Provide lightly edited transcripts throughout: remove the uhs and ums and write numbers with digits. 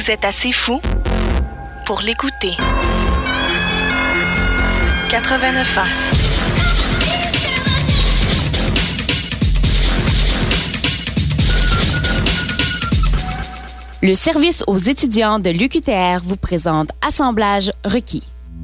Vous êtes assez fou pour l'écouter. 89 ans. Le service aux étudiants de l'UQTR vous présente Assemblage requis.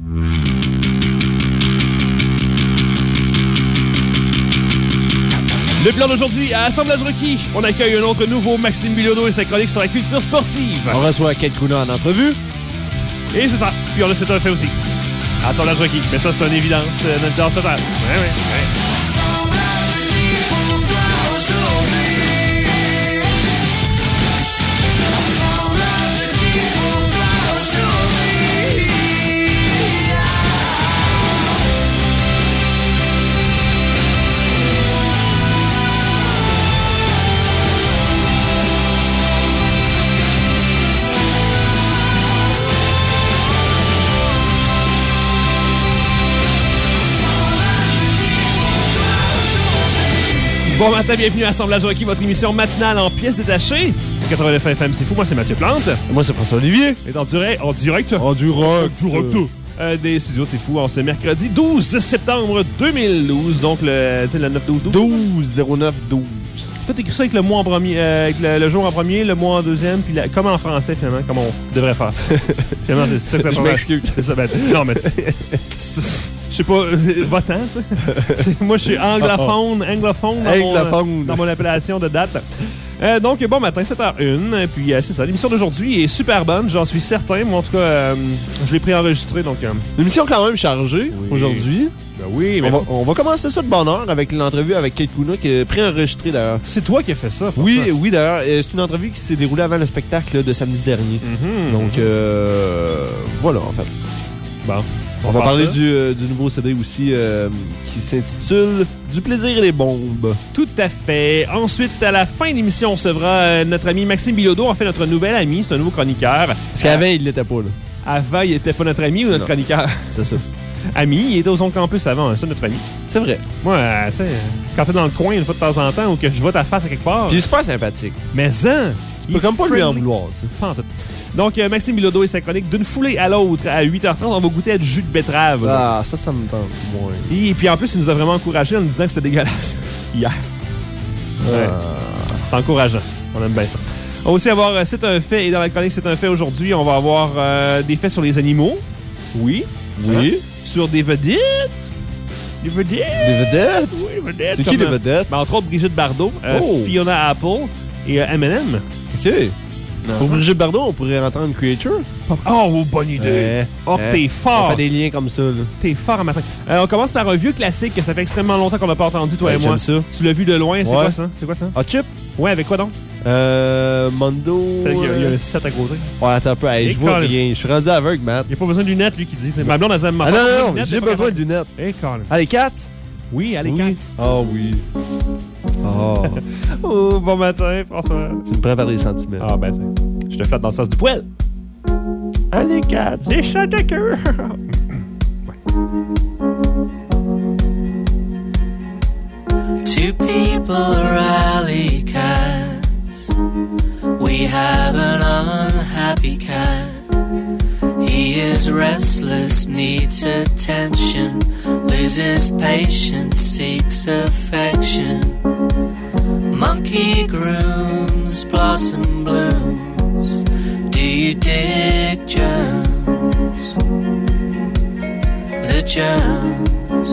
Le plan d'aujourd'hui, à Assemblage requis, on accueille un autre nouveau Maxime Bilodeau et sa chronique sur la culture sportive. On reçoit Kate Kuna en entrevue. Et c'est ça. Puis on a cet un fait aussi. Assemblage requis. Mais ça, c'est une évidence. C'est notre danse totale. Ouais. Bon matin, bienvenue à Assemblage requis, votre émission matinale en pièces détachées. 89 FM, c'est fou. Moi, c'est Mathieu Plante. Et moi, c'est François-Olivier. Et en direct. En direct. Des studios, c'est fou. En ce mercredi 12 septembre 2012. Donc, le 9-12. 12-09-12. Toi, t'écris ça avec le mois en premier, avec le jour en premier, le mois en deuxième, puis comme en français, finalement, comme on devrait faire. Finalement, c'est ça que t'as. Je m'excuse. C'est ça, non, mais je sais pas, votant, tu sais. Moi, je suis anglophone dans mon appellation de date. Donc, bon matin, 7h01. Puis, c'est ça. L'émission d'aujourd'hui est super bonne, j'en suis certain. Moi, en tout cas, je l'ai préenregistrée. Donc, l'émission quand même chargée aujourd'hui. Ben oui, mais on va commencer ça de bonne heure avec l'entrevue avec Kate Kuna qui est préenregistrée d'ailleurs. C'est toi qui as fait ça. Oui, d'ailleurs. C'est une entrevue qui s'est déroulée avant le spectacle là, de samedi dernier. Donc, voilà, en fait. Bon. On va parler du nouveau CD aussi qui s'intitule Du plaisir et des bombes. Tout à fait. Ensuite, à la fin de l'émission, on recevra notre ami Maxime Bilodeau, en fait notre nouvel ami, c'est un nouveau chroniqueur. Parce qu'avant, il l'était pas, là. Avant, il était pas notre ami ou notre chroniqueur? C'est ça. Ami, il était au Son Campus avant, ça, notre ami. C'est vrai. Moi, tu sais, quand t'es dans le coin une fois de temps en temps ou que je vois ta face à quelque part. Puis il est super sympathique. Mais tu peux comme pas lui en vouloir, tu sais. Pas en tout. Donc, Maxime Bilodeau et sa chronique d'une foulée à l'autre, à 8h30, on va goûter à du jus de betterave. Ah, ça me tente moins. Et puis en plus, il nous a vraiment encouragés en nous disant que c'était dégueulasse hier. Ouais. C'est encourageant. On aime bien ça. On va aussi avoir C'est un fait, et dans la chronique C'est un fait aujourd'hui, on va avoir des faits sur les animaux. Oui. Hein? Sur des vedettes. Des vedettes? Oui, vedettes. C'est qui les vedettes? Ben, entre autres, Brigitte Bardot, Fiona Apple et M&M. OK. Pour Brigitte Bardot, on pourrait entendre Creature. Oh, bonne idée. T'es fort. On fait des liens comme ça, là. T'es fort à matin. On commence par un vieux classique que ça fait extrêmement longtemps qu'on n'a pas entendu, toi et moi. J'aime ça. Tu l'as vu de loin. C'est quoi ça? Ah, Chip? Ouais, avec quoi donc? Mondo. Il y a le 7 à côté. Ouais, attends un peu. Hey, je vois rien. Je suis rendu aveugle, Matt. Il n'y a pas besoin de lunettes, lui, qui dit. Ma blonde a dit Ah non, j'ai besoin de lunettes. Hey, Colin. Allez, Cats? Oui, allez, Cats. Oh, oui. Oh. Oh, bon matin, François. Tu me prends vers des sentiments. Ah, ben, je te flatte dans le sens du poil. Allez, Cats. Des chats de cœur. Two people rally cats. We have an unhappy cat. He is restless, needs attention, loses patience, seeks affection. Monkey grooms, blossom blooms. Do you dig Jones? The Jones.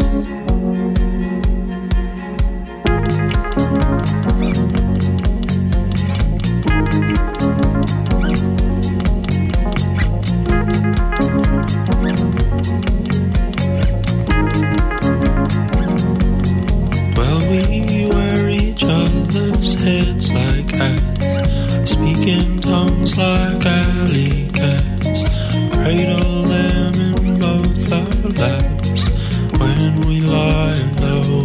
Well, we wear each other's heads like cats, speaking tongues like alley cats, cradle them in both our laps when we lie low.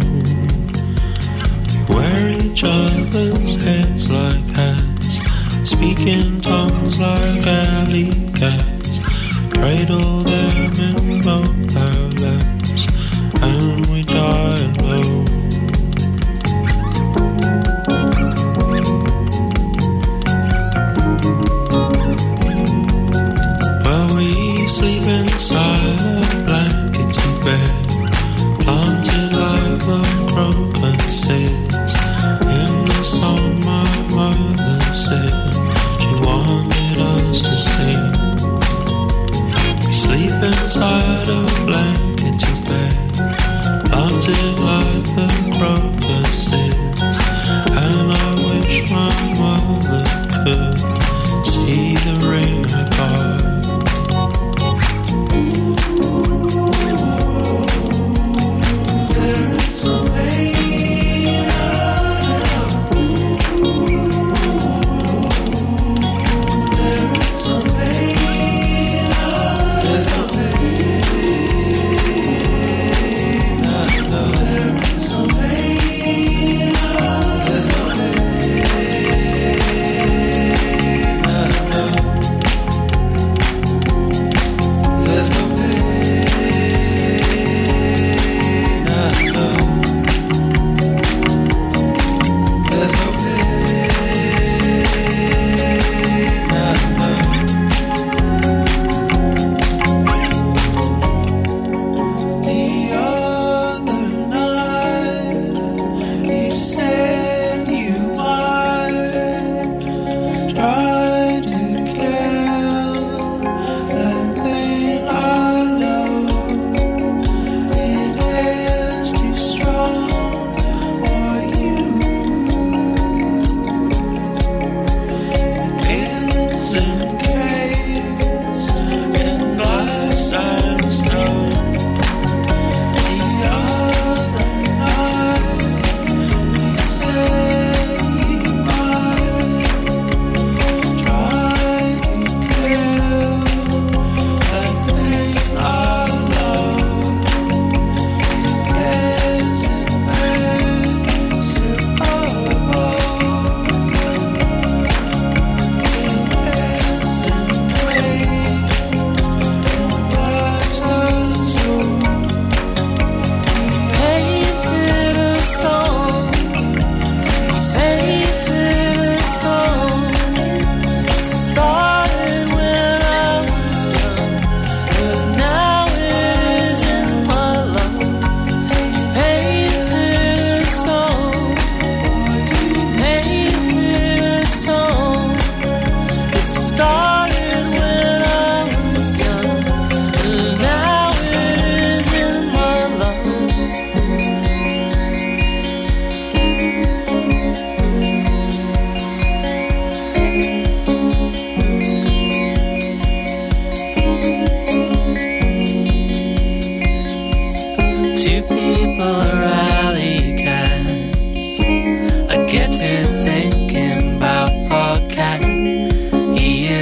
We wear each other's heads like cats, speaking tongues like alley cats, cradle them in both our laps and we die low.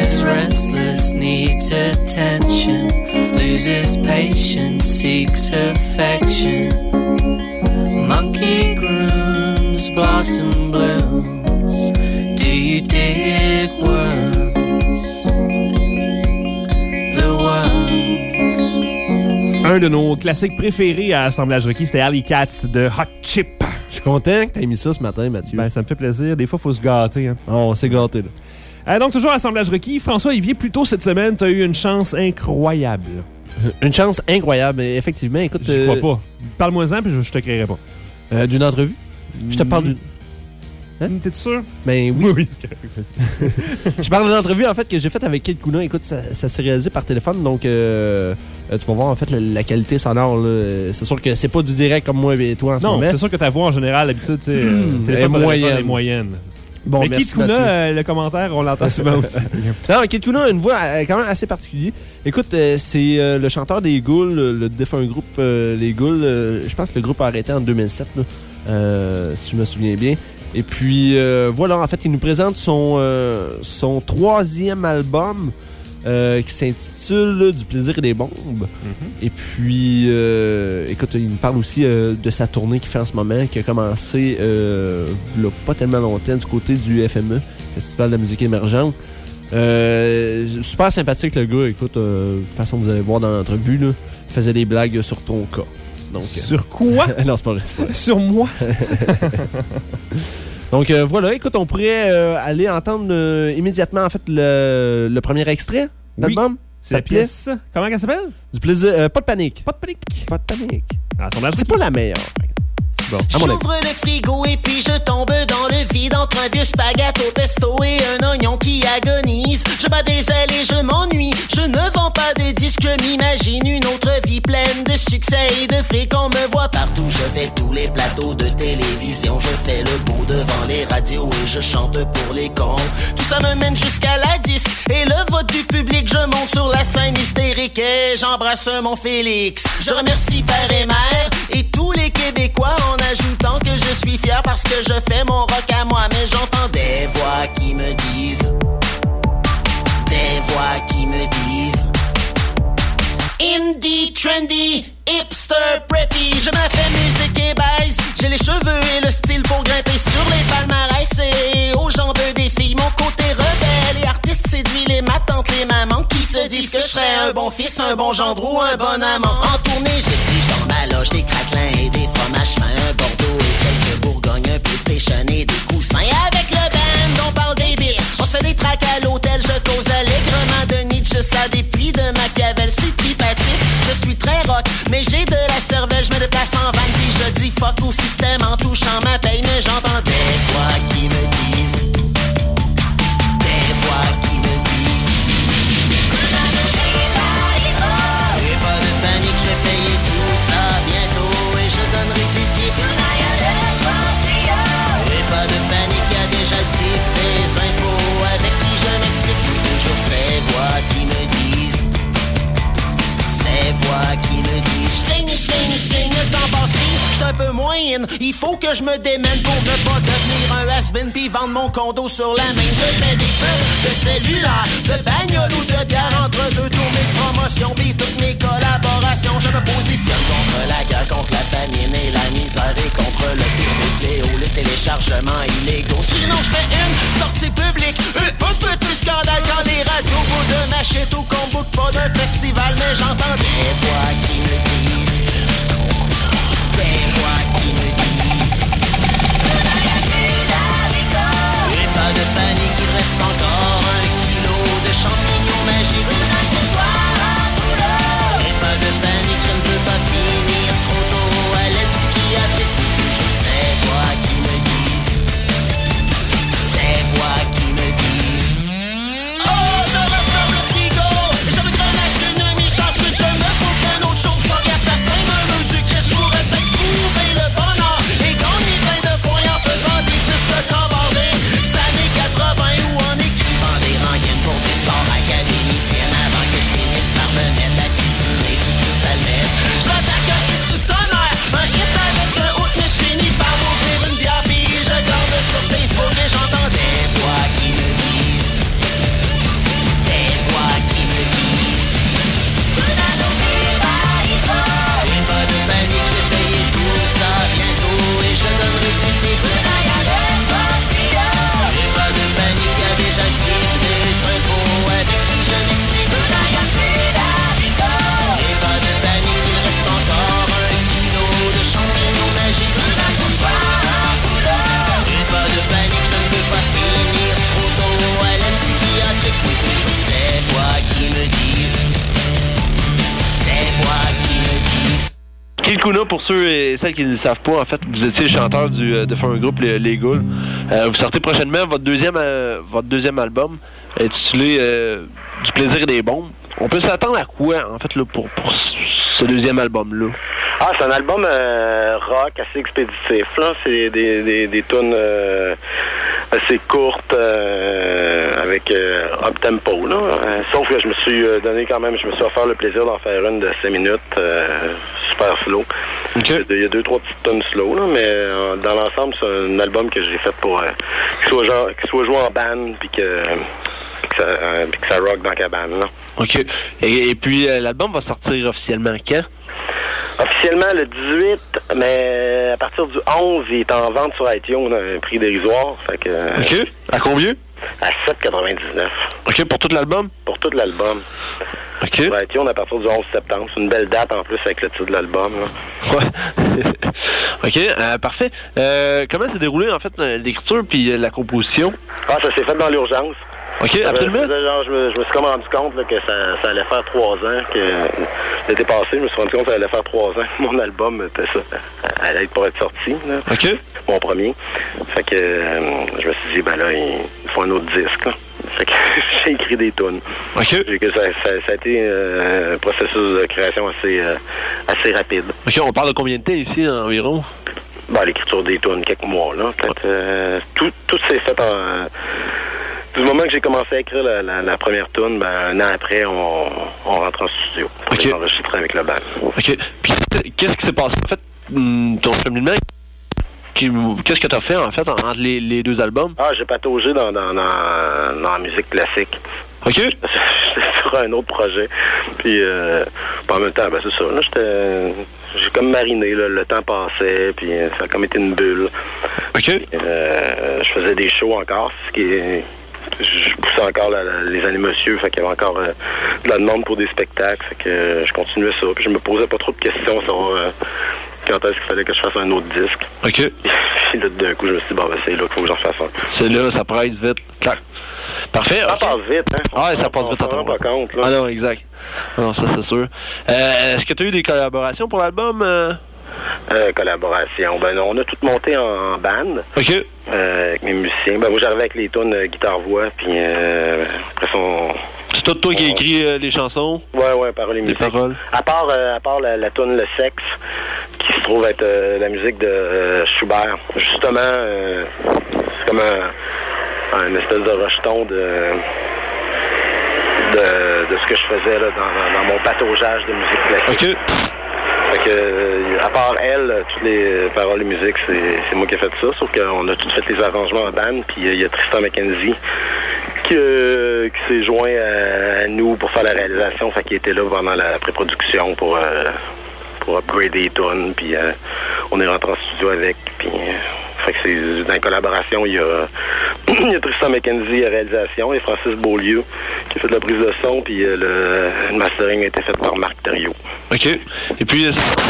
is restless, needs attention, loses patience, seeks affection. Monkey grooms, blossom blooms. Do you dig worms? The worms. Un de nos classiques préférés à Assemblage requis, c'était Alley Cats de Hot Chip. Je suis content que tu aies mis ça ce matin, Mathieu. Ben, ça me fait plaisir. Des fois, il faut se gâter. Hein. Oh, on s'est gâté, là. Donc, toujours Assemblage requis. François-Olivier, plus tôt cette semaine, tu as eu une chance incroyable. Une chance incroyable, effectivement. Écoute, Je crois pas. Parle-moi-en, puis je te créerai pas. D'une entrevue? Je te parle d'une... Hein? T'es sûr? Ben oui. Oui, c'est correct. Je parle d'une entrevue en fait que j'ai faite avec Kid Kuna. Écoute, ça s'est réalisé par téléphone, donc tu vas voir en fait la qualité sonore. Là. C'est sûr que c'est pas du direct comme moi et toi en ce moment. Non, c'est sûr que ta voix en général, d'habitude, tu sais, téléphone moyenne. est moyenne. Bon, mais merci, Kid Kuna, le commentaire, on l'entend souvent aussi. Non, Kid Kuna a une voix quand même assez particulière. Écoute, c'est le chanteur des Ghouls, le défunt groupe Les Ghouls. Je pense que le groupe a arrêté en 2007, là, si je me souviens bien. Et puis, voilà, en fait, il nous présente son 3e album qui s'intitule Du plaisir et des bombes. Mm-hmm. Et puis, écoute, il nous parle aussi de sa tournée qu'il fait en ce moment, qui a commencé il y a pas tellement longtemps du côté du FME, Festival de la musique émergente. Super sympathique, le gars. Écoute, de toute façon, vous allez voir dans l'entrevue, là, il faisait des blagues sur ton cas. Donc, sur quoi? Non, c'est pas vrai. Sur moi? Donc voilà, écoute, on pourrait aller entendre immédiatement en fait le premier extrait de l'album. Oui, c'est la pièce. Comment elle s'appelle? Du plaisir. Pas de panique. Pas de panique. Pas de panique. Ah, c'est pas la meilleure. Bon, j'ouvre le frigo et puis je tombe dans le vide entre un vieux spaghetti au pesto et un oignon qui agonise. Je bats des ailes et je m'ennuie. Je ne vends pas de disques, je m'imagine une autre vie pleine de succès et de fric. On me voit partout, je fais tous les plateaux de télévision. Je fais le beau devant les radios et je chante pour les cons. Tout ça me mène jusqu'à la disque et le vote du public. Je monte sur la scène hystérique et j'embrasse mon Félix. Je remercie père et mère et tous les Québécois en ajoutant que je suis fier parce que je fais mon rock à moi. Mais j'entends des voix qui me disent, des voix qui me disent indie, trendy, hipster, preppy. Je me fais musique et baise. J'ai les cheveux et le style pour grimper sur les palmarès et aux jambes des filles. Mon côté rebelle et artiste séduit les ma tante, les mamans qui se disent que je serais un bon fils, un bon gendre ou un bon amant. En tournée, j'exige dans ma loge des craquelins et des fromages fins, un Bordeaux et quelques Bourgognes, un PlayStation et des coussins. Et avec le band, on parle des bitches. On se fait des tracks à l'hôtel, je cause allègrement de Nietzsche, ça des plis de Machiavel, c'est tripatif. Je suis très rock, mais j'ai de la cervelle, je me déplace en van puis je dis fuck au système en touchant ma paye. Mais j'entends des voix qui me disent, des voix qui me disent et pas de panique, je vais payer tout ça bientôt et je donnerai du type. Et pas de panique, y'a déjà le type des impôts avec qui je m'explique toujours ces voix qui me disent, ces voix qui me disent schling, schling, schling, le temps passe vite, j'suis un peu moyenne. Il faut que je me démène pour ne pas devenir un has-been pis vendre mon condo sur la main. Je fais des pubs de cellulaire, de bagnole ou de bière entre deux tournées de promotion pis toutes mes collaborations. Je me positionne contre la guerre, contre la famine et la misère et contre le pire des fléaux, les téléchargements illégaux. Sinon je fais une sortie publique, un petit scandale quand les radios bout de ma shit ou qu'on boucle pas d'un festival. Mais j'entends des voix qui me disent, des voix qui me disent et pas de panique, il reste encore 1 kilo de champignons magiques. Et pas de panique, je ne veux pas finir trop tôt à l'aide psychiatrique. Toujours ces voix qui me disent, ces voix qui me disent oh, je referme le frigo, je me grenache une mi-chance, mais je me fous qu'un autre chose sans qu'assassin me veut du Christ. Je pourrais peut-être trouver le bon Kid Kuna, pour ceux et celles qui ne le savent pas, en fait, vous étiez chanteur de faire un groupe, les Ghouls. Vous sortez prochainement votre deuxième album, intitulé Du plaisir et des bombes. On peut s'attendre à quoi, en fait, là, pour ce deuxième album-là? Ah, c'est un album rock assez expéditif, là. C'est des tunes assez courtes, avec up-tempo, là. Sauf que je me suis offert le plaisir d'en faire une de 5 minutes, super slow. Okay. Il y a 2-3 petites tunes slow, là, mais dans l'ensemble, c'est un album que j'ai fait pour qu'il soit joué en band, puis que ça rock dans la cabane, là. OK. Et puis, l'album va sortir officiellement quand? Officiellement le 18, mais à partir du 11, il est en vente sur iTunes à un prix dérisoire. Fait que, OK. À combien? À 7,99. OK, pour tout l'album? Pour tout l'album. OK. Sur iTunes à partir du 11 septembre. C'est une belle date en plus avec le titre de l'album, là. Ouais. OK, parfait. Comment s'est déroulé, en fait, l'écriture puis la composition? Ah, ça s'est fait dans l'urgence. OK, absolument. Je me suis comme rendu compte là, que ça allait faire 3 ans. Que l'été passé, je me suis rendu compte que ça allait faire 3 ans. Mon album, allait être pour être sorti. Là. OK. Mon premier. Fait que je me suis dit, ben là, il faut un autre disque. Là. Fait que j'ai écrit des tunes. OK. Ça a été un processus de création assez rapide. OK, on parle de combien de temps ici, environ? Ben, l'écriture des tunes, quelques mois. Là. Tout s'est fait en... Du moment que j'ai commencé à écrire la première tune, ben, un an après, on rentre en studio pour les enregistrer avec le band. OK. Puis, qu'est-ce qui s'est passé, en fait, ton cheminement? Qu'est-ce que tu as fait, en fait, entre les deux albums? Ah, j'ai pataugé dans la musique classique. OK. J'étais sur un autre projet. Puis, en même temps, ben, c'est ça. Là, j'ai comme mariné, là, le temps passait, puis ça a comme été une bulle. OK. Puis, je faisais des shows encore, ce qui est... Je poussais encore les animosieux, fait qu'il y avait encore de la demande pour des spectacles, fait que je continuais ça. Puis je me posais pas trop de questions sur quand est-ce qu'il fallait que je fasse un autre disque. OK. Puis là, d'un coup, je me suis dit, bon, ben, c'est là qu'il faut que j'en fasse un. C'est là, ça presse vite. Clac. Parfait. Ça passe vite, hein? Ah, ça passe vite. On s'en rend pas compte, là. Ah non, exact. Non, ça, c'est sûr. Est-ce que tu as eu des collaborations pour l'album? Collaboration. Ben non, on a tout monté en band. OK. Avec mes musiciens. Ben moi j'arrivais avec les tunes guitare-voix, puis après ça c'est toi qui écrit les chansons? Ouais, paroles et musique. Paroles. À part la tune Le Sexe, qui se trouve être la musique de Schubert. Justement, c'est comme un espèce de rejeton de ce que je faisais là, dans mon pataugeage de musique classique. OK. Fait que, à part elle, toutes les paroles et musique, c'est moi qui ai fait ça, sauf qu'on a tout fait les arrangements en band, puis il y a Tristan McKenzie qui s'est joint à nous pour faire la réalisation, fait qu'il était là pendant la pré-production pour upgrader les tunes, puis on est rentré en studio avec, puis fait que c'est dans la collaboration, il y a Tristan McKenzie à la réalisation et Francis Beaulieu qui a fait de la prise de son, puis le mastering a été fait par Marc Thériault. OK. Et puis,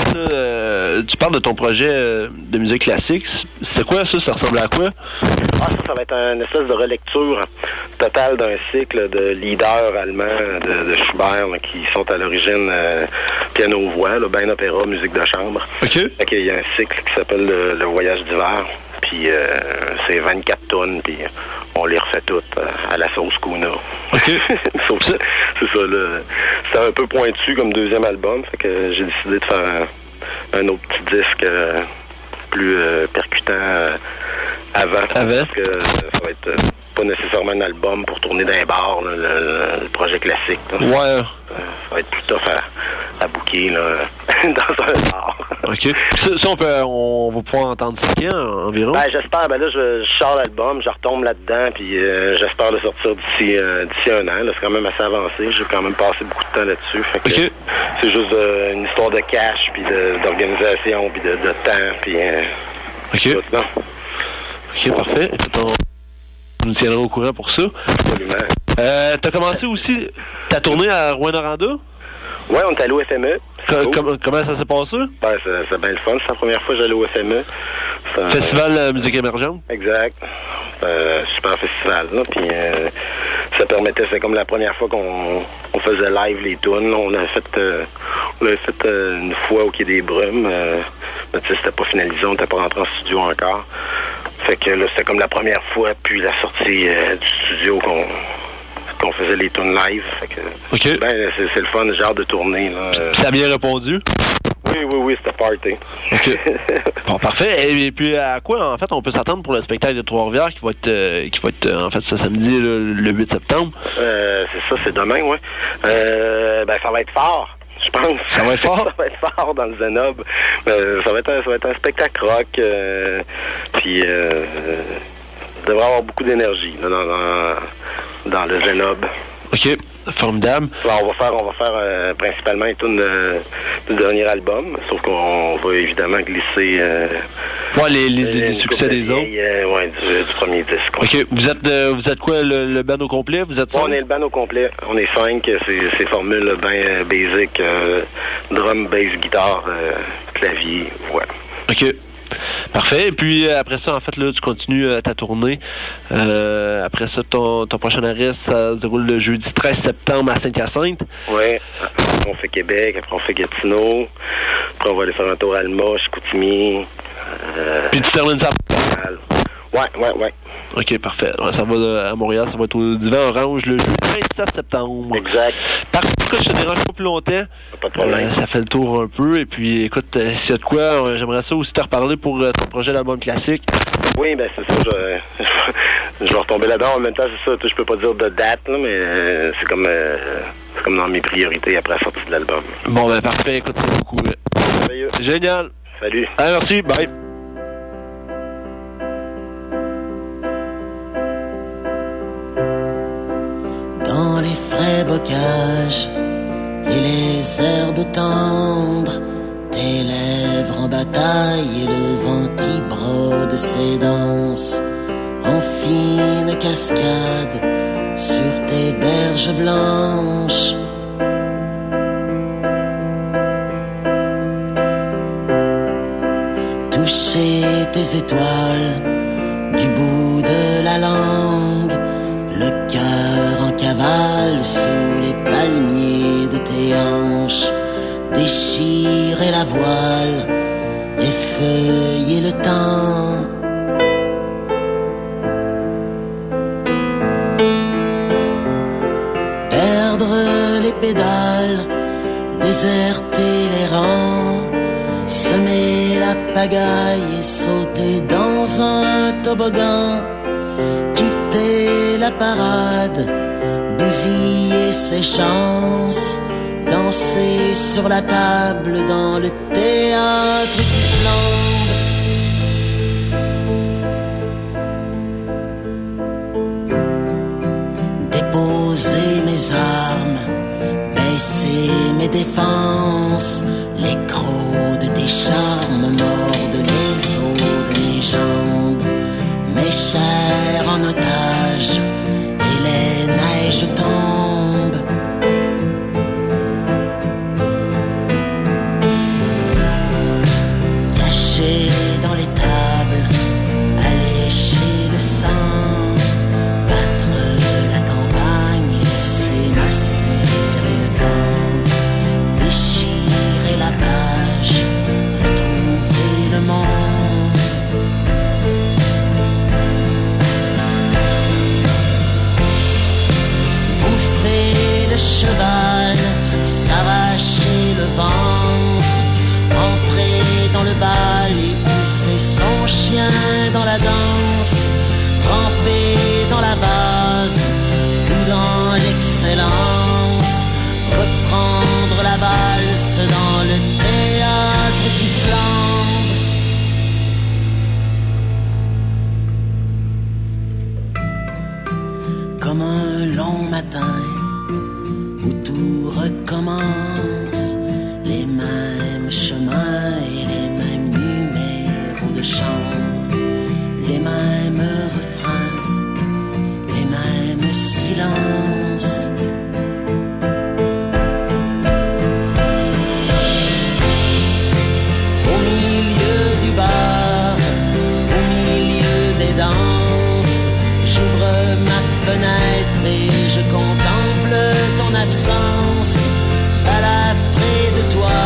tu parles de ton projet de musique classique. C'était quoi ça? Ça ressemble à quoi? Ah, ça va être une espèce de relecture totale d'un cycle de leaders allemands de Schubert là, qui sont à l'origine piano-voix, ben opéra, musique de chambre. OK. Fait qu'il y a un cycle qui s'appelle le Voyage d'hiver. Puis c'est 24 tonnes, puis on les refait toutes à la sauce Kuna. OK. Sauf ça, c'est ça, là. C'était un peu pointu comme deuxième album, fait que j'ai décidé de faire un autre petit disque plus percutant avant. Parce que ça va être pas nécessairement un album pour tourner dans les bars, là, le projet classique. Là. Ouais. Ça va être plus tough à booker là, dans un bar. OK. Ça, on va pouvoir entendre ça quand, environ? Ben, j'espère. Ben là, je sors l'album, je retombe là-dedans, puis j'espère le sortir d'ici un an. Là, c'est quand même assez avancé. J'ai quand même passé beaucoup de temps là-dessus. Fait que OK. C'est juste une histoire de cash, puis d'organisation, puis de temps, puis OK. tout, non? OK, parfait. On nous tiendra au courant pour ça. Absolument. T'as commencé aussi ta tournée à Rouyn-Noranda? Ouais, on est allé au FME. Comment ça s'est passé? Ben, c'est bien le fun. C'est la première fois que j'allais au FME. Festival Musique émergente? Exact. Super festival, là. Puis ça permettait, c'est comme la première fois qu'on faisait live les tunes. On a On l'avait fait une fois au Quai des Brumes. Mais tu sais, c'était pas finalisé, on n'était pas rentré en studio encore. Fait que là, c'était comme la première fois depuis la sortie du studio qu'on faisait les tunes live. Fait que, OK. ben, c'est le fun, genre de tournée. Là. Ça a bien répondu? Oui, c'était party. OK. Bon, parfait. Et puis, à quoi, en fait, on peut s'attendre pour le spectacle de Trois-Rivières qui va être en fait, ce samedi, le 8 septembre? C'est ça, c'est demain, ouais. Ben, ça va être fort. Je pense. Ça va être fort? Ça va être fort dans le Zenob. Ça va être un spectacle rock. Puis, il devrait avoir beaucoup d'énergie là, dans le Zenob. OK. Formidable. Alors, on va faire principalement une tune du dernier album, sauf qu'on va évidemment glisser les succès des autres. Du premier disque. OK. Vous êtes quoi, le band au complet? Vous êtes 5? On est le band au complet. On est 5. C'est formule bien basic. Drum, bass, guitare, clavier. Ouais. OK. Parfait. Et puis, après ça, en fait, là, tu continues ta tournée. Après ça, ton prochain arrêt, ça se déroule le jeudi 13 septembre à Saint-Hyacinthe. Oui. Après, on fait Québec. Après, on fait Gatineau. Après, on va aller faire un tour à Alma, Chicoutimi. Puis, tu termines ça à Montréal. Ouais. OK, parfait. Ça va à Montréal. Ça va être au Divan Orange le jeudi 27 septembre. Exact. Par contre, je te dérange pas plus longtemps. Pas de problème. Ça fait le tour un peu. Et puis, écoute, s'il y a de quoi, j'aimerais ça aussi te reparler pour ton projet d'album classique. Oui, ben c'est ça. Je vais retomber là-dedans. En même temps, c'est ça. Je peux pas dire de date, là, mais c'est comme dans mes priorités après la sortie de l'album. Bon, ben parfait. Écoute, c'est beaucoup. Merveilleux. Génial. Salut. Ah, merci. Bye. Dans les frais bocages et les herbes tendres, tes lèvres en bataille et le vent qui brode ses danses en fine cascade sur tes berges blanches. Toucher tes étoiles du bout de la langue, le cœur en cavale sous les palmiers de tes hanches, déchirer la voile, effeuiller le temps. Perdre les pédales, déserter les rangs, semer la pagaille et sauter dans un toboggan, quitter la parade, bousiller ses chances, danser sur la table dans le théâtre qui flambe. Déposer mes armes, baisser mes défenses, les crocs de tes charmes mordent les os de mes jambes, mes chairs en otage et les neiges tombent. Caché dans les tables, allécher le sang, battre la campagne, laisser macérer le temps, déchirer la page, retrouver le monde. Bouffer le cheval, s'arracher le ventre, entrer dans le bal et pousser son chien dans la danse, ramper dans la vase ou dans l'excellence, reprendre la valse dans le théâtre qui flambe. Comme un long matin où tout recommence, les mêmes chemins et les mêmes numéros de chambre, les mêmes refrains, les mêmes silences. Au milieu du bar, au milieu des danses, j'ouvre ma fenêtre et je contemple ton absence, balafré de toi.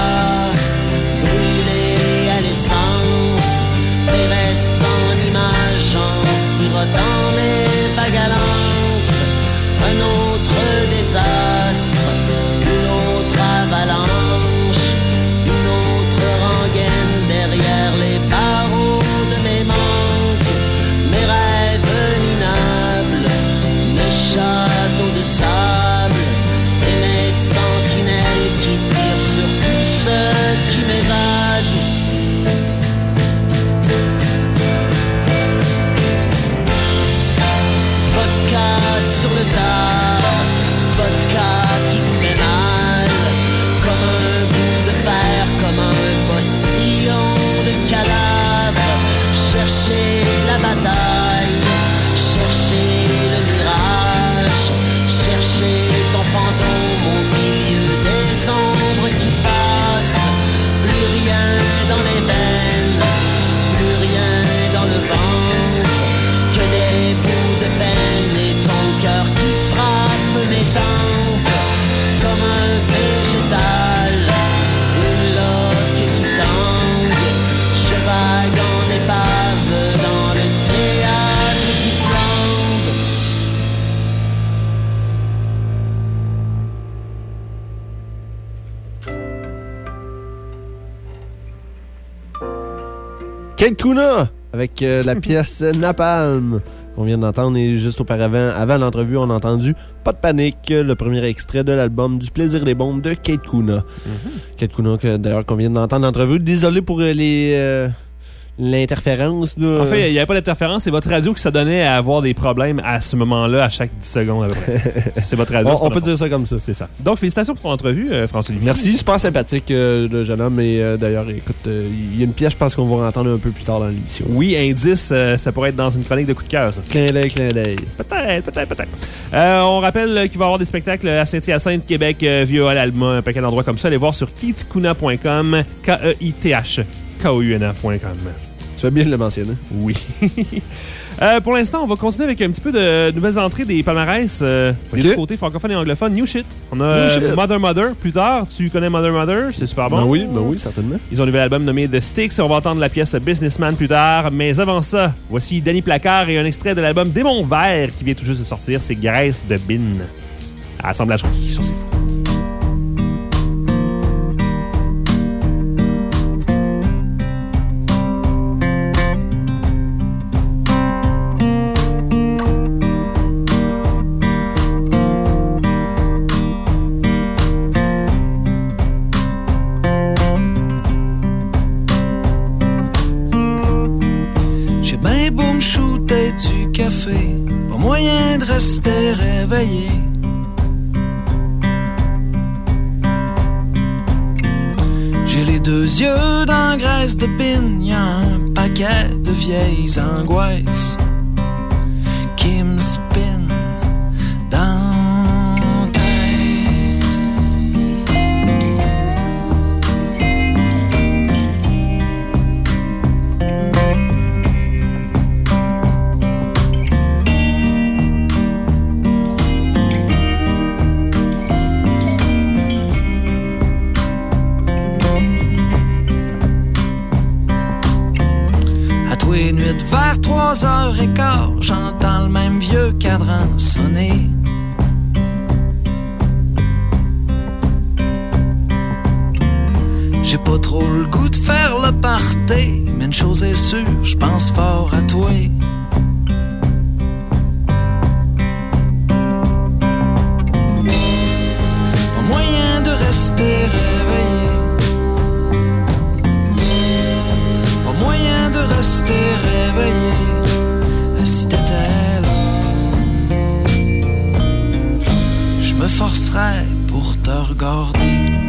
Kate Kuna avec la pièce Napalm qu'on vient d'entendre et juste auparavant, avant l'entrevue, on a entendu Pas de panique, le premier extrait de l'album Du plaisir des bombes de Kate Kuna. Kate Kuna, d'ailleurs, qu'on vient d'entendre en entrevue. Désolé pour l'interférence. Là. En fait, il n'y avait pas d'interférence. C'est votre radio qui s'adonnait à avoir des problèmes à ce moment-là, à chaque 10 secondes à peu près. C'est votre radio. On peut dire ça comme ça. C'est ça. Donc, félicitations pour ton entrevue, François-Olivier. Merci, super sympathique, le jeune homme. Et d'ailleurs, écoute, il y a une pièce, je pense qu'on va entendre un peu plus tard dans l'émission. Oui, indice, ça pourrait être dans une chronique de coup de cœur, ça. Clin d'œil, clin d'œil. Peut-être. On rappelle qu'il va y avoir des spectacles à Saint-Hyacinthe, Québec, via l'Alma, un paquet d'endroits comme ça. Allez voir sur keithkuna.com, KEITHKOUNA.com. Tu fais bien de le mentionner. Oui. Pour l'instant, on va continuer avec un petit peu de nouvelles entrées des palmarès des deux côtés francophones et anglophones. New Shit. On a Mother plus tard. Tu connais Mother? C'est super bon. Ben oui, certainement. Ils ont un nouvel album nommé The Sticks. On va entendre la pièce Businessman plus tard. Mais avant ça, voici Danny Placard et un extrait de l'album Démon Vert qui vient tout juste de sortir. C'est Graisse de Bin. Assemblage Rookie sur C'est Fou. Pas moyen de rester réveillé. J'ai les deux yeux dans graisse de pine. Y'a un paquet de vieilles angoisses qui me spinent dans la tête. Vers 3h15, j'entends le même vieux cadran sonner. J'ai pas trop le goût de faire le party, mais une chose est sûre, je pense fort à toi. Pas moyen de rester réveillé. Pas moyen de rester réveillé. Si t'étais là, je me forcerais pour te regarder.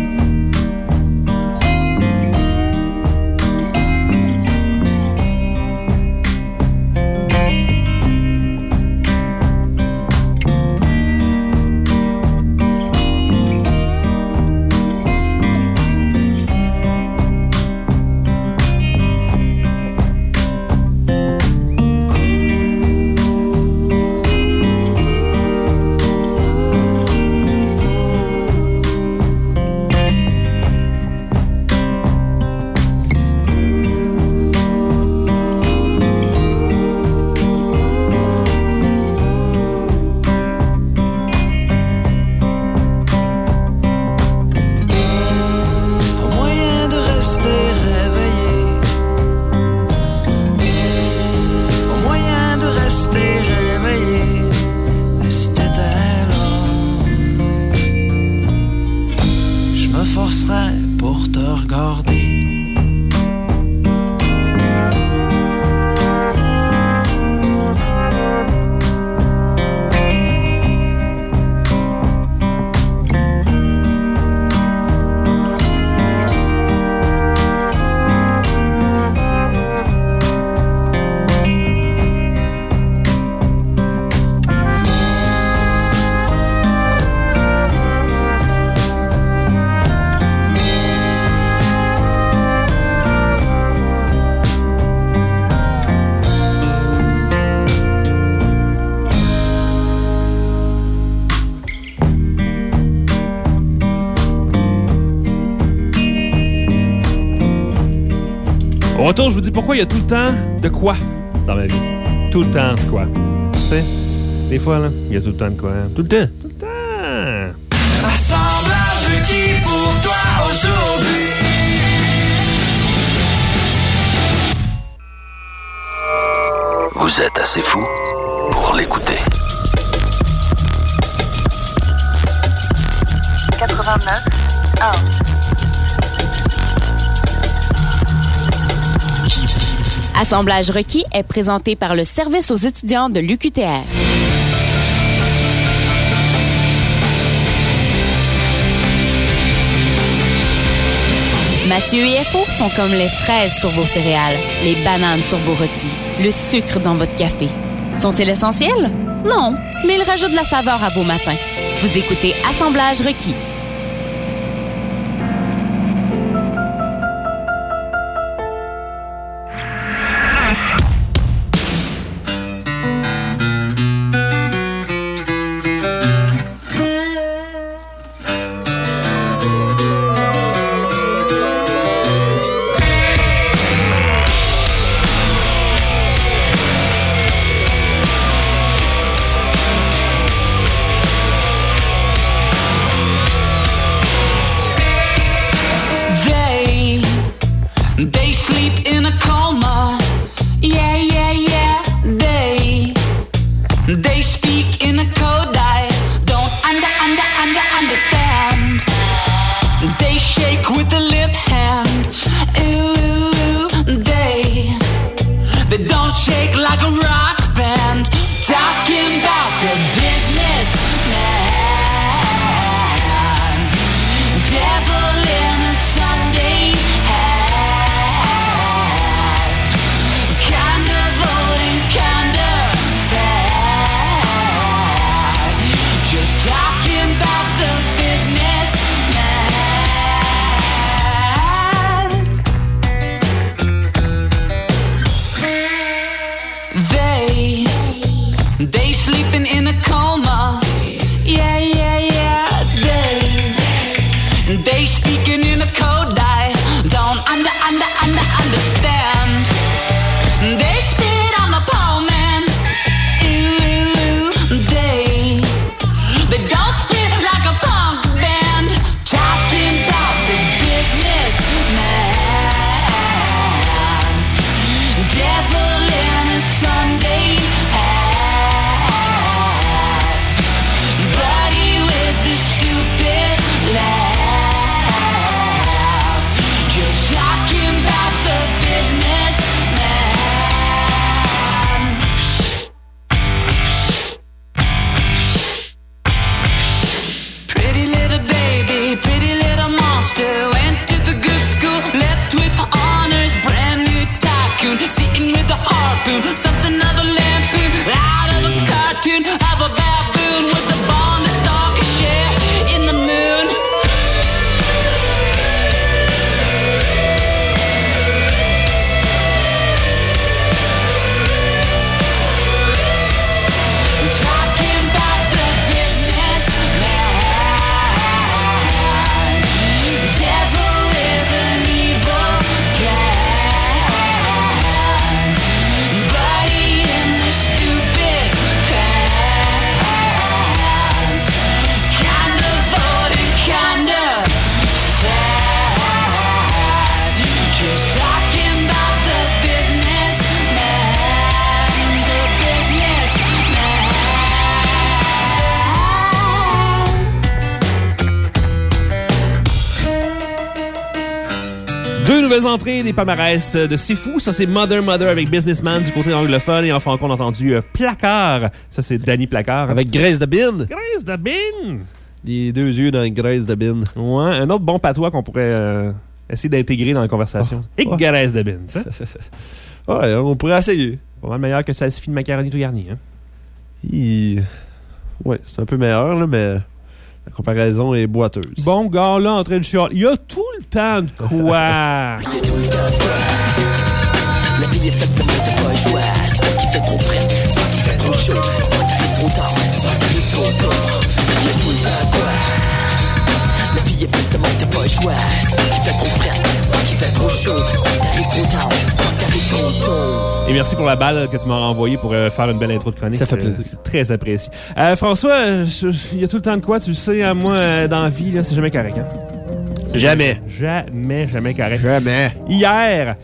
Au retour, je vous dis pourquoi il y a tout le temps de quoi dans ma vie. Tout le temps de quoi. Tu sais, des fois, là, il y a tout le temps de quoi. Tout le temps. Tout le temps. Assemblage qui pour toi aujourd'hui. Vous êtes assez fou pour l'écouter. 89.1. Assemblage requis est présenté par le service aux étudiants de l'UQTR. Mathieu et FO sont comme les fraises sur vos céréales, les bananes sur vos rôtis, le sucre dans votre café. Sont-ils essentiels? Non, mais ils rajoutent de la saveur à vos matins. Vous écoutez Assemblage requis. They sleep in a coma. Yeah, yeah, yeah. They speak in a code I don't understand. They shake with a lip hand. Ooh, they don't shake like a rock band. Talking about the business man. Devil in a Sunday hat. Kinda voting, kinda sad. Just talking about the business man. They sleeping in a coma. Yeah, yeah, yeah. They speaking in a code I don't understand. They spit on the pole man. Ooh, they don't spit like a punk band. Talking about the business man. Devil in a Sunday hat. Buddy with the stupid laugh. Just talking about the business man. Pretty little baby, pretty little monster. Went to the good school, left with honors. Brand new tycoon, sitting with a harpoon. Something of a lampoon, out of a cartoon. Of a baboon with a bond to stalk a share in the moon. Talking about the business man. Devil with an evil plan. Buddy in the stupid pants. Kinda voting, kinda fat. Just talking about the business man. The business man. Deux nouvelles entrées des palmarès de C'est Fou. Ça, c'est Mother Mother avec Businessman du côté anglophone. Et en franco, on a entendu Placard. Ça, c'est Danny Placard. Avec Grace de Bin. Grace de Bin. Les deux yeux dans Grace de Bin. Ouais, un autre bon patois qu'on pourrait essayer d'intégrer dans la conversation. Et Grace de Bin, tu sais. Ouais, on pourrait essayer. Pas mal meilleur que salsifis de macaroni tout garni, hein. Ouais, c'est un peu meilleur, là, mais la comparaison est boiteuse. Bon gars, là, en train de chialer. Il y a tout le temps de quoi? Il y a tout le temps de quoi. La vie est faite de mettre pas joie. Soit qui fait trop frais, soit qui fait trop chaud. Soit t'arrives trop tard, soit t'arrives trop tôt. Il y a tout le temps de quoi. La vie est faite de mettre pas joie. Soit qui fait trop frais, soit qui fait trop chaud. Soit t'arrives trop tard, soit t'arrives trop tôt. Et merci pour la balle que tu m'as renvoyée pour faire une belle intro de chronique. Ça fait plaisir. C'est très apprécié. François, il y a tout le temps de quoi? Tu le sais, moi, dans la vie, là, c'est jamais correct. Hein? Jamais. Jamais correct. Jamais. Hier,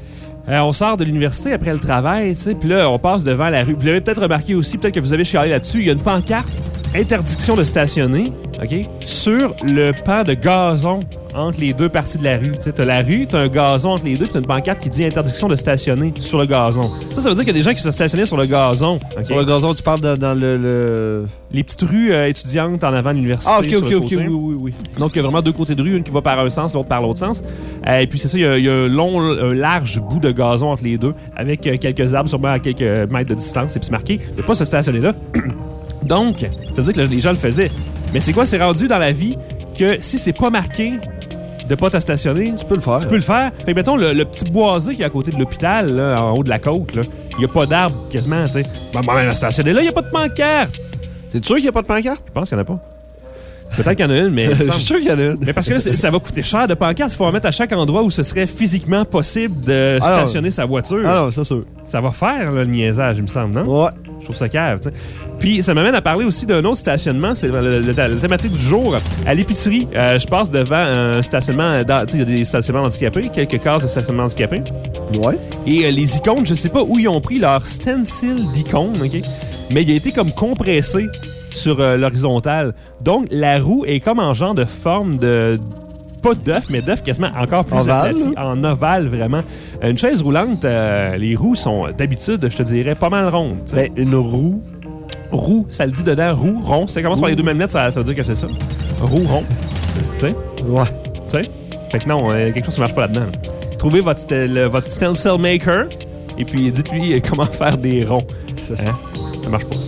On sort de l'université après le travail, tu sais, puis là, on passe devant la rue. Vous l'avez peut-être remarqué aussi, peut-être que vous avez chialé là-dessus, il y a une pancarte « Interdiction de stationner », OK, sur le pan de gazon entre les deux parties de la rue. Tu sais, t'as la rue, t'as un gazon entre les deux, puis t'as une pancarte qui dit « Interdiction de stationner sur le gazon ». Ça veut dire qu'il y a des gens qui se stationnaient sur le gazon. Okay? Sur le gazon, tu parles dans le... Les petites rues étudiantes en avant de l'université. Ah, OK, oui. Donc, il y a vraiment deux côtés de rue, une qui va par un sens, l'autre par l'autre sens. Et puis, c'est ça, il y a un large bout de gazon entre les deux, avec quelques arbres, sûrement à quelques mètres de distance. Et puis, c'est marqué, il ne faut pas se stationner là. Donc, ça veut dire que les gens le faisaient. Mais c'est quoi? C'est rendu dans la vie que si c'est pas marqué de pas te stationner, tu peux le faire. Tu peux le faire. Fait que, mettons, le petit boisé qui est à côté de l'hôpital, là, en haut de la côte, il n'y a pas d'arbre quasiment, tu sais. Ben, stationner là, il n'y a pas de pancarte. T'es sûr qu'il n'y a pas de pancarte? Je pense qu'il n'y en a pas. Peut-être qu'il y en a une, mais... Je suis sûr qu'il y en a une. Mais parce que là, ça va coûter cher de pancarte. Il faut en mettre à chaque endroit où ce serait physiquement possible de stationner sa voiture. Ah non, c'est sûr. Ça va faire là, le niaisage, il me semble, non? Ouais. Je trouve ça cave, tu sais. Puis ça m'amène à parler aussi d'un autre stationnement. C'est la thématique du jour. À l'épicerie, je passe devant un stationnement... Tu sais, il y a des stationnements handicapés, quelques cases de stationnement handicapés. Ouais. Et les icônes, je sais pas où ils ont pris leur stencil d'icônes, OK? Mais il a été comme compressé sur l'horizontale. Donc, la roue est comme en genre de forme de... Pas d'œuf, mais d'œuf quasiment encore plus aplati, en ovale, vraiment. Une chaise roulante, les roues sont d'habitude, je te dirais, pas mal rondes. T'sais. Ben, une roue... Roue, ça le dit dedans, roue, rond. Ça commence par les deux mêmes lettres, ça veut dire que c'est ça. Roue, rond. Tu sais? Ouais. Tu sais? Fait que non, quelque chose qui marche pas là-dedans. Là. Trouvez votre stencil maker et puis dites-lui comment faire des ronds. Hein? Ça marche pas, ça.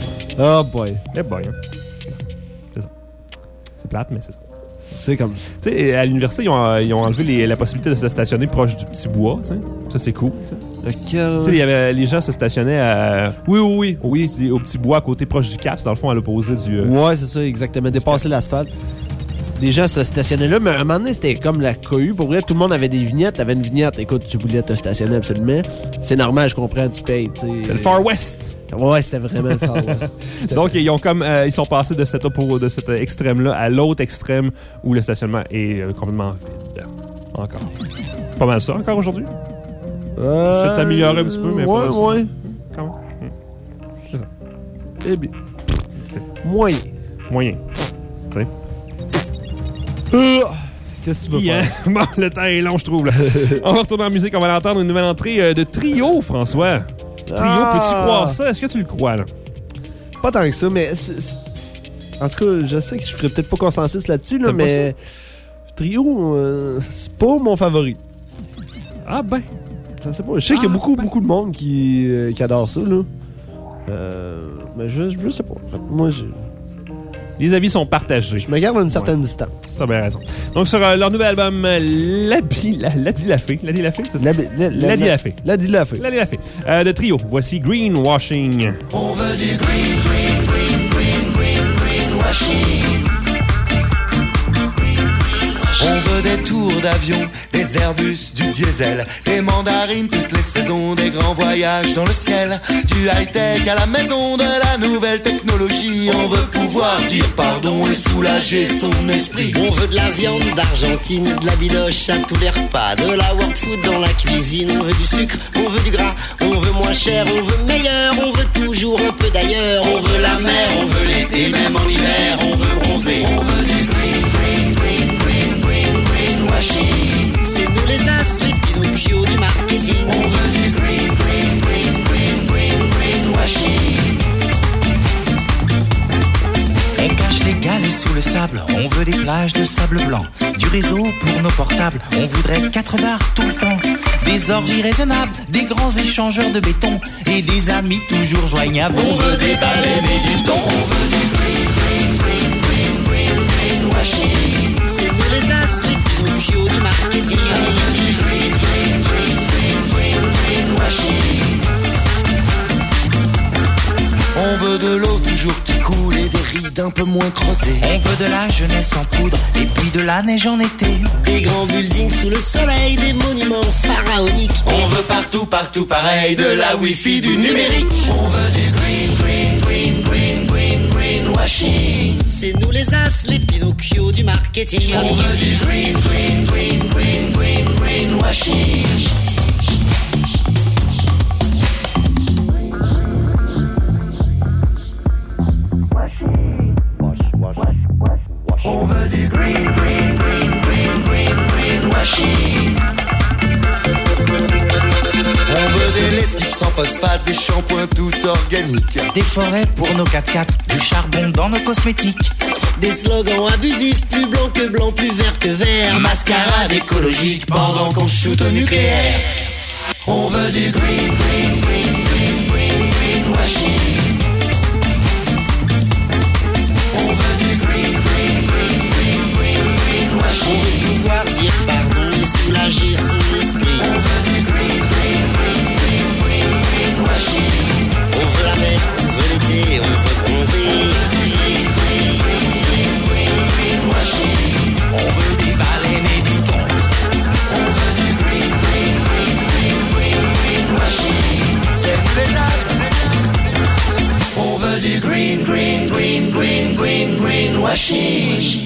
Oh boy. Eh boy, hein. C'est ça. C'est plate, mais c'est ça. C'est comme ça. Tu sais, à l'université, ils ont enlevé la possibilité de se stationner proche du petit bois, tu sais. Ça, c'est cool. Tu sais, les gens se stationnaient à... Oui. Au petit bois à côté, proche du cap, dans le fond, à l'opposé du... Ouais, c'est ça, exactement. Dépasser l'asphalte. Les gens se stationnaient là, mais à un moment donné, c'était comme la cohue. Pour vrai, tout le monde avait des vignettes. T'avais une vignette. Écoute, tu voulais te stationner absolument. C'est normal, je comprends, tu payes, tu sais. C'est le Far West. Ouais, c'était vraiment le Far West. Donc, ils sont passés de cet extrême-là à l'autre extrême où le stationnement est complètement vide. Encore. Pas mal ça, encore aujourd'hui. C'est amélioré un petit peu, mais pas mal. Ouais. Comment? C'est ça. Eh bien. Moyen. Tu sais. Qu'est-ce que tu vas faire? Bon, le temps est long, je trouve. Là. On va retourner en musique. On va entendre une nouvelle entrée de Trio, François. Trio, peux-tu croire ça? Est-ce que tu le crois, là? Pas tant que ça, mais... En tout cas, je sais que je ferais peut-être pas consensus là-dessus, là, mais... Trio, c'est pas mon favori. Ah ben? Je sais pas. Je sais qu'il y a beaucoup de monde qui adore ça, là. Mais je sais pas. En fait, moi, les avis sont partagés. Je me garde à une certaine distance. Ça a bien raison. Donc, sur leur nouvel album, Ladi la Fée, c'est ça? Ladi la Fée. De Trio. Voici Greenwashing. On veut du greenwashing. On veut des tours d'avion, des Airbus, du diesel, des mandarines toutes les saisons, des grands voyages dans le ciel, du high-tech à la maison, de la nouvelle technologie. On veut pouvoir dire pardon et soulager son esprit. On veut de la viande d'Argentine, de la biloche à tous les repas, de la world food dans la cuisine. On veut du sucre, on veut du gras, on veut moins cher, on veut meilleur, on veut toujours un peu d'ailleurs. On veut la mer, on veut l'été, même en hiver, on veut bronzer. On veut du greenwashing. C'est nous les as, les Pinocchio du marketing. On veut du greenwashing. On cache les galets sous le sable, on veut des plages de sable blanc, du réseau pour nos portables, on voudrait 4 bars tout le temps, des orgies raisonnables, des grands échangeurs de béton et des amis toujours joignables. On veut des baleines et du thon. On veut du greenwashing. C'est nous les as, les Pinocchio du marketing. On veut de l'eau toujours qui coule et des rides un peu moins creusées. On veut de la jeunesse en poudre et puis de la neige en été. Des grands buildings sous le soleil, des monuments pharaoniques. On veut partout pareil, de la wifi, du numérique. On veut du greenwashing. C'est nous les as, les Pinocchio du marketing. On veut du greenwashing. veut du green, green, green, green, green, greenwashing. On veut des lessives sans phosphate, des shampoings tout organiques. Des forêts pour nos 4x4, du charbon dans nos cosmétiques. Des slogans abusifs, plus blanc que blanc, plus vert que vert. Mascarade écologique pendant qu'on shoot au nucléaire. On veut du green, green, green, green, green, greenwashing. On veut du green, green, green, green, green, greenwashing. On veut pouvoir dire pardon et soulager son esprit. On veut du green, green, green, green, green, greenwashing. On veut la mer, on veut l'été, on veut bronzer. On veut des baleines et du thon. On veut du green, green, green, green, green, greenwashing. C'est nous les as. On veut du green, green, green, green, green, greenwashing.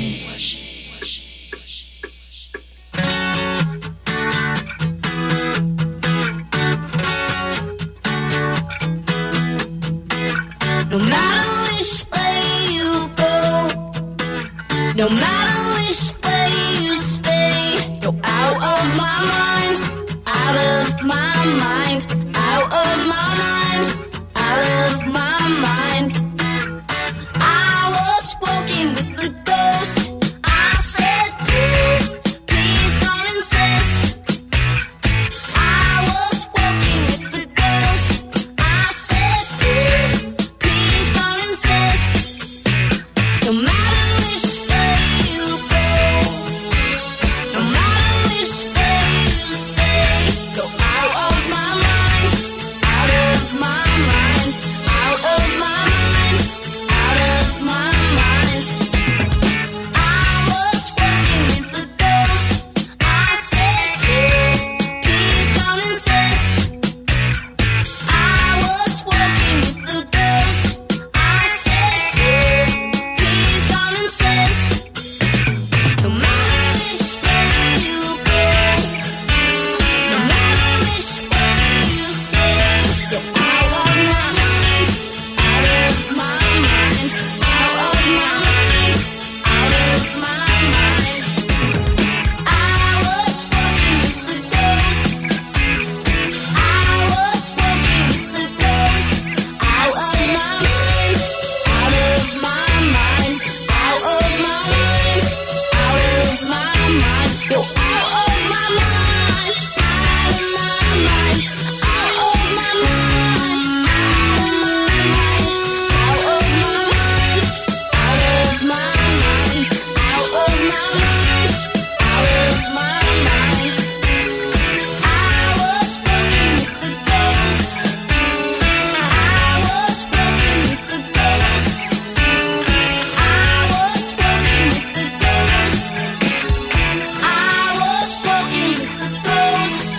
No matter which way you go, no matter which way you stay, you're out of my mind, out of my mind, out of my mind, out of my mind. I was walking with the ghost. I said, please, please don't insist. I was walking with the ghost. I said, please, please don't insist. No matter which way you go, no matter which way you stay, go out of my mind, out of my mind, out of my mind, out of my mind. I was walking with the ghost. I said, please, please don't insist. I was walking with the ghost. I said, please, please don't insist. No matter which way you go, no matter which way you stay, you're out of my mind, out of my mind, out of my mind, out of my mind. I was walking with the ghost. I was walking with the ghost. Out of my mind, out of my mind, out of my mind, out of my mind. You're out of my mind, out of my mind, out of my mind, out of my mind, out of my mind, out of my mind, out of my mind, out of my mind. I was walking with the ghost. I was walking with the ghost. I was walking with the ghost. I was walking with the ghost.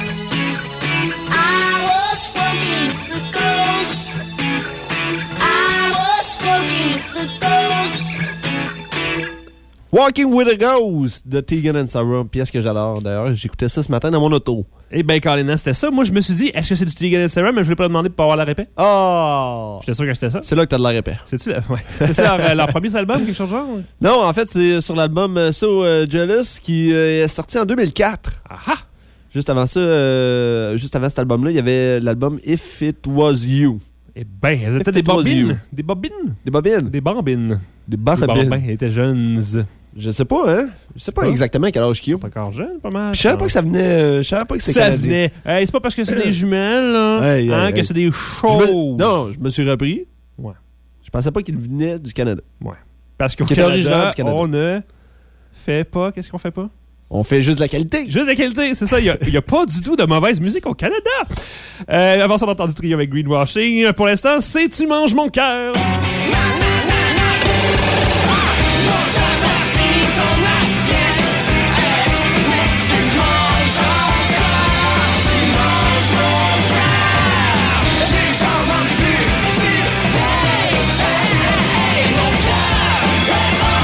I was walking with the ghost. I was walking with the ghost. Walking with a Ghost de Tegan and Sara, pièce que j'adore d'ailleurs. J'écoutais ça ce matin dans mon auto. Eh bien, Colin, c'était ça. Moi, je me suis dit, est-ce que c'est du Tegan and Sara, mais je voulais pas demander pour avoir la répète. Oh! J'étais sûr que c'était ça. C'est là que t'as de la répète. C'est-tu ouais. C'est leur premier album, quelque chose de genre? Non, en fait, c'est sur l'album So Jealous qui est sorti en 2004. Ah! Juste avant ça, juste avant cet album-là, il y avait l'album If It Was You. Eh bien, elles étaient des bobines. Des bobines? Des bobines? Des bambines. Des barbines. Elles étaient jeunes. Je sais pas, hein? Je sais pas exactement quel âge qu'ils ont. C'est encore jeune, pas mal. Je savais pas que ça venait. Je savais pas que c'était ça canadien. venait. Hey, c'est pas parce que c'est des jumelles, là, que c'est des choses. Non, je me suis repris. Ouais. Je pensais pas qu'il venait du Canada. Ouais. Parce qu'au Canada, on ne fait pas. Qu'est-ce qu'on fait pas? On fait juste la qualité. Juste la qualité, c'est ça. Il n'y a pas du tout de mauvaise musique au Canada. Avant ça, on a entendu trio avec Greenwashing. Pour l'instant, c'est Tu manges mon cœur.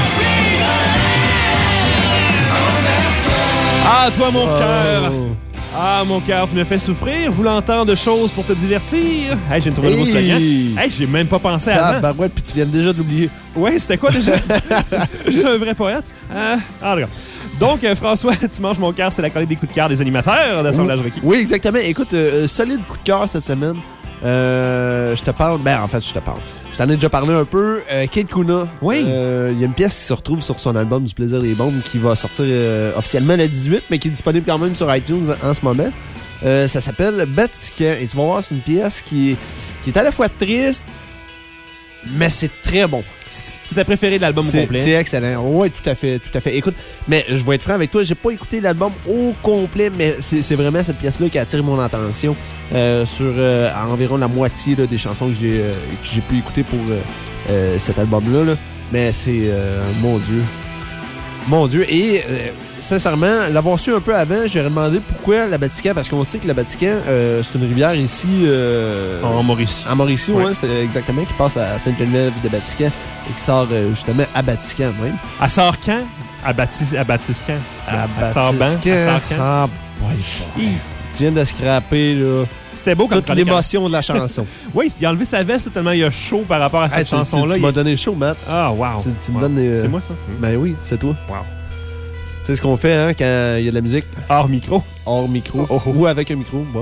Ah, toi, mon cœur! Ah, mon cœur, tu me fais souffrir, voulant tant de choses pour te divertir. Hey, j'ai trouvé le nouveau slogan. Hey, j'ai même pas pensé avant. Bah ouais, puis tu viens déjà de l'oublier. Ouais, c'était quoi déjà? Je suis un vrai poète. D'accord. Donc, François, tu manges mon cœur, c'est la chronique des coups de cœur des animateurs d'Assemblage Requis. Oui, exactement. Écoute, solide coup de cœur cette semaine. Je te parle. Je t'en ai déjà parlé un peu. Kate Kuna. Oui. Il y a une pièce qui se retrouve sur son album Du plaisir des bombes qui va sortir officiellement le 18, mais qui est disponible quand même sur iTunes en ce moment. Ça s'appelle Vatican. Et tu vas voir, c'est une pièce qui est à la fois triste, mais c'est très bon. C'est ta préférée de l'album au complet? C'est excellent. Oui, tout à fait. Écoute, mais je vais être franc avec toi, j'ai pas écouté l'album au complet, mais c'est vraiment cette pièce-là qui a attiré mon attention sur environ la moitié là, des chansons que j'ai pu écouter pour cet album-là. Là. Mais c'est... Mon Dieu. Et sincèrement, l'avoir su un peu avant, j'aurais demandé pourquoi la Vatican, parce qu'on sait que la Vatican, c'est une rivière ici... en Mauricie. En Mauricie, oui, c'est exactement, qui passe à Sainte-Geneviève de Vatican et qui sort justement à Vatican même. Elle sort quand? À Batiscan. Elle sort quand? Ah, boy. Tu viens de scraper, là... C'était beau comme toute l'émotion de la chanson. Oui, il a enlevé sa veste tellement il a chaud par rapport à cette chanson-là. Tu m'as donné chaud, Matt. Ah, wow. Tu me donnes... C'est moi, ça? Ben oui, c'est toi. Wow. C'est ce qu'on fait hein, quand il y a de la musique. Hors micro. Hors micro. Ou avec un micro, bon.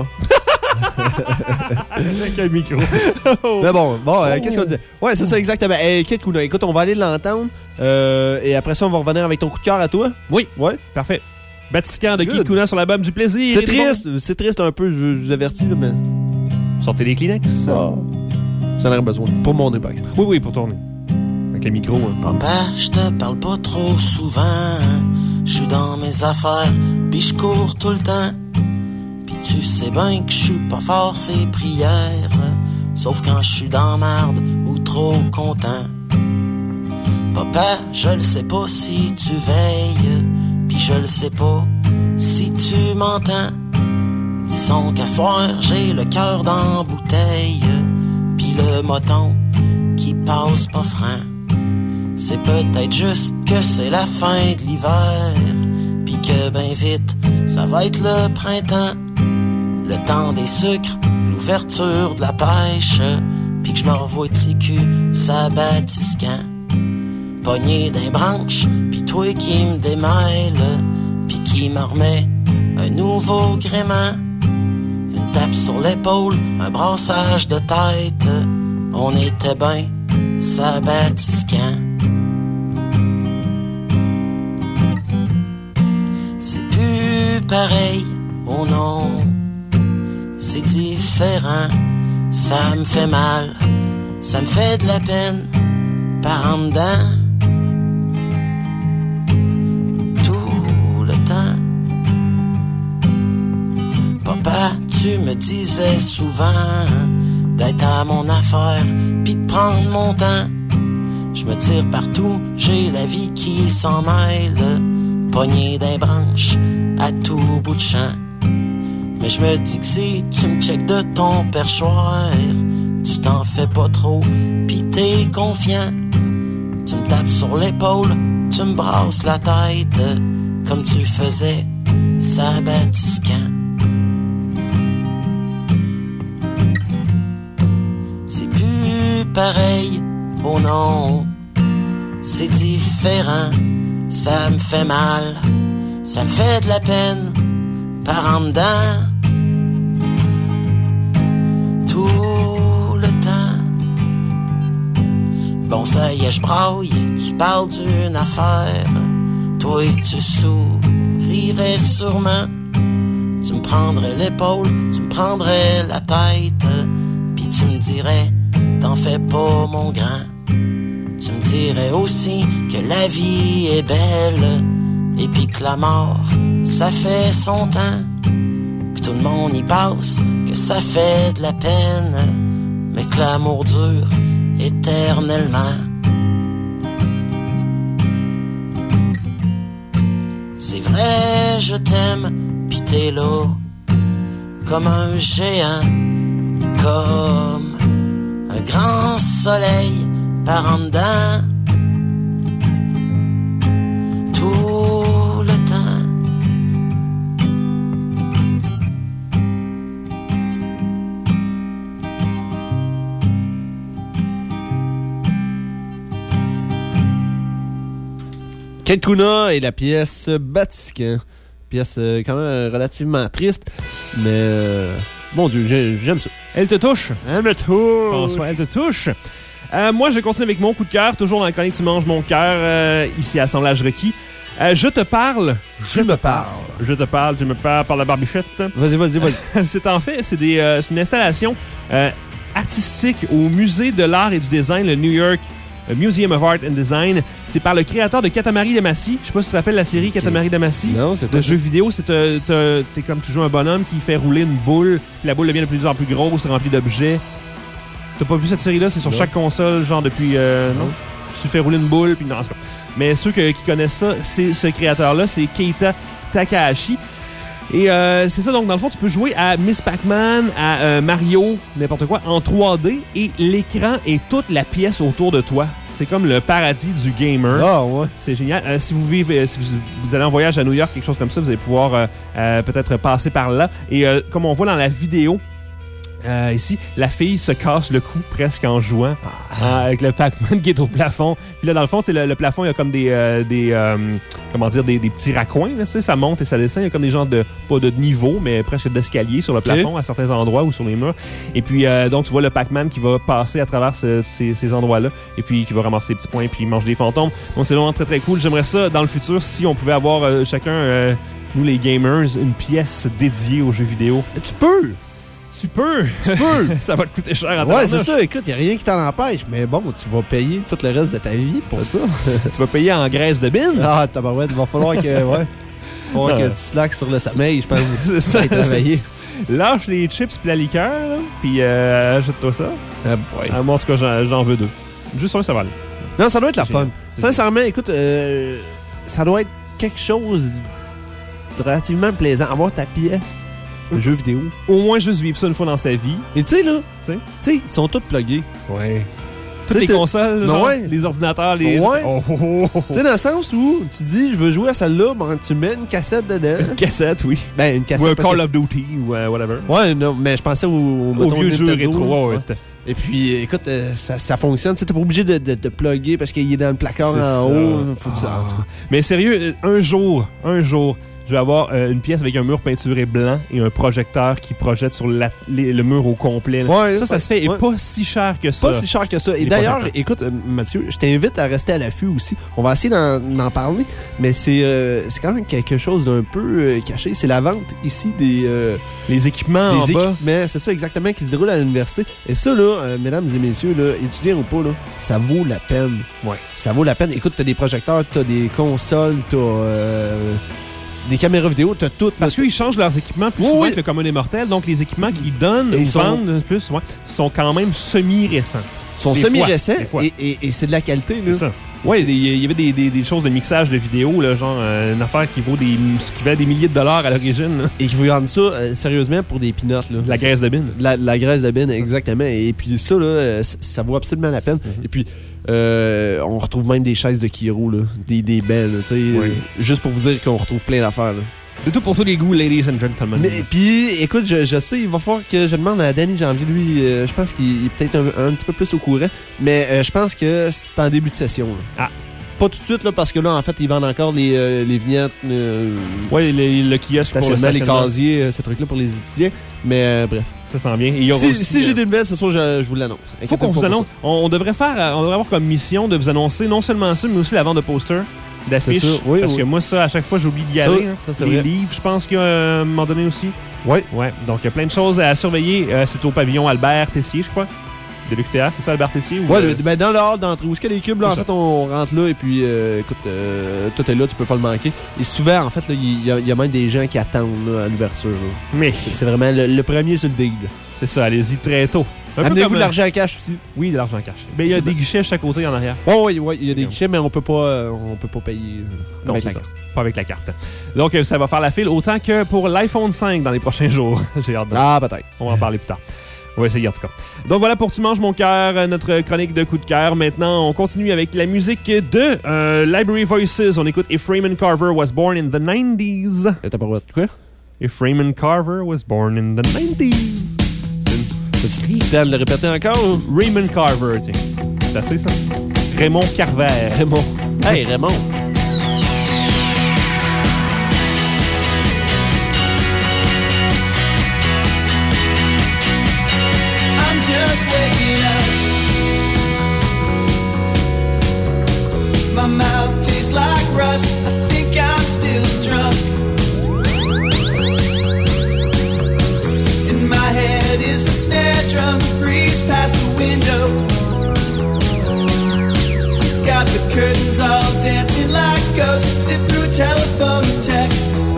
Avec un micro. Mais bon, qu'est-ce qu'on dit? Ouais, c'est ça, exactement. Hey, écoute, on va aller l'entendre. Et après ça, on va revenir avec ton coup de cœur à toi. Oui. Ouais. Parfait. Vatican de Kate Kuna sur l'album Du plaisir. C'est triste un peu, je vous avertis, là, mais... Sortez les Kleenex. Oh. J'en aurais besoin. Pour mon impact. Oui, pour tourner. Avec le micro. Hein. Papa, je te parle pas trop souvent. Je suis dans mes affaires, puis je cours tout le temps. Puis tu sais bien que je suis pas fort ces prières. Sauf quand je suis dans marde ou trop content. Papa, je le sais pas si tu veilles. Puis je le sais pas si tu m'entends. Disons qu'à soir, j'ai le cœur dans bouteille. Puis le moton qui passe pas franc. C'est peut-être juste que c'est la fin de l'hiver. Puis que ben vite, ça va être le printemps. Le temps des sucres, l'ouverture de la pêche. Puis que je me revois TQ, ça batisquant. Pogné d'un branche, pis toi qui me démêle, pis qui me remet un nouveau gréement. Une tape sur l'épaule, un brassage de tête. On était ben sabatisquant. C'est plus pareil, oh non, c'est différent. Ça me fait mal, ça me fait de la peine, par en dedans. Papa, tu me disais souvent d'être à mon affaire pis de prendre mon temps. Je me tire partout, j'ai la vie qui s'en mêle, pogné des branches à tout bout de champ. Mais je me dis que si tu me checkes de ton perchoir, tu t'en fais pas trop pis t'es confiant. Tu me tapes sur l'épaule, tu me brasses la tête comme tu faisais sabatisquant. C'est plus pareil, oh non, c'est différent. Ça me fait mal, ça me fait de la peine, par en dedans, tout le temps. Bon, ça y est, je braille, tu parles d'une affaire. Toi, tu sourirais sûrement. Tu me prendrais l'épaule, tu me prendrais la tête. Puis tu me dirais, t'en fais pas mon grand. Tu me dirais aussi que la vie est belle. Et puis que la mort, ça fait son temps. Que tout le monde y passe, que ça fait de la peine. Mais que l'amour dure éternellement. C'est vrai, je t'aime, pis t'es là, comme un géant, comme un grand soleil par en dedans, tout le temps. Kate Kuna et la pièce Batiscan. Pièce quand même relativement triste, mais mon Dieu, j'aime ça. Elle te touche. Elle me touche. François, elle te touche. Moi, je continue avec mon coup de cœur, toujours dans la chronique Tu manges mon cœur, ici à Assemblage requis. Je te parle. Tu me parles. Je te parle, tu me parles par la barbichette. Vas-y. C'est une installation artistique au Musée de l'art et du design, le New York Museum of Art and Design. C'est par le créateur de Katamari Damacy. Je sais pas si tu te rappelles la série Katamari Damacy. Non, c'est pas le jeu vidéo. T'es comme tu joues un bonhomme qui fait rouler une boule, puis la boule devient de plus en plus grosse, remplie d'objets. T'as pas vu cette série-là? C'est sur chaque console, genre depuis... non? Tu fais rouler une boule, puis non, en tout cas. Mais ceux qui connaissent ça, c'est ce créateur-là, c'est Keita Takahashi. Et c'est ça, donc dans le fond, tu peux jouer à Miss Pac-Man, à Mario, n'importe quoi, en 3D, et l'écran est toute la pièce autour de toi. C'est comme le paradis du gamer. Ah ouais. C'est génial. Si vous allez en voyage à New York, quelque chose comme ça, vous allez pouvoir peut-être passer par là. Et comme on voit dans la vidéo, ici, la fille se casse le cou presque en jouant avec le Pac-Man qui est au plafond. Puis là, dans le fond, le plafond, il y a comme des petits raccoins. Là, ça monte et ça descend. Il y a comme des genres pas de niveau, mais presque d'escalier sur le plafond à certains endroits ou sur les murs. Et puis, donc, tu vois le Pac-Man qui va passer à travers ces endroits-là et puis qui va ramasser des petits points puis il mange des fantômes. Donc, c'est vraiment très, très cool. J'aimerais ça, dans le futur, si on pouvait avoir chacun, nous les gamers, une pièce dédiée aux jeux vidéo. Tu peux! Ça va te coûter cher à ouais, c'est ça. Écoute, il n'y a rien qui t'en empêche. Mais bon, tu vas payer tout le reste de ta vie pour ça. Tu vas payer en graisse de bine? Ah, tabarouette, il va falloir que, que tu slacks sur le sommeil, je pense. C'est ça. Travailler. Lâche les chips puis la liqueur, là, puis achète-toi ça. Moi, en tout cas, j'en veux 2. Juste un, ça va aller. Non, ça doit être la fun. Sincèrement, écoute, ça doit être quelque chose de relativement plaisant. Avoir ta pièce. Un jeu vidéo. Au moins juste vivre ça une fois dans sa vie. Et tu sais, là, ils sont tous pluggés. Ouais. Toutes les consoles, genre, les ordinateurs, les... Ouais. Tu sais, dans le sens où tu dis, je veux jouer à celle-là, ben, tu mets une cassette dedans. Une cassette, oui. Ben, une cassette. Ou un Call of Duty, ou whatever. Ouais, non, mais je pensais au vieux jeu rétro. Ouais. Et puis, écoute, ça fonctionne. Tu sais, t'es pas obligé de plugger parce qu'il est dans le placard en haut. Faut que ça... Mais sérieux, un jour, je vais avoir une pièce avec un mur peinturé blanc et un projecteur qui projette sur le mur au complet. Ça se fait et pas si cher que ça. Pas si cher que ça. Et d'ailleurs, écoute, Mathieu, je t'invite à rester à l'affût aussi. On va essayer d'en parler, mais c'est quand même quelque chose d'un peu caché. C'est la vente ici les équipements en bas. C'est ça exactement qui se déroule à l'université. Et ça, là, mesdames et messieurs, là, étudiants ou pas, là, ça vaut la peine. Ouais. Ça vaut la peine. Écoute, t'as des projecteurs, t'as des consoles, t'as... des caméras vidéo, t'as tout. Parce qu'ils changent leurs équipements plus souvent que le commun des mortels. Donc, les équipements qu'ils donnent ou vendent plus sont quand même semi-récents. Sont semi-récents et c'est de la qualité. Là. C'est ça. Oui, il y avait des choses de mixage de vidéo, là, genre une affaire qui valait des milliers de dollars à l'origine. Là. Et qui vous vendent ça sérieusement pour des peanuts. Là. La graisse de bine. La graisse de bine, exactement. Et puis ça, là, ça vaut absolument la peine. Et puis, on retrouve même des chaises de Kiro, là, des belles, tu sais, juste pour vous dire qu'on retrouve plein d'affaires. Là. De tout pour tous les goûts, ladies and gentlemen. Mais puis, écoute, je sais, il va falloir que je demande à Danny Janvier, lui, je pense qu'il est peut-être un petit peu plus au courant, mais je pense que c'est en début de session. Là. Ah. Pas tout de suite, là, parce que là, en fait, ils vendent encore les vignettes. Oui, le kiosque pour le stationnement. Les casiers, ces trucs-là pour les étudiants. Mais bref. Ça sent bien. Et si j'ai des nouvelles, c'est sûr, je vous l'annonce. Faut qu'on vous annonce. On devrait avoir comme mission de vous annoncer non seulement ça, mais aussi la vente de posters, d'affiches. Parce que moi, ça, à chaque fois, j'oublie d'y aller. Ça, les livres, je pense qu'il y a un moment donné aussi. Oui. Ouais. Donc, il y a plein de choses à surveiller. C'est au pavillon Albert Tessier, je crois. De l'UQTR, c'est ça, Albert Tessier? Ben dans le hall d'entrée. Où est-ce qu'il y a les cubes? Là, en fait, on rentre là et puis, écoute, tout est là, tu peux pas le manquer. Et souvent, en fait, il y a même des gens qui attendent là, à l'ouverture. Mais c'est vraiment le premier sur le dig. C'est ça, allez-y très tôt. Amenez-vous de l'argent à cash aussi. Oui, de l'argent à cash. Ben, il y a des guichets chaque côté en arrière. Oui, il y a des guichets, mais on peut pas payer avec la carte. Pas avec la carte. Donc, ça va faire la file autant que pour l'iPhone 5 dans les prochains jours. J'ai hâte de... Ah, peut-être. On va en parler plus tard. On va essayer en tout cas. Donc voilà pour Tu manges mon cœur, notre chronique de coup de cœur. Maintenant, on continue avec la musique de Library Voices. On écoute If Raymond Carver was born in the 90s. T'as pas quoi? If Raymond Carver was born in the 90s. T'as-tu pris le temps de le répéter encore? Ou? Raymond Carver, tiens. C'est assez ça? Raymond Carver. Hey, Raymond. phony texts.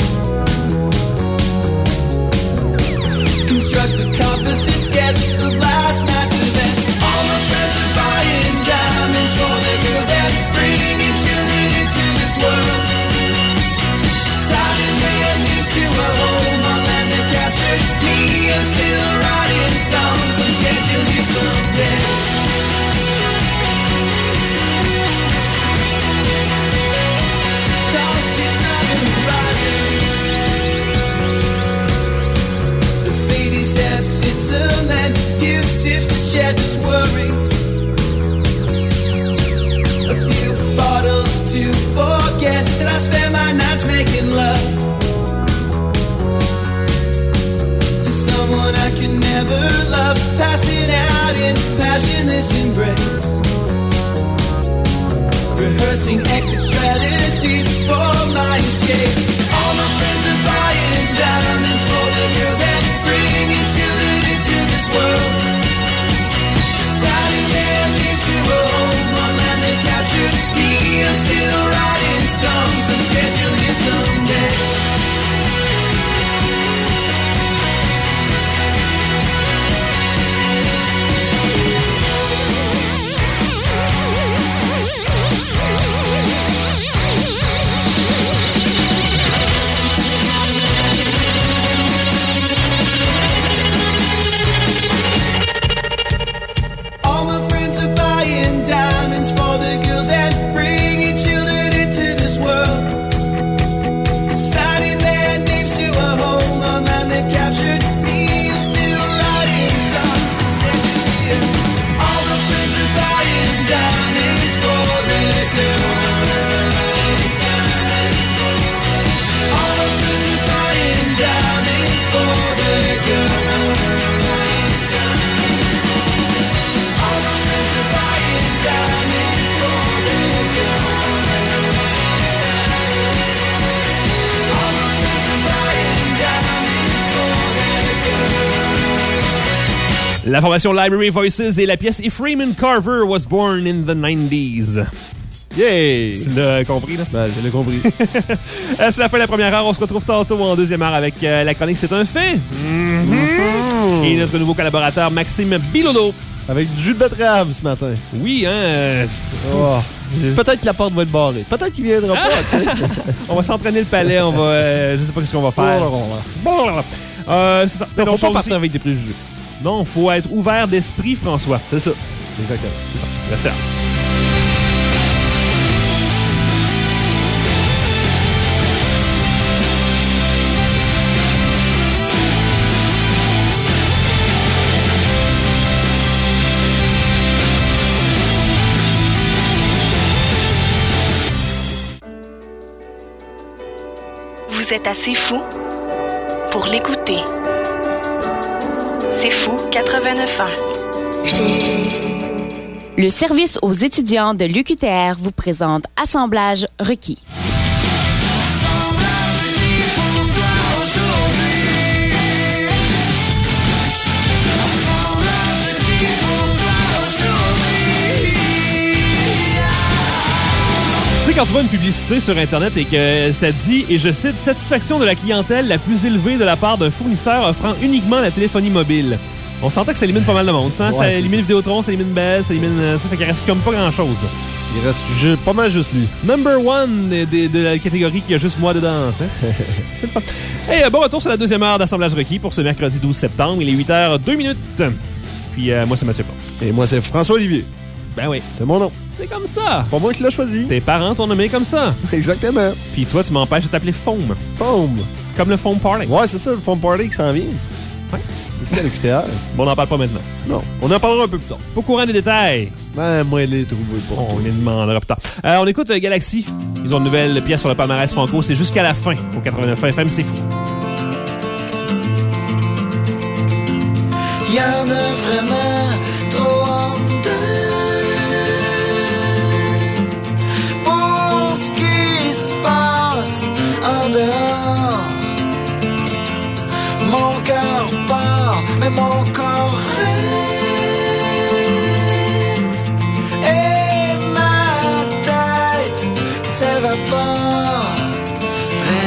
Construct a composite sketch of last night's events. All my friends are buying diamonds for their girls and bringing children into this world. Signing their names to a home on land that captured me. I'm still writing songs. I'm scheduled here someday. Tall ships on the horizon. With baby steps, it's a man. Few sips to shed this worry. A few bottles to forget that I spend my nights making love to someone I can never love. Passing out in passionless embrace. Rehearsing exit strategies for my escape. All my friends are buying diamonds for their girls and bringing children into this world. Deciding their names to a home on land that captured me. I'm still writing songs. I'm scheduled here someday. All my friends are buying diamonds for the girls and bringing children into this world. Signing their names to a home on land they've captured me. I'm still writing songs. I'm scheduled here. All my friends are buying diamonds for the girls. All my friends are buying diamonds for the girls. All my friends are buying diamonds for the girls. All my friends are buying diamonds for the girls. La formation Library Voices et la pièce If Raymond Carver Was Born in the 90s. Yay! Tu l'as compris, là? Ben, je l'ai compris. C'est la fin de la première heure. On se retrouve tantôt en deuxième heure avec la chronique C'est un fait. Et notre nouveau collaborateur, Maxime Bilodeau. Avec du jus de betterave ce matin. Oui, hein? Oh. Peut-être que la porte va être barrée. Peut-être qu'il viendra pas, tu sais. On va s'entraîner le palais. On va... je sais pas ce qu'on va faire. C'est ça. On faut pas partir avec des préjugés. Non, faut être ouvert d'esprit, François. C'est ça. Exactement. C'est ça. Vous êtes assez fou pour l'écouter. C'est fou 89 ans. Le service aux étudiants de l'UQTR vous présente Assemblage requis. Quand tu vois une publicité sur Internet et que ça dit, et je cite, « Satisfaction de la clientèle la plus élevée de la part d'un fournisseur offrant uniquement la téléphonie mobile ». On s'entend que ça élimine pas mal de monde. Ça, ouais, ça élimine Vidéotron, ça élimine Bell, ça élimine... Ça fait qu'il reste comme pas grand-chose. Il reste pas mal juste lui. Number one de la catégorie qui a juste moi dedans. C'est le fun. Et bon retour sur la deuxième heure d'Assemblage requis pour ce mercredi 12 septembre. Il est 8h02. Puis moi, c'est Mathieu Plante. Et moi, c'est François-Olivier. Ben oui. C'est mon nom. C'est comme ça. C'est pas moi qui l'ai choisi. Tes parents t'ont nommé comme ça. Exactement. Puis toi, tu m'empêches de t'appeler Foam. Foam. Comme le Foam Party. Ouais, c'est ça, le Foam Party qui s'en vient. Ouais. Ici à l'UQTR. Bon, on n'en parle pas maintenant. Non. On en parlera un peu plus tard. Pas au courant des détails. Ben, moi, les trouver pas. On les demandera plus tard. On écoute Galaxy. Ils ont une nouvelle pièce sur le palmarès franco. C'est jusqu'à la fin. Au 89 FM, c'est fou. Y en a vraiment trop en dedans pour ce qui se passe en dehors. Mon cœur part, mais mon corps reste. Et ma tête s'évapore.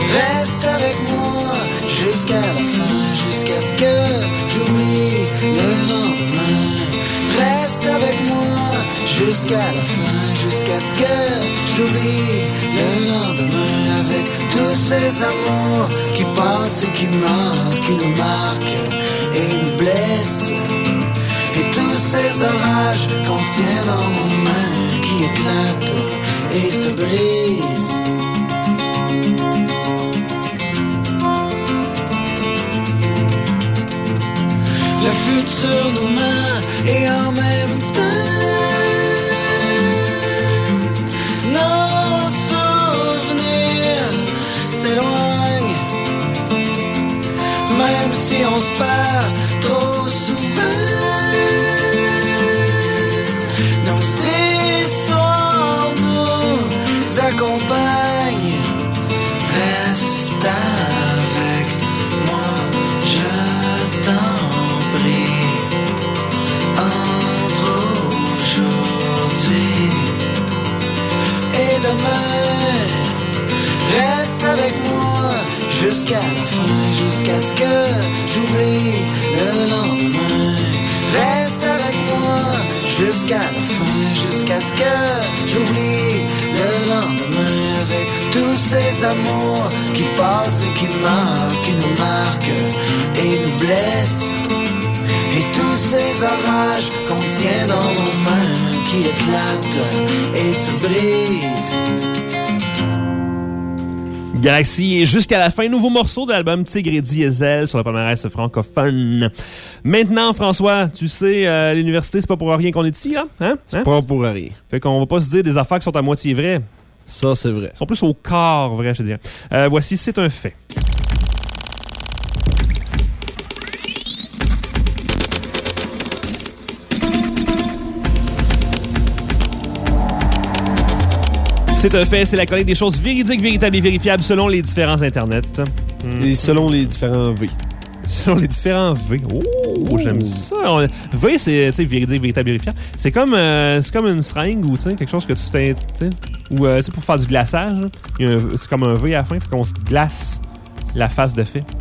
Reste avec moi jusqu'à la fin, jusqu'à ce que j'oublie le lendemain. Reste avec moi jusqu'à la fin, jusqu'à ce que j'oublie le lendemain. Avec tous ces amours qui passent et qui nous marquent et nous blessent. Et tous ces orages qu'on tient dans nos mains qui éclatent et se brisent. Le futur nous ment et en même temps nos souvenirs s'éloignent. Même si on se perd trop souvent, nos histoires nous accompagnent. Reste avec moi, je t'en prie. Entre aujourd'hui et demain, reste avec moi jusqu'à la fin, jusqu'à ce que j'oublie le lendemain. Reste avec moi jusqu'à la fin, jusqu'à ce que j'oublie le lendemain. Avec tous ces amours qui passent et qui nous marquent et nous blessent. Et tous ces orages qu'on tient dans nos mains qui éclatent et se brisent. Galaxy et jusqu'à la fin, nouveau morceau de l'album Tigre et Diesel sur la palmarès francophone. Maintenant, François, tu sais, l'université, c'est pas pour rien qu'on est ici, là? Hein? C'est pas pour rien. Fait qu'on va pas se dire des affaires qui sont à moitié vraies. Ça, c'est vrai. Ils sont plus au quart vrai, je te dirais. Voici, c'est un fait. C'est un fait, c'est la chronique des choses véridiques, véritables et vérifiables selon les différents internets. Et selon les différents V. Selon les différents V. Oh, j'aime ça. V, c'est véridique, véritable, vérifiable. C'est comme une seringue ou quelque chose que tu t'es. Ou pour faire du glaçage. C'est comme un V à la fin, faut qu'on se glace la face de fait.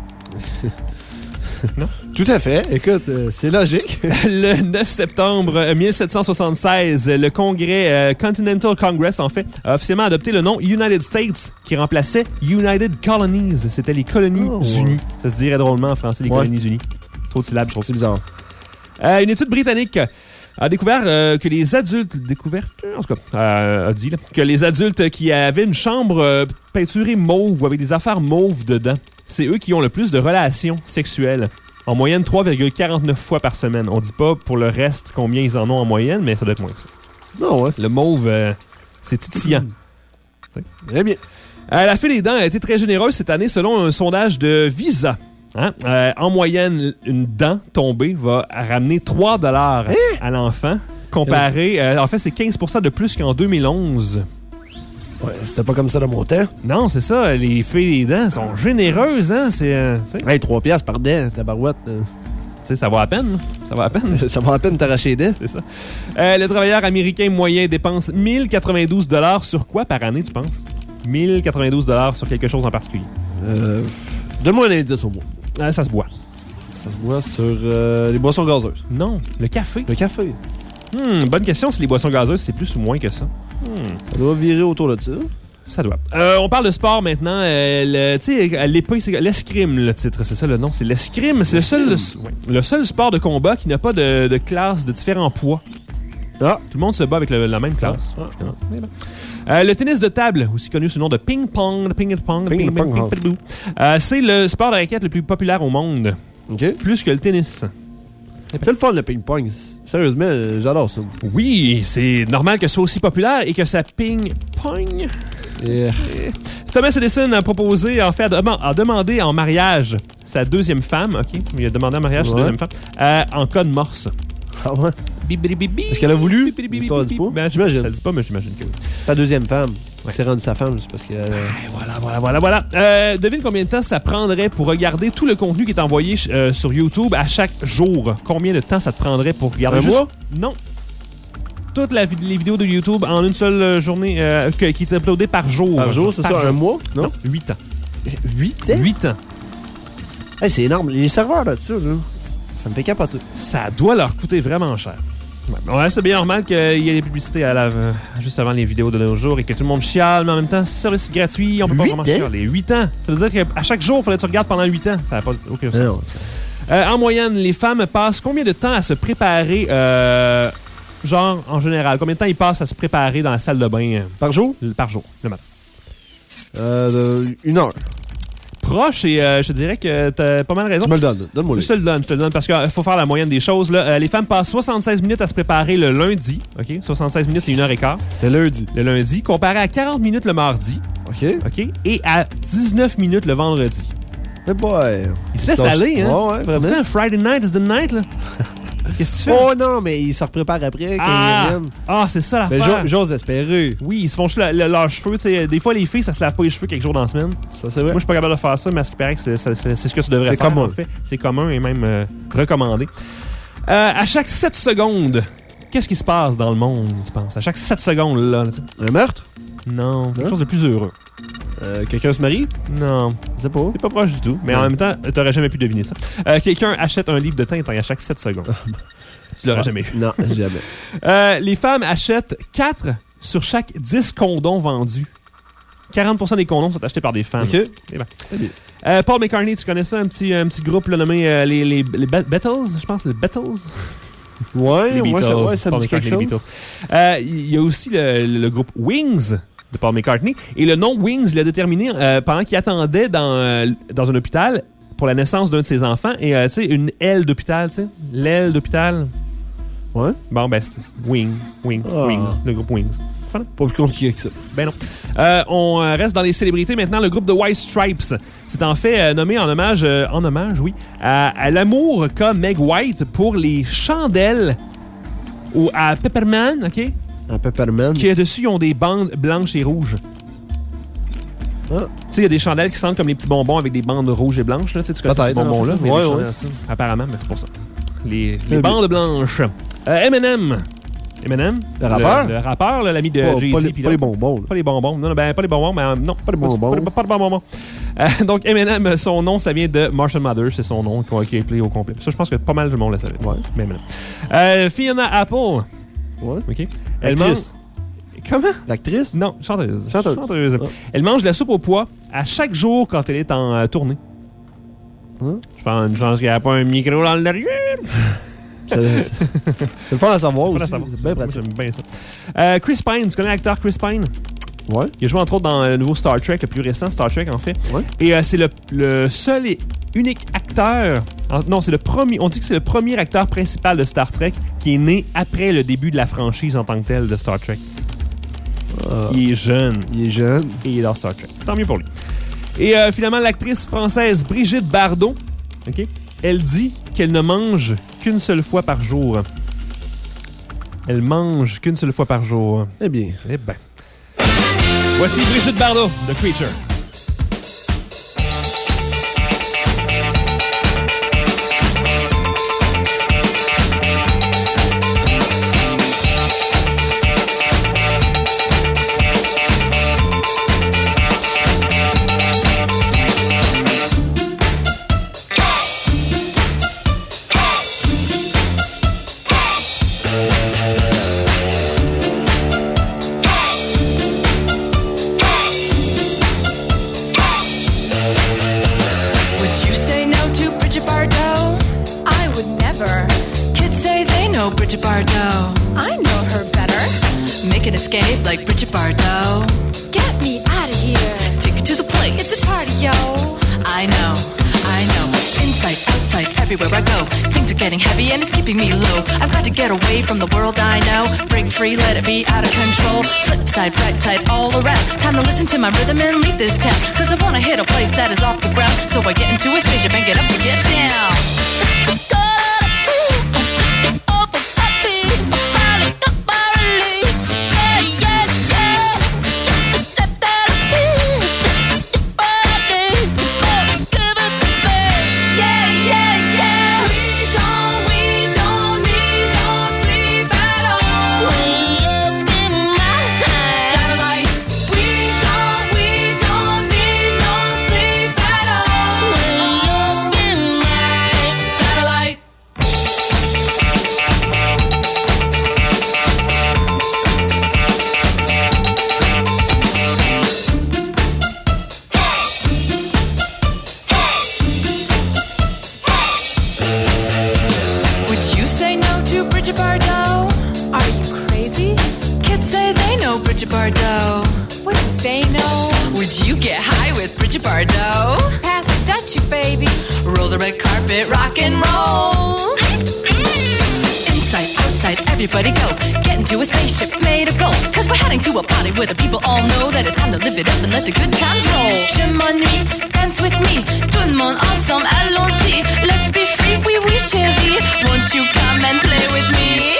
Non? Tout à fait. Écoute, c'est logique. Le 9 septembre 1776, le congrès Continental Congress, en fait, a officiellement adopté le nom United States, qui remplaçait United Colonies. C'était les colonies unies. Ça se dirait drôlement en français, les colonies unies. Trop de syllabes, je trouve. C'est bizarre. Une étude britannique a découvert que les adultes... a dit là, que les adultes qui avaient une chambre peinturée mauve ou avec des affaires mauves dedans, c'est eux qui ont le plus de relations sexuelles. En moyenne, 3,49 fois par semaine. On dit pas pour le reste combien ils en ont en moyenne, mais ça doit être moins que ça. Non, ouais. Le mauve, c'est titillant. Très bien. La fée des dents a été très généreuse cette année selon un sondage de Visa. Hein? En moyenne, une dent tombée va ramener 3 $ à l'enfant. Comparé, en fait, c'est 15% de plus qu'en 2011. Ouais, c'était pas comme ça dans mon temps. Non, c'est ça. Les fées des dents sont généreuses, hein? C'est, hey, 3 piastres par dent, tabarouette. Tu sais, ça va à peine. Ça va à peine. Ça va à peine t'arracher les dents. C'est ça. Le travailleur américain moyen dépense 1092 $ sur quoi par année, tu penses? 1092 $ sur quelque chose en particulier. Donne-moi un indice au moins. Ça se boit. Ça se boit sur les boissons gazeuses. Non, le café. Le café. Bonne question si les boissons gazeuses, c'est plus ou moins que ça. Ça doit virer autour de ça. Ça doit. On parle de sport maintenant. Tu sais, l'épée, c'est l'escrime, le titre. C'est ça le nom. C'est l'escrime. C'est le seul sport de combat qui n'a pas de classe de différents poids. Ah. Tout le monde se bat avec la même classe. Le tennis de table, aussi connu sous le nom de ping-pong. C'est le sport de raquette le plus populaire au monde. OK. Plus que le tennis. C'est le fun, le ping-pong. Sérieusement, j'adore ça. Oui, c'est normal que ce soit aussi populaire et que ça ping-pong. Yeah. Thomas Edison a proposé, en fait, a demandé en mariage sa deuxième femme, OK? Il a demandé en mariage sa deuxième femme, en code morse. Ah ouais? Est-ce qu'elle a voulu? L'histoire ne dit pas? Ben, j'imagine. Ça ne dit pas, mais j'imagine que oui. Sa deuxième femme. C'est rendu sa femme, c'est parce qu'elle... Voilà. Devine combien de temps ça prendrait pour regarder tout le contenu qui est envoyé sur YouTube à chaque jour. Combien de temps ça te prendrait pour regarder? Un mois? Non. Toutes les vidéos de YouTube en une seule journée qui est uploadée par jour. Par jour, c'est ça? Un mois? Non? 8 ans. 8 ans? 8 ans. Hey, c'est énorme. Les serveurs là-dessus, là, ça me fait capoter. Ça doit leur coûter vraiment cher. Ouais, c'est bien normal qu'il y ait des publicités juste avant les vidéos de nos jours et que tout le monde chiale, mais en même temps, service gratuit, on peut pas vraiment chialer. 8 ans. Ça veut dire qu'à chaque jour, il fallait que tu regardes pendant 8 ans. Ça n'a pas aucun sens. En moyenne, les femmes passent combien de temps à se préparer, genre en général? Combien de temps ils passent à se préparer dans la salle de bain? Par jour? Par jour, le matin. 1 heure. Proche et je dirais que t'as pas mal raison. Tu me le donnes. Donne-moi Je te le donne parce qu'il faut faire la moyenne des choses. Là. Les femmes passent 76 minutes à se préparer le lundi. OK? 76 minutes, c'est 1h15. Le lundi. Comparé à 40 minutes le mardi. OK. Et à 19 minutes le vendredi. Eh boy. Il se laisse aller, hein? Ouais, vraiment. Putain, Friday night is the night, là. Qu'est-ce que tu fais? Oh non, mais ils se repréparent après quand ils reviennent. Ah, c'est ça l'affaire. Ben, j'ose espérer. Oui, ils se font juste leurs cheveux. T'sais, des fois, les filles, ça se lave pas les cheveux quelques jours dans la semaine. Ça, c'est vrai. Moi, je suis pas capable de faire ça, mais à ce qui paraît que c'est ce que tu devrais faire. Commun. En fait. C'est commun et même recommandé. À chaque 7 secondes, qu'est-ce qui se passe dans le monde, tu penses? À chaque 7 secondes, là. Un meurtre? Non, quelque chose de plus heureux. Quelqu'un se marie? Non. Je sais pas. C'est pas proche du tout. Mais en même temps, t'aurais jamais pu deviner ça. Quelqu'un achète un livre de Tintin à chaque 7 secondes. Tu l'aurais jamais eu. Non, jamais. Les femmes achètent 4 sur chaque 10 condoms vendus. 40% des condoms sont achetés par des femmes. OK. Paul McCartney, tu connais ça? Un petit groupe là, nommé les Beatles, je pense. Les Beatles? Ouais, ça me Paul dit quelque chose. Il y a aussi le groupe Wings de Paul McCartney. Et le nom Wings, il l'a déterminé pendant qu'il attendait dans un hôpital pour la naissance d'un de ses enfants. Et tu sais, une aile d'hôpital, tu sais. L'aile d'hôpital. Ouais. Bon, ben, c'est Wings. Le groupe Wings. Pas plus compliqué que ça. Ben non. On reste dans les célébrités maintenant. Le groupe The White Stripes. C'est en fait nommé en hommage, à l'amour qu'a Meg White pour les chandelles ou à Pepperman, OK? À Pepperman. Qui dessus, ils ont des bandes blanches et rouges. Tu sais, il y a des chandelles qui sentent comme les petits bonbons avec des bandes rouges et blanches. Là. Tu connais ces petits bonbons-là? Ouais. Apparemment, mais c'est pour ça. Les bandes blanches. Eminem. Le rappeur? Le rappeur, l'ami de Jay-Z. Pas les bonbons. Pas les bonbons. Non, ben, pas les bonbons, mais non. Pas les bonbons. Pas de bonbons. Donc, Eminem, son nom, ça vient de Marshall Mathers. C'est son nom qui est appelé au complet. Ça, je pense que pas mal de monde le savait. Ouais. Mais Eminem. Fiona Apple. Ouais. OK. Elle mange... Comment? L'actrice? Non, chanteuse. Ouais. Elle mange de la soupe au pois à chaque jour quand elle est en tournée. Je pense qu'il n'y a pas un micro dans le derrière. C'est le fun à savoir aussi. C'est bien pratique. J'aime bien ça. Chris Pine, tu connais l'acteur Chris Pine? Ouais. Il a joué entre autres dans le nouveau Star Trek, le plus récent Star Trek en fait. Ouais. Et c'est le seul et unique acteur. Non, c'est le premier. On dit que c'est le premier acteur principal de Star Trek qui est né après le début de la franchise en tant que tel de Star Trek. Il est jeune. Et il est dans Star Trek. Tant mieux pour lui. Et finalement, l'actrice française Brigitte Bardot, OK, elle dit qu'elle ne mange qu'une seule fois par jour. Elle mange qu'une seule fois par jour. Eh bien. Voici Brigitte Bardot, The Creature. Bridget Bardot. I know her better. Make an escape like Bridget Bardot. Get me out of here. Take it to the place. It's a party, yo. I know. Inside, outside, everywhere I go. Things are getting heavy and it's keeping me low. I've got to get away from the world I know. Break free, let it be out of control. Flip side, right side, all around. Time to listen to my rhythm and leave this town. Cause I wanna hit a place that is off the ground. So I get into a spaceship and get up and get down. Bridget Bardot? Are you crazy? Kids say they know Bridget Bardot. What do they know? Would you get high with Bridget Bardot? Pass the Dutchie, baby. Roll the red carpet, rock and roll. Inside, outside, everybody go. Get into a spaceship made of gold. Cause we're heading to a party where the people all know that it's time to live it up and let the good times roll. Je m'ennuie, dance with me. Tout le monde ensemble, allons-y. Let's be free, oui, oui, chérie. Won't you come and play with me?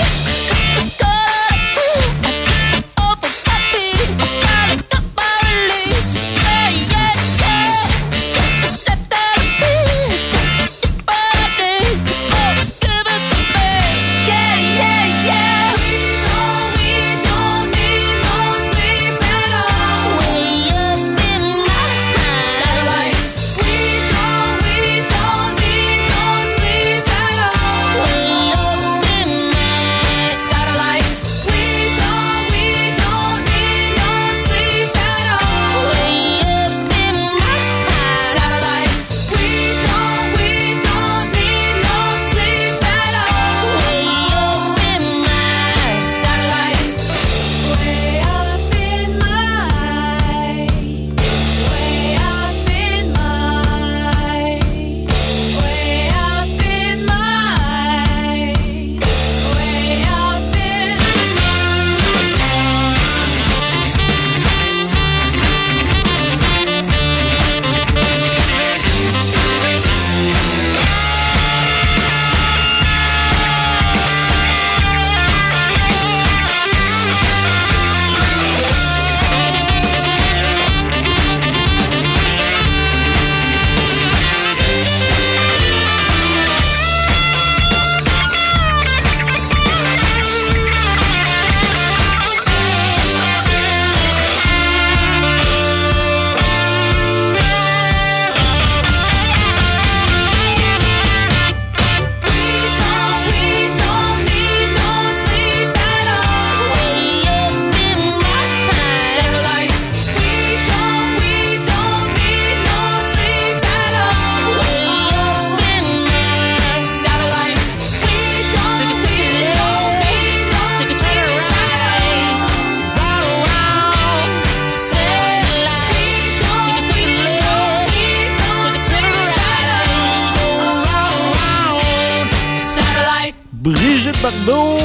Brigitte Bardot!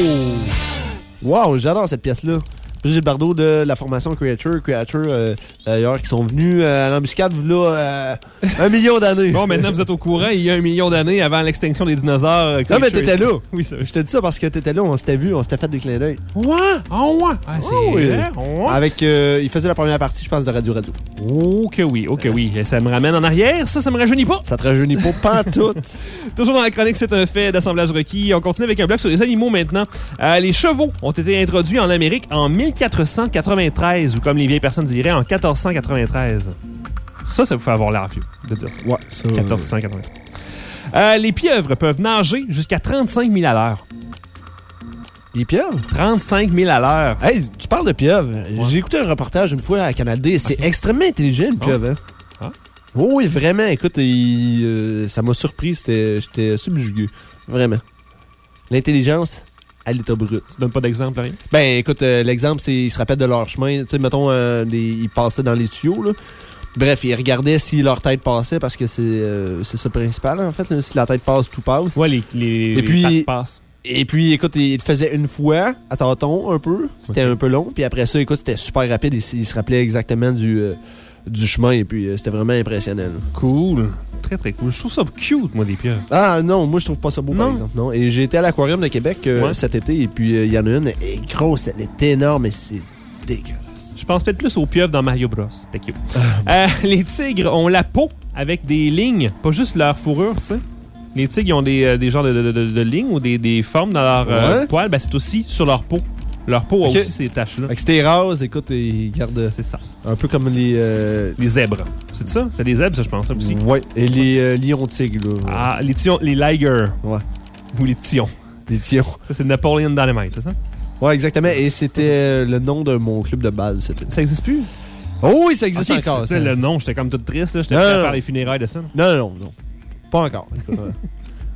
Wow, j'adore cette pièce-là. Brigitte Bardot de la formation Creature. D'ailleurs, qui sont venus à l'embuscade, là, 1 million d'années. Bon, maintenant, vous êtes au courant, il y a 1 million d'années avant l'extinction des dinosaures. Non, mais t'étais là. Oui, ça. Je te dis ça parce que t'étais là, on s'était vu, on s'était fait des clins d'œil. Ouais? Oh, ouais. Ah, c'est vrai. Ouais. Avec, il faisait la première partie, je pense, de Radio Radio. Oh, que oui, ok, oui. Ça me ramène en arrière, ça me rajeunit pas. Ça te rajeunit pas pantoute. Toujours dans la chronique, c'est un fait d'assemblage requis. On continue avec un bloc sur les animaux maintenant. Les chevaux ont été introduits en Amérique en 1493, ou comme les vieilles personnes diraient, en 1493. Ça vous fait avoir l'air vieux de dire ça. Ouais, ça. 1493. Les pieuvres peuvent nager jusqu'à 35 000 à l'heure. Les pieuvres? 35 000 à l'heure. Hey, tu parles de pieuvres. Ouais. J'ai écouté un reportage une fois à Canal D. C'est extrêmement intelligent, une pieuvre. Hein? Ah. Oh, oui, vraiment. Écoute, ça m'a surpris. J'étais subjugué. Vraiment. L'intelligence à l'état brut. Tu donnes pas d'exemple, rien? Ben, écoute, l'exemple, c'est ils se rappellent de leur chemin. Tu sais, mettons, ils passaient dans les tuyaux, là. Bref, ils regardaient si leur tête passait parce que c'est ça le principal, en fait. Là. Si la tête passe, tout passe. Ouais, les pattes passent. Et puis, écoute, il le faisait une fois, à tâtons, un peu. C'était un peu long. Puis après ça, écoute, c'était super rapide. Il se rappelait exactement du chemin. Et puis, c'était vraiment impressionnant. Là. Cool. Très, très cool. Je trouve ça cute, moi, des pieuvres. Ah non, moi, je trouve pas ça beau, par exemple. Non. Et j'ai été à l'Aquarium de Québec cet été. Et puis, il y en a une. Elle est grosse, elle est énorme. Et c'est dégueulasse. Je pense peut-être plus aux pieuvres dans Mario Bros. C'était cute. Les tigres ont la peau avec des lignes, pas juste leur fourrure, tu sais. Les tigres, ils ont des genres de lignes ou des formes dans leur poils. Ben, c'est aussi sur leur peau. Leur peau a aussi ces taches-là. Avec c'était rase, écoute, ils gardent... C'est ça. Un peu comme les zèbres. C'est ça? C'est des zèbres, ça, je pense, aussi. Oui. Et les lions-tigres, là. Ah, les ligers. Ouais. Ou les tions. Les tions. Ça, c'est Napoleon Dynamite, c'est ça? Ouais, exactement. Et c'était le nom de mon club de bal. Ça existe plus? Oh oui, ça existe encore. C'était le nom, j'étais comme toute triste. J'étais prêt à faire les funérailles de ça. Non. Pas encore.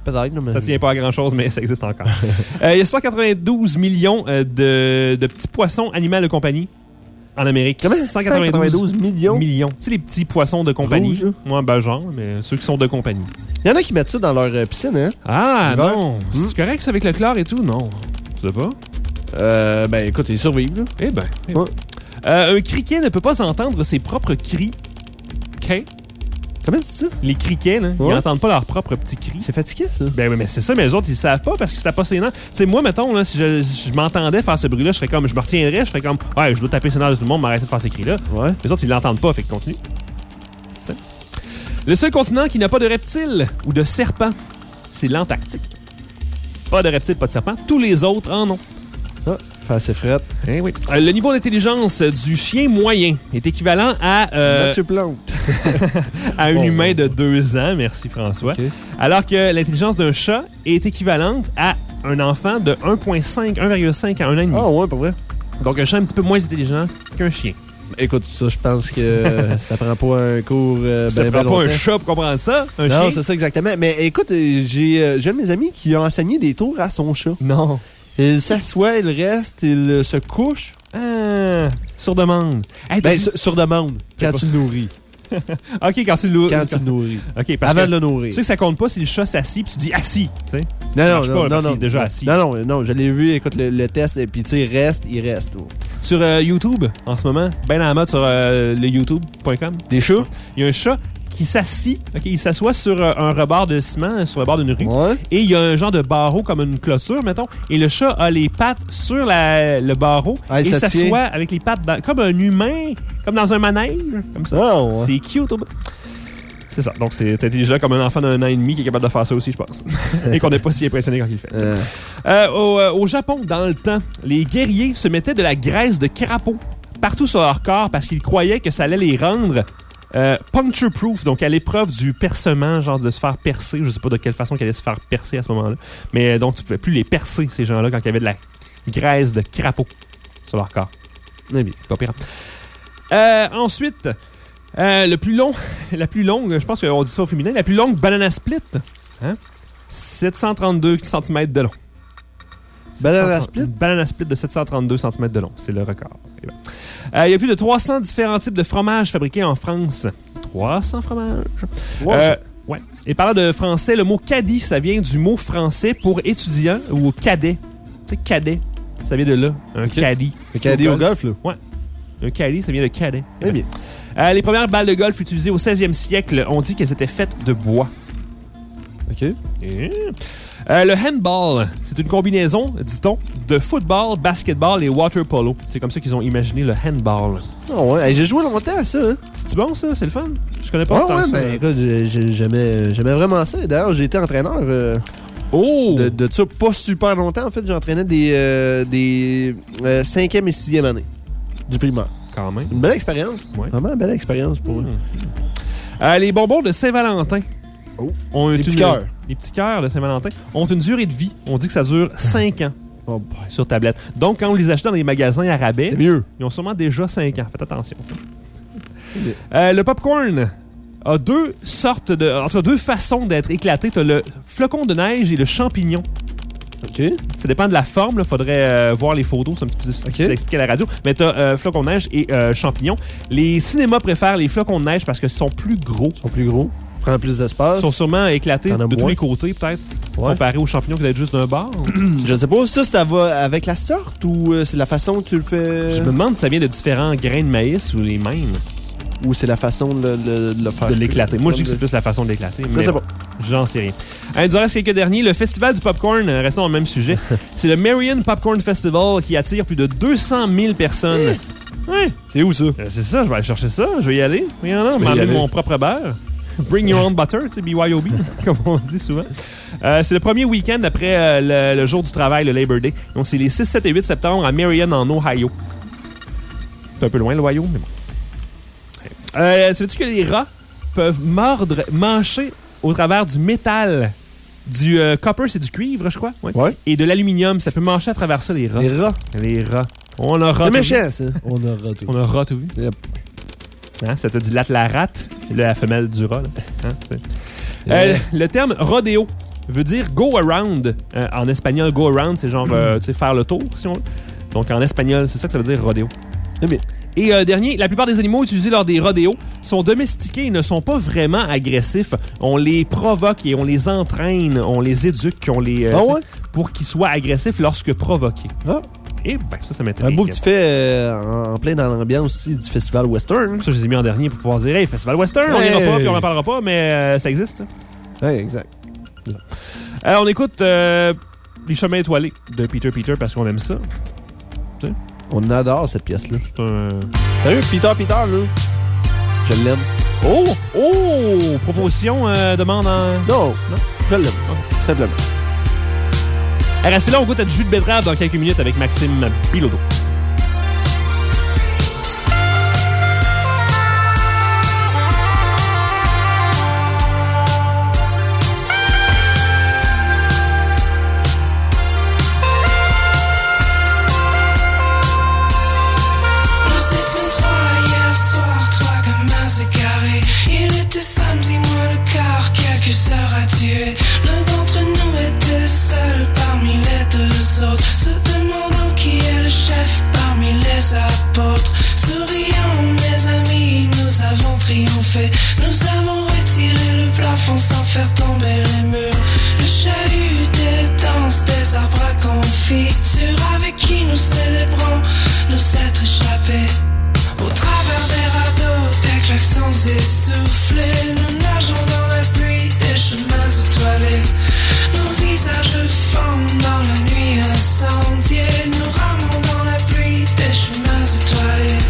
Peut-être, mais... Ça tient pas à grand-chose, mais ça existe encore. Il y a 192 millions de petits poissons animaux de compagnie en Amérique. Comment? 192 millions? Tu sais, les petits poissons de compagnie. Rouge, Ouais, ben genre, mais ceux qui sont de compagnie. Il y en a qui mettent ça dans leur piscine, hein? Ah, L'hiver. non. C'est correct, ça, avec le chlore et tout? Non. Tu sais pas? Ben, écoute, ils survivent, là. Eh ben. Ouais. Un criquet ne peut pas entendre ses propres cris. OK? Comment c'est ça? Les criquets, là, ils n'entendent pas leurs propres petits cris. C'est fatigué, ça. Ben oui, mais c'est ça, mais les autres, ils savent pas parce que c'est pas sénant. Tu sais, moi, mettons, là, si je m'entendais faire ce bruit-là, je me retiendrais, je ferais comme, ouais, je dois taper sur le nerf de tout le monde, m'arrêter de faire ces cris-là. Ouais. Les autres, ils l'entendent pas, fait qu'ils continuent. T'sais. Le seul continent qui n'a pas de reptiles ou de serpents, c'est l'Antarctique. Pas de reptiles, pas de serpents. Tous les autres en ont. Ah, fait assez frette. Eh oui. Le niveau d'intelligence du chien moyen est équivalent à... Mathieu Plante. à un humain de 2 ans, merci François. Okay. Alors que l'intelligence d'un chat est équivalente à un enfant de 1,5 à 1 an et demi. Ah ouais, pas vrai. Donc un chat un petit peu moins intelligent qu'un chien. Écoute, ça, je pense que ça prend pas un cours ça prend pas un chat pour comprendre ça, un chien? Non, c'est ça exactement. Mais écoute, j'ai un de mes amis qui a enseigné des tours à son chat. Non. Il s'assoit, il reste, il se couche. Ah, sur demande. Hey, sur demande, quand tu le nourris. OK, quand tu le nourris. Quand tu le nourris. OK, avant de le nourrir. Tu sais que ça compte pas si le chat s'assit puis tu dis assis, tu sais. Non, déjà assis. Non, je l'ai vu, écoute le test, et puis tu sais, il reste. Sur YouTube, en ce moment, ben à la mode sur le youtube.com. Des chats? Il y a un chat qui s'assit, OK, il s'assoit sur un rebord de ciment, sur le bord d'une rue. Ouais. Et il y a un genre de barreau comme une clôture, mettons. Et le chat a les pattes sur le barreau et s'assoit avec les pattes comme un humain, comme dans un manège, comme ça. Oh, ouais. C'est cute. C'est ça. Donc, c'est intelligent comme un enfant d'1 an et demi qui est capable de faire ça aussi, je pense. Et qu'on n'est pas si impressionné quand il le fait. Au Japon, dans le temps, les guerriers se mettaient de la graisse de crapaud partout sur leur corps parce qu'ils croyaient que ça allait les rendre puncture-proof, donc à l'épreuve du percement, genre de se faire percer. Je sais pas de quelle façon qu'elle allait se faire percer à ce moment-là. Mais donc, tu pouvais plus les percer, ces gens-là, quand il y avait de la graisse de crapaud sur leur corps. Eh bien. Pas pire. Ensuite, la plus longue, je pense qu'on dit ça au féminin, la plus longue banana split, hein? 732 cm de long. Banana split? Banana split de 732 cm de long. C'est le record. Il y a plus de 300 différents types de fromages fabriqués en France. 300 fromages. Ouais. Et parlant de français, le mot caddie, ça vient du mot français pour étudiant ou cadet. Tu sais, cadet, ça vient de là. Un caddie. Un caddie au golf, là? Ouais. Un caddie, ça vient de cadet. Eh bien. Les premières balles de golf utilisées au 16e siècle, on dit qu'elles étaient faites de bois. OK. Le handball, c'est une combinaison, dit-on, de football, basketball et water polo. C'est comme ça qu'ils ont imaginé le handball. Oh ouais, j'ai joué longtemps à ça. Hein? C'est-tu bon, ça? C'est le fun? Je connais pas tant ça. Ben, écoute, j'aimais vraiment ça. D'ailleurs, j'ai été entraîneur de ça pas super longtemps. En fait, j'entraînais des 5e et 6e années du primaire. Quand même. Une belle expérience. Ouais. Vraiment une belle expérience pour eux. Les bonbons de Saint-Valentin. Les petits cœurs. Les petits cœurs de Saint-Valentin ont une durée de vie. On dit que ça dure 5 ans sur tablette. Donc, quand on les achète dans les magasins à rabais, c'est mieux. Ils ont sûrement déjà 5 ans. Faites attention. Le popcorn a deux façons d'être éclaté. Tu as le flocon de neige et le champignon. OK. Ça dépend de la forme. Il faudrait voir les photos. C'est un petit peu difficile à expliquer à la radio. Mais tu as flocon de neige et champignon. Les cinémas préfèrent les flocons de neige parce qu'ils sont plus gros. Prend plus d'espace. Ils sont sûrement éclatés de tous les côtés, peut-être, comparé aux champignons qui doivent être juste d'un bord. Je sais pas, ça va avec la sorte ou c'est la façon que tu le fais? Je me demande si ça vient de différents grains de maïs ou les mêmes. Ou c'est la façon de le faire. De l'éclater. Moi, je dis que c'est plus la façon de l'éclater. Je sais pas. J'en sais rien. Il nous en reste quelques derniers. Le Festival du Popcorn, restons dans le même sujet. C'est le Marion Popcorn Festival qui attire plus de 200 000 personnes. Ouais. C'est où ça? C'est ça, je vais aller chercher ça. Je vais y aller. Il y en a, m'amener mon propre beurre. Bring your own butter, tu sais, BYOB, comme on dit souvent. C'est le premier week-end après le jour du travail, le Labor Day. Donc, c'est les 6, 7 et 8 septembre à Marion, en Ohio. C'est un peu loin, l'Ohio, mais bon. Savais-tu que les rats peuvent mâcher au travers du métal? Du copper, c'est du cuivre, je crois. Ouais. Et de l'aluminium, ça peut mâcher à travers ça, les rats. Les rats. On a rat. C'est méchant, ça. On a rat tout vu. Yep. Hein, ça te dilate la rate, la femelle du rat. Hein, le terme rodéo veut dire go around. En espagnol, go around, c'est genre tu sais, faire le tour, si on veut. Donc en espagnol, c'est ça que ça veut dire rodéo. Eh bien. Et dernier, la plupart des animaux utilisés lors des rodéos sont domestiqués et ne sont pas vraiment agressifs. On les provoque et on les entraîne, on les éduque, pour qu'ils soient agressifs lorsque provoqués. Ah. Et ben, ça m'intéresse. Un beau petit fait en plein dans l'ambiance aussi du Festival Western. Ça, je les ai mis en dernier pour pouvoir dire, hey, Festival Western, on n'ira pas puis on n'en parlera pas, mais ça existe. Oui, exact. On écoute Les Chemins étoilés de Peter parce qu'on aime ça. T'sais? On adore cette pièce-là. C'est un... Sérieux, Peter, là. Je l'aime. Oh! Proposition, demande en... Non, je l'aime. Simplement. Restez là, on goûte à du jus de betterave dans quelques minutes avec Maxime Bilodeau. Samedi, moins le quart, quelques heures à tuer. L'un d'entre nous était seul parmi les deux autres, se demandant qui est le chef parmi les apôtres. Souriant, mes amis, nous avons triomphé. Nous avons retiré le plafond sans faire tomber les murs. Le chahut des danses, des arbres à confiture, avec qui nous célébrons nos êtres échappés. Au travers des radeaux, des klaxons essoufflés, nous nageons dans la pluie des chemins étoilés. Nos visages fondent dans la nuit incendiée, nous ramons dans la pluie des chemins étoilés.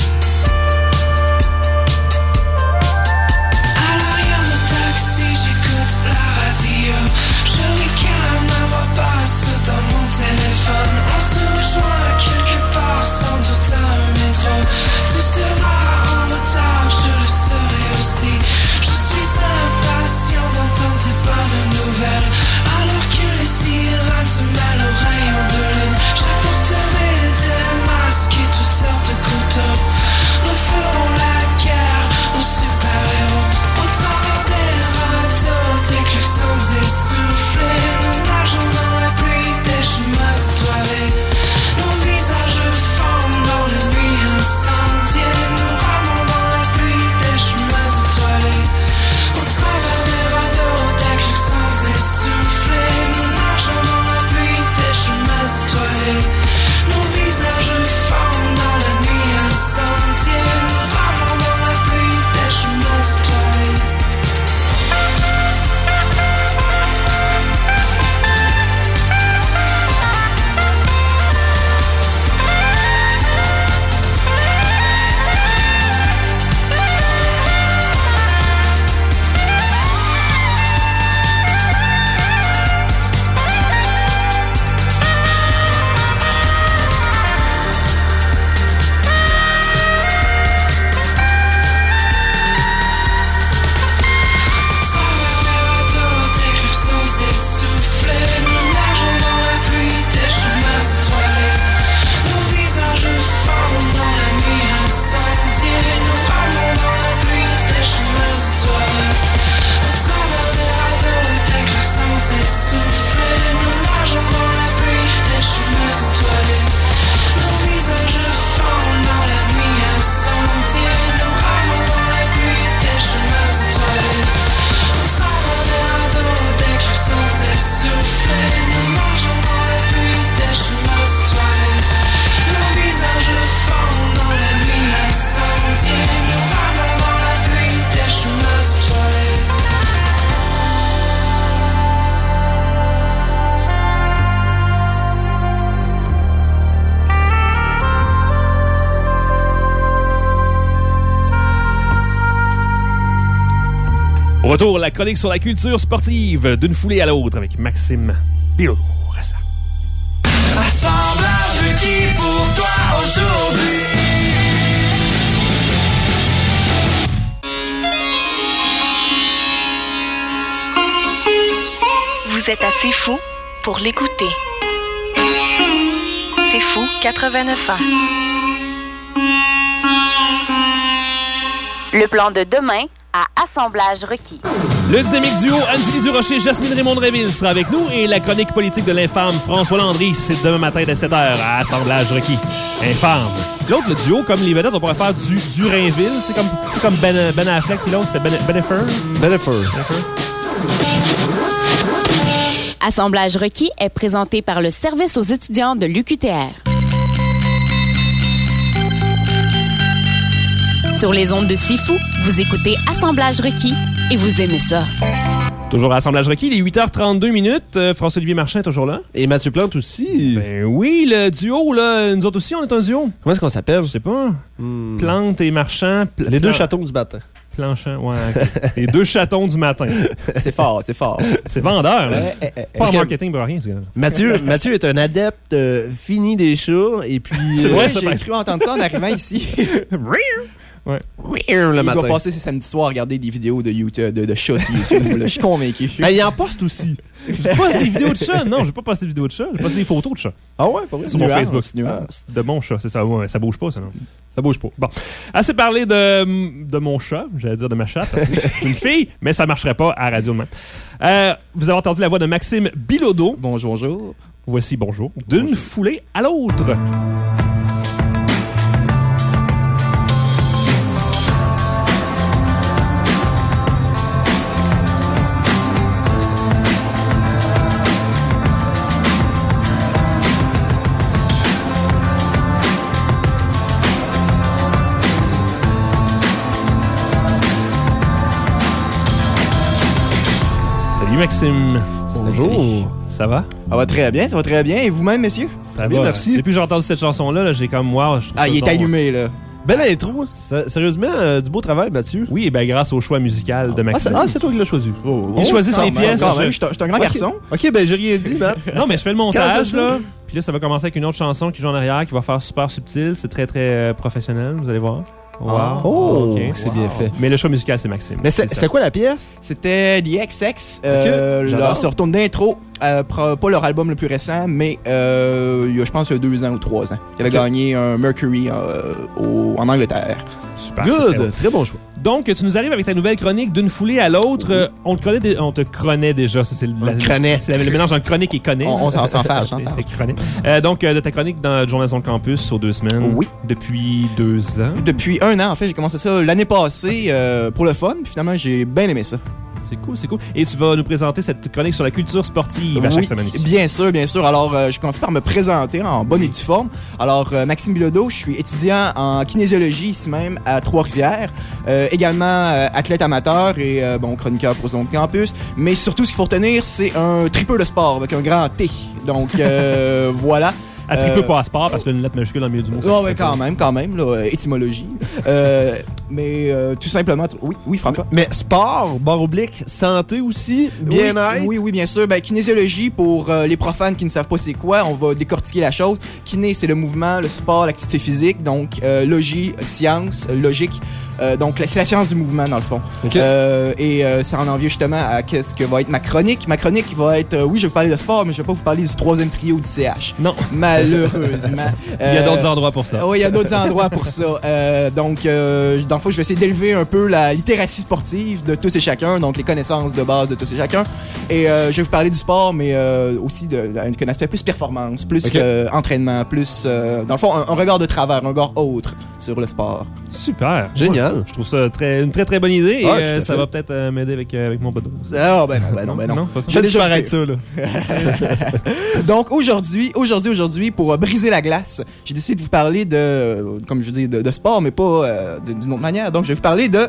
À l'arrière de taxi, j'écoute la radio. Je ricane à voix basse dans mon téléphone. On se rejoint quelque part, sans doute à un métro. Tu seras en retard, je le serai aussi. Je suis impatient d'entendre tes bonnes nouvelles. Alors que les sirènes se mêlent aux rayons de lune, j'apporterai des masques et toutes sortes de couteaux. Nous ferons la guerre aux super-héros. Au travers des radeaux, des klaxons essoufflés, nous nageons dans la pluie des chemins étoilés. Nos visages fondent dans la nuit incendiée, nous ramons dans la pluie des chemins étoilés. Au travers des radeaux, des klaxons essoufflés, nous nageons dans la pluie des chemins étoilés. Nos visages fondent dans la nuit incendiée, nous ramons dans la pluie des chemins étoilés. Au retour, la chronique sur la culture sportive d'une foulée à l'autre avec Maxime Bilodeau. Reste là. Assemblage qui pour toi aujourd'hui. Vous êtes assez fou pour l'écouter. C'est fou 89 ans. Le plan de demain à Assemblage requis. Le dynamique duo Anne-Julie Durocher, Jasmine Raymond-Dréville sera avec nous et la chronique politique de l'infâme François Landry, c'est demain matin dès 7h à Assemblage requis. Infâme. L'autre, le duo, comme les vedettes, on pourrait faire du Durainville. C'est comme Ben Affleck, puis l'autre, c'était Bennifer. Assemblage requis est présenté par le Service aux étudiants de l'UQTR. Sur les ondes de Sifu, vous écoutez Assemblage requis et vous aimez ça. Toujours à Assemblage requis, il est 8h32. François-Olivier Marchand est toujours là. Et Mathieu Plante aussi. Ben oui, le duo, là. Nous autres aussi, on est un duo. Comment est-ce qu'on s'appelle? Je sais pas. Plante et Marchand. Les deux chatons du matin. Planchant, ouais. Okay. Les deux chatons du matin. C'est fort. C'est vendeur, là. Pas en marketing pour rien, ce gars-là. Mathieu est un adepte fini des chats, et puis... C'est vrai, j'ai cru entendre ça en arrivant ici. Ouais. Le matin. Il doit passer ses samedis soirs à regarder des vidéos de YouTube, de chats sur YouTube. Là. Je suis convaincu. Il en poste aussi. Je poste des vidéos de chats. Non, je vais pas poster des vidéos de chats. Je poste des photos de chats. Ah ouais, pas vrai? Sur mon Facebook. De mon chat, c'est ça. Ouais, ça bouge pas, ça, non? Ça bouge pas. Bon. Assez parlé de mon chat, j'allais dire de ma chatte, parce que c'est une fille, mais ça marcherait pas à Radio Demain. Vous avez entendu la voix de Maxime Bilodeau. Bonjour. Voici bonjour. D'une foulée à l'autre. Salut Maxime. Bonjour. Ça va? Ça va très bien. Et vous-même, messieurs? Ça bien, va. merci. Depuis que j'ai entendu cette chanson-là, là, j'ai comme wow. Il est allumé, là. Belle intro. Sérieusement, du beau travail, Mathieu. Oui, ben grâce au choix musical de Maxime. C'est toi qui l'as choisi. Il choisit ses pièces. Quand même, je suis un grand garçon. OK, ben j'ai rien dit, Matt. Non, mais je fais le montage, là. Puis là, ça va commencer avec une autre chanson qui joue en arrière, qui va faire super subtil. C'est très, très professionnel, vous allez voir. Wow. Okay. C'est bien fait. Mais le choix musical, c'est Maxime. Mais c'était quoi la pièce? C'était The XX. Leur retourne d'intro. Pas leur album le plus récent, mais il y a, je pense, il y a 2 ans ou 3 ans. Ils avaient gagné un Mercury en Angleterre. Super. Good. Très bon choix. Donc, tu nous arrives avec ta nouvelle chronique d'une foulée à l'autre. On te chronait déjà. Ça, c'est le mélange entre chronique et connaît. On s'en fâche. C'est chronique. Donc, de ta chronique dans le Journal de Campus sur 2 semaines. Oui. Depuis 2 ans. Depuis 1 an, en fait. J'ai commencé ça l'année passée pour le fun. Puis finalement, j'ai bien aimé ça. C'est cool. Et tu vas nous présenter cette chronique sur la culture sportive à chaque semaine ici. Bien sûr. Alors, je commence par me présenter en bonne et due forme. Alors, Maxime Bilodeau, je suis étudiant en kinésiologie ici même à Trois-Rivières. Également athlète amateur et chroniqueur pour Zone Campus. Mais surtout, ce qu'il faut retenir, c'est un tripeux de sport avec un grand T. Donc, voilà. À triper pas à sport parce qu'il y a une lettre majuscule dans le milieu du mot. Oui, quand même, là, étymologie. Mais tout simplement, oui, François. Mais sport, barre oblique, santé aussi, bien-être. Oui, bien sûr. Kinésiologie, pour les profanes qui ne savent pas c'est quoi, on va décortiquer la chose. Kiné, c'est le mouvement, le sport, l'activité physique. Donc, logie, science, logique. Donc, c'est la science du mouvement, dans le fond. Okay. Ça en vient justement à qu'est-ce que va être ma chronique. Ma chronique va être, je vais vous parler de sport, mais je vais pas vous parler du 3e trio du CH. Non. Malheureusement. Il y a d'autres endroits pour ça. Oui, il y a d'autres endroits pour ça. Dans le fond, je vais essayer d'élever un peu la littératie sportive de tous et chacun, donc les connaissances de base de tous et chacun. Et je vais vous parler du sport, mais aussi d'un aspect plus performance, plus entraînement, plus, dans le fond, un regard de travers, un regard autre sur le sport. Super. Génial. Je trouve ça une très très bonne idée et ça va peut-être m'aider avec mon bodo. Ah, ben non. Je vais déjà arrêter ça, là. Donc, aujourd'hui, pour briser la glace, j'ai décidé de vous parler comme je dis, de sport, mais pas d'une autre manière. Donc, je vais vous parler de...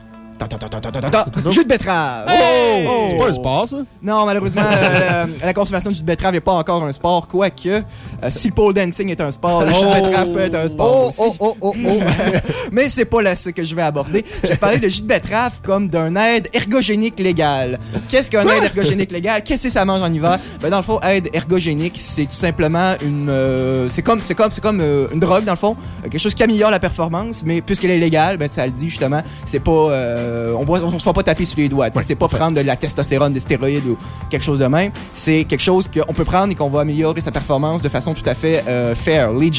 Jus de betterave! C'est pas un sport, ça? Non, malheureusement, la consommation de jus de betterave n'est pas encore un sport, quoique si le pole dancing est un sport, le jus de betterave peut être un sport aussi. Mais c'est pas là ce que je vais aborder. Je vais parler de jus de betterave comme d'un aide ergogénique légal. Qu'est-ce qu'un aide ergogénique légal? Qu'est-ce que ça mange en hiver? Dans le fond, aide ergogénique, c'est tout simplement c'est comme une drogue, dans le fond. Quelque chose qui améliore la performance, mais puisqu'elle est légale, ça le dit justement, c'est pas... on se fait pas taper sur les doigts. C'est pas prendre de la testostérone, des stéroïdes ou quelque chose de même. C'est quelque chose qu'on peut prendre et qu'on va améliorer sa performance de façon tout à fait fair, legit.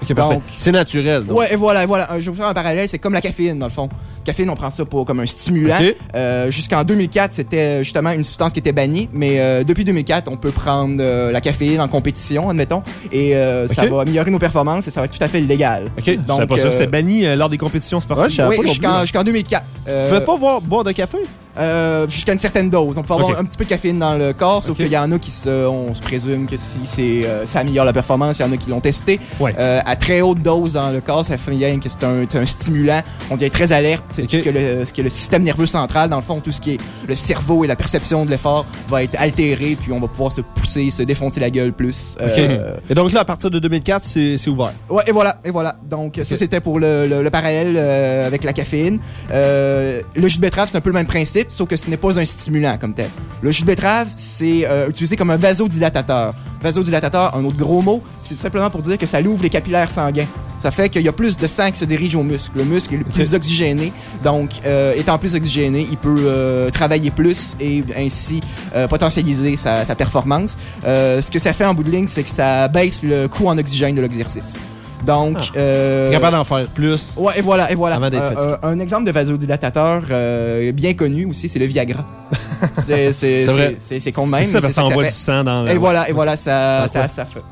Ok, parfait. Donc, c'est naturel. Donc. Ouais, et voilà. Je vais vous faire un parallèle, c'est comme la caféine, dans le fond. Caféine, on prend ça comme un stimulant. Okay. Jusqu'en 2004, c'était justement une substance qui était bannie, mais depuis 2004, on peut prendre la caféine en compétition, admettons, et ça va améliorer nos performances et ça va être tout à fait légal. OK, donc, je savais pas ça, c'était banni lors des compétitions sportives. Oui, jusqu'en 2004. Vous ne pouvez pas boire de café? Jusqu'à une certaine dose. On peut avoir un petit peu de caféine dans le corps, sauf qu'il y en a on se présume que si ça améliore la performance, il y en a qui l'ont testé. Ouais. À très haute dose dans le corps, ça fait bien que c'est un stimulant. On devient très alerte. C'est ce que le système nerveux central, dans le fond, tout ce qui est le cerveau et la perception de l'effort va être altéré, puis on va pouvoir se pousser, se défoncer la gueule plus. Et donc là, à partir de 2004, c'est ouvert. Ouais, et voilà. Donc ça, c'était pour le parallèle avec la caféine. Le jus de betterave, c'est un peu le même principe, sauf que ce n'est pas un stimulant comme tel. Le jus de betterave, c'est utilisé comme un vasodilatateur. Vasodilatateur, un autre gros mot, c'est tout simplement pour dire que ça ouvre les capillaires sanguins. Ça fait qu'il y a plus de sang qui se dirige au muscle. Le muscle est plus oxygéné, donc étant plus oxygéné, il peut travailler plus et ainsi potentialiser sa performance. Ce que ça fait en bout de ligne, c'est que ça baisse le coût en oxygène de l'exercice. Donc, t'es capable d'en faire plus. Ouais, et voilà. Avant d'être fatigué. Un exemple de vasodilatateur bien connu aussi, c'est le Viagra. C'est vrai. C'est con même. C'est ça, parce que ça envoie du sang dans le... Et voilà, ça fait.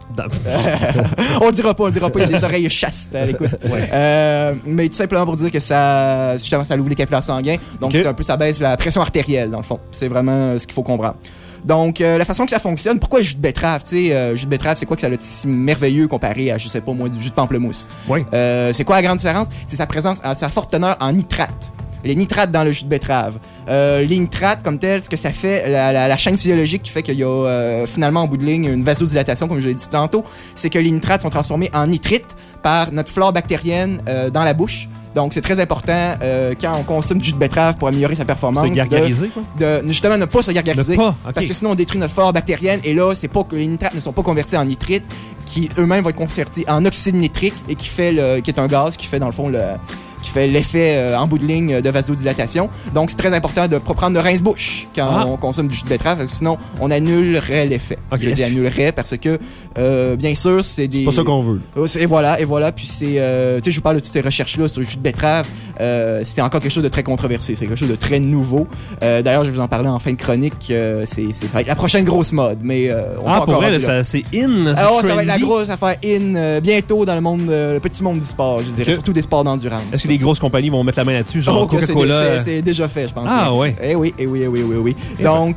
On dira pas, il y a des oreilles chastes à l'écoute. Ouais. Mais tout simplement pour dire que ça ouvre les capillaires sanguins. Donc, c'est un peu, ça baisse la pression artérielle, dans le fond. C'est vraiment ce qu'il faut comprendre. Donc, la façon que ça fonctionne, pourquoi le jus de betterave? Tu sais, jus de betterave, c'est quoi que ça a de si merveilleux comparé à, je sais pas moi, du jus de pamplemousse? Oui. C'est quoi la grande différence? C'est sa présence, sa forte teneur en nitrates. Les nitrates dans le jus de betterave. Les nitrates, comme tel, ce que ça fait, la chaîne physiologique qui fait qu'il y a finalement en bout de ligne une vasodilatation, comme je l'ai dit tantôt, c'est que les nitrates sont transformés en nitrites par notre flore bactérienne dans la bouche. Donc, c'est très important quand on consomme du jus de betterave pour améliorer sa performance. Se gargariser, quoi? Justement, ne pas se gargariser. Okay. Parce que sinon, on détruit notre flore bactérienne. Et là, c'est pas que les nitrates ne sont pas convertis en nitrites, qui eux-mêmes vont être convertis en oxyde nitrique et qui est un gaz qui fait, dans le fond, qui fait l'effet en bout de ligne de vasodilatation. Donc, c'est très important de ne pas prendre de rince-bouche quand on consomme du jus de betterave, parce que sinon, on annulerait l'effet. Okay. Je dis annulerait parce que, bien sûr, c'est des... C'est pas ça qu'on veut. Et voilà. Puis c'est... tu sais, je vous parle de toutes ces recherches-là sur le jus de betterave. C'est encore quelque chose de très controversé. C'est quelque chose de très nouveau. D'ailleurs, je vais vous en parler en fin de chronique. Ça va être la prochaine grosse mode. Mais pour vrai, c'est in. Ça va être la grosse affaire in bientôt dans le petit monde du sport, je dirais. Surtout des sports d'endurance. Est-ce que les grosses compagnies vont mettre la main là-dessus, genre Coca-Cola? C'est déjà fait, je pense. Ah, ouais. Eh oui. Donc,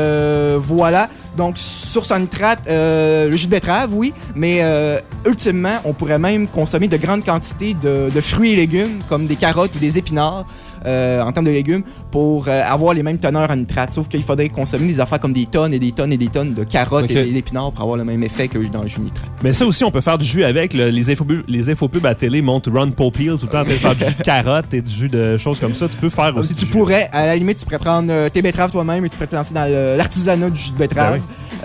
voilà. Donc, source en nitrate, le jus de betterave, oui, mais ultimement, on pourrait même consommer de grandes quantités de fruits et légumes, comme des carottes ou des épinards, en termes de légumes, pour avoir les mêmes teneurs en nitrate. Sauf qu'il faudrait consommer des affaires comme des tonnes et des tonnes et des tonnes de carottes et d'épinards pour avoir le même effet que dans le jus de nitrate. Mais ça aussi, on peut faire du jus avec. Les infopubs à la télé montrent Ron Popeil tout le temps en train de faire du jus de carottes et du jus de choses comme ça. Tu peux faire aussi Tu pourrais, à la limite, tu pourrais prendre tes betteraves toi-même et tu pourrais te lancer dans l'artisanat du jus de betterave. Ben oui.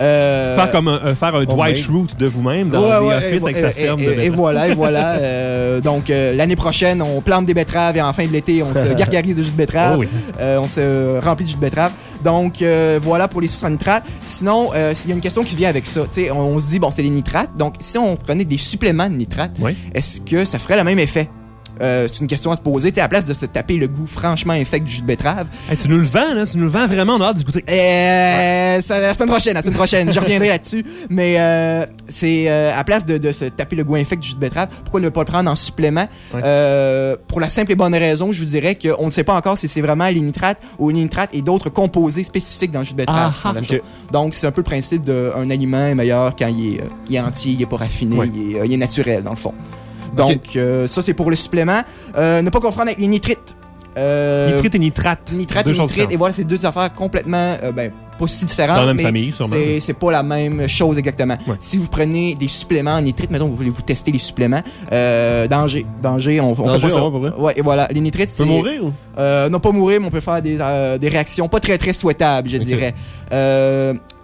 Faire un Dwight Schrute de vous-même dans The Office avec sa ferme de betteraves. Et voilà. Donc, l'année prochaine, on plante des betteraves et en fin de l'été, on se gargarise de jus de betterave. Oh oui. On se remplit de jus de betterave. Donc, voilà pour les sources en nitrates. Sinon, il y a une question qui vient avec ça. T'sais, on se dit, bon, c'est les nitrates. Donc, si on prenait des suppléments de nitrates, est-ce que ça ferait le même effet? C'est une question à se poser. T'sais, à la place de se taper le goût franchement infect du jus de betterave. Hey, tu nous le vends, là. Tu nous le vends vraiment. On a hâte d'y goûter. La semaine prochaine. Je reviendrai là-dessus. Mais c'est à la place de se taper le goût infect du jus de betterave, pourquoi ne pas le prendre en supplément? Pour la simple et bonne raison, je vous dirais qu'on ne sait pas encore si c'est vraiment les nitrates ou les nitrates et d'autres composés spécifiques dans le jus de betterave. Donc, c'est un peu le principe d'un aliment est meilleur quand il est entier, il n'est pas raffiné, il est naturel, dans le fond. Donc, ça, c'est pour le supplément. Ne pas confondre avec les nitrites. Nitrite et nitrate. Nitrate et nitrite. Et voilà, c'est deux affaires complètement pas si différentes. Dans la même famille, sûrement. C'est pas la même chose exactement. Ouais. Si vous prenez des suppléments en nitrite, mettons, vous voulez vous tester les suppléments, danger, on fait pas ça. Ouais, et voilà, les nitrites, c'est... On peut mourir ou? Non, pas mourir, mais on peut faire des réactions pas très, très souhaitables, je dirais.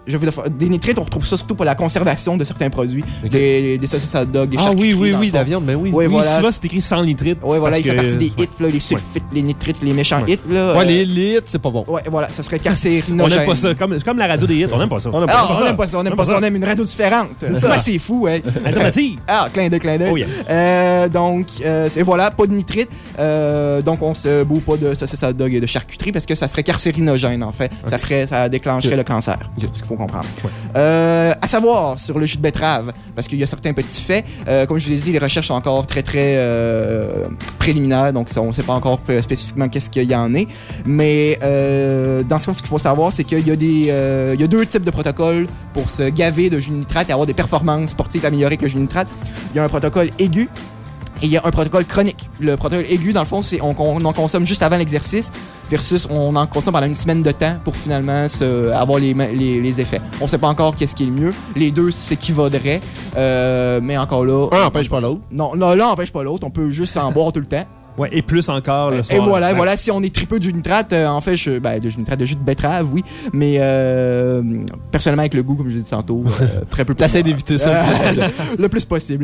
des nitrites, on retrouve ça surtout pour la conservation de certains produits. Des saucisses hot dog, des charcuteries. Oui, de la viande, mais oui. Oui, voilà. Souvent, c'est écrit sans nitrite. Oui, voilà, il fait partie des hits, là, les sulfites, les nitrites, les méchants hits. Là, les hits, c'est pas bon. Ouais, voilà, ça serait carcérinogène. On n'aime pas ça. Comme la radio des hits, on n'aime pas ça. On n'aime pas ça. On aime une radio différente. C'est fou, ouais. Alternative. Clin d'œil. Oh, yeah. Donc, voilà, pas de nitrite. Donc, on se boue pas de saucisses hot dog et de charcuterie parce que ça serait carcérinogène, en fait. Ça déclencherait le cancer. C'est ce qu'il faut comprendre. À savoir, sur le jus de betterave, parce qu'il y a certains petits faits. Comme je vous l'ai dit, les recherches sont encore très, très préliminaires. Donc, on ne sait pas encore spécifiquement qu'est-ce qu'il y en est. Mais dans ce cas, ce qu'il faut savoir, c'est qu'il y a 2 types de protocoles pour se gaver de jus de nitrate et avoir des performances sportives améliorées avec le jus de nitrate. Il y a un protocole aigu et il y a un protocole chronique. Le protocole aigu, dans le fond, c'est on en consomme juste avant l'exercice versus on en consomme pendant une semaine de temps pour finalement avoir les effets. On ne sait pas encore qu'est-ce qui est le mieux. Les deux s'équivaudraient, mais encore là... Un n'empêche pas l'autre. Non, l'un n'empêche pas l'autre. On peut juste en boire tout le temps. Ouais, et plus encore le soir. Et voilà, si on est tripeux de jus de nitrate, en fait, de jus de betterave, oui, mais personnellement avec le goût, comme je l'ai dit tantôt, très peu. T'essaies d'éviter ça le plus possible.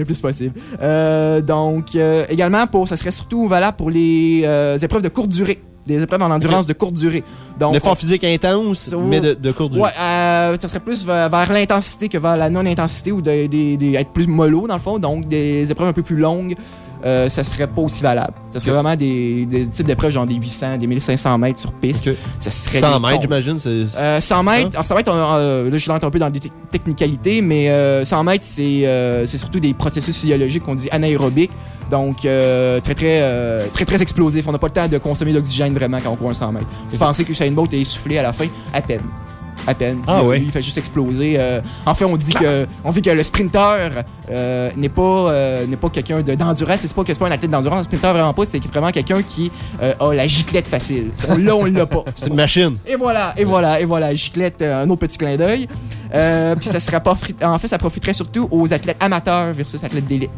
Donc, également, ça serait surtout valable pour les épreuves de courte durée. Des épreuves en endurance de courte durée. Donc, l'effort physique intense, mais de courte durée. Ouais, ça serait plus vers l'intensité que vers la non-intensité ou être plus mollo, dans le fond. Donc, des épreuves un peu plus longues. Ça serait pas aussi valable. Ça serait vraiment des types d'épreuves genre des 800, des 1500 mètres sur piste. Ça serait 100 mètres, j'imagine. 100 mètres, alors 100 mètres, là je l'entends un peu dans des technicalités, mais 100 mètres, c'est surtout des processus physiologiques qu'on dit anaérobiques. Donc, très explosif. On n'a pas le temps de consommer d'oxygène vraiment quand on court un 100 mètres. Vous pensez que Usain Bolt est essoufflé à la fin? À peine. Il fait juste exploser. En fait, on dit que le sprinter n'est pas quelqu'un d'endurance. C'est pas un athlète d'endurance. Le sprinter, vraiment pas. C'est vraiment quelqu'un qui a la giclette facile. Là, on l'a pas. C'est une machine. Et voilà. Giclette, un autre petit clin d'œil. Puis ça serait pas... En fait, ça profiterait surtout aux athlètes amateurs versus athlètes d'élite.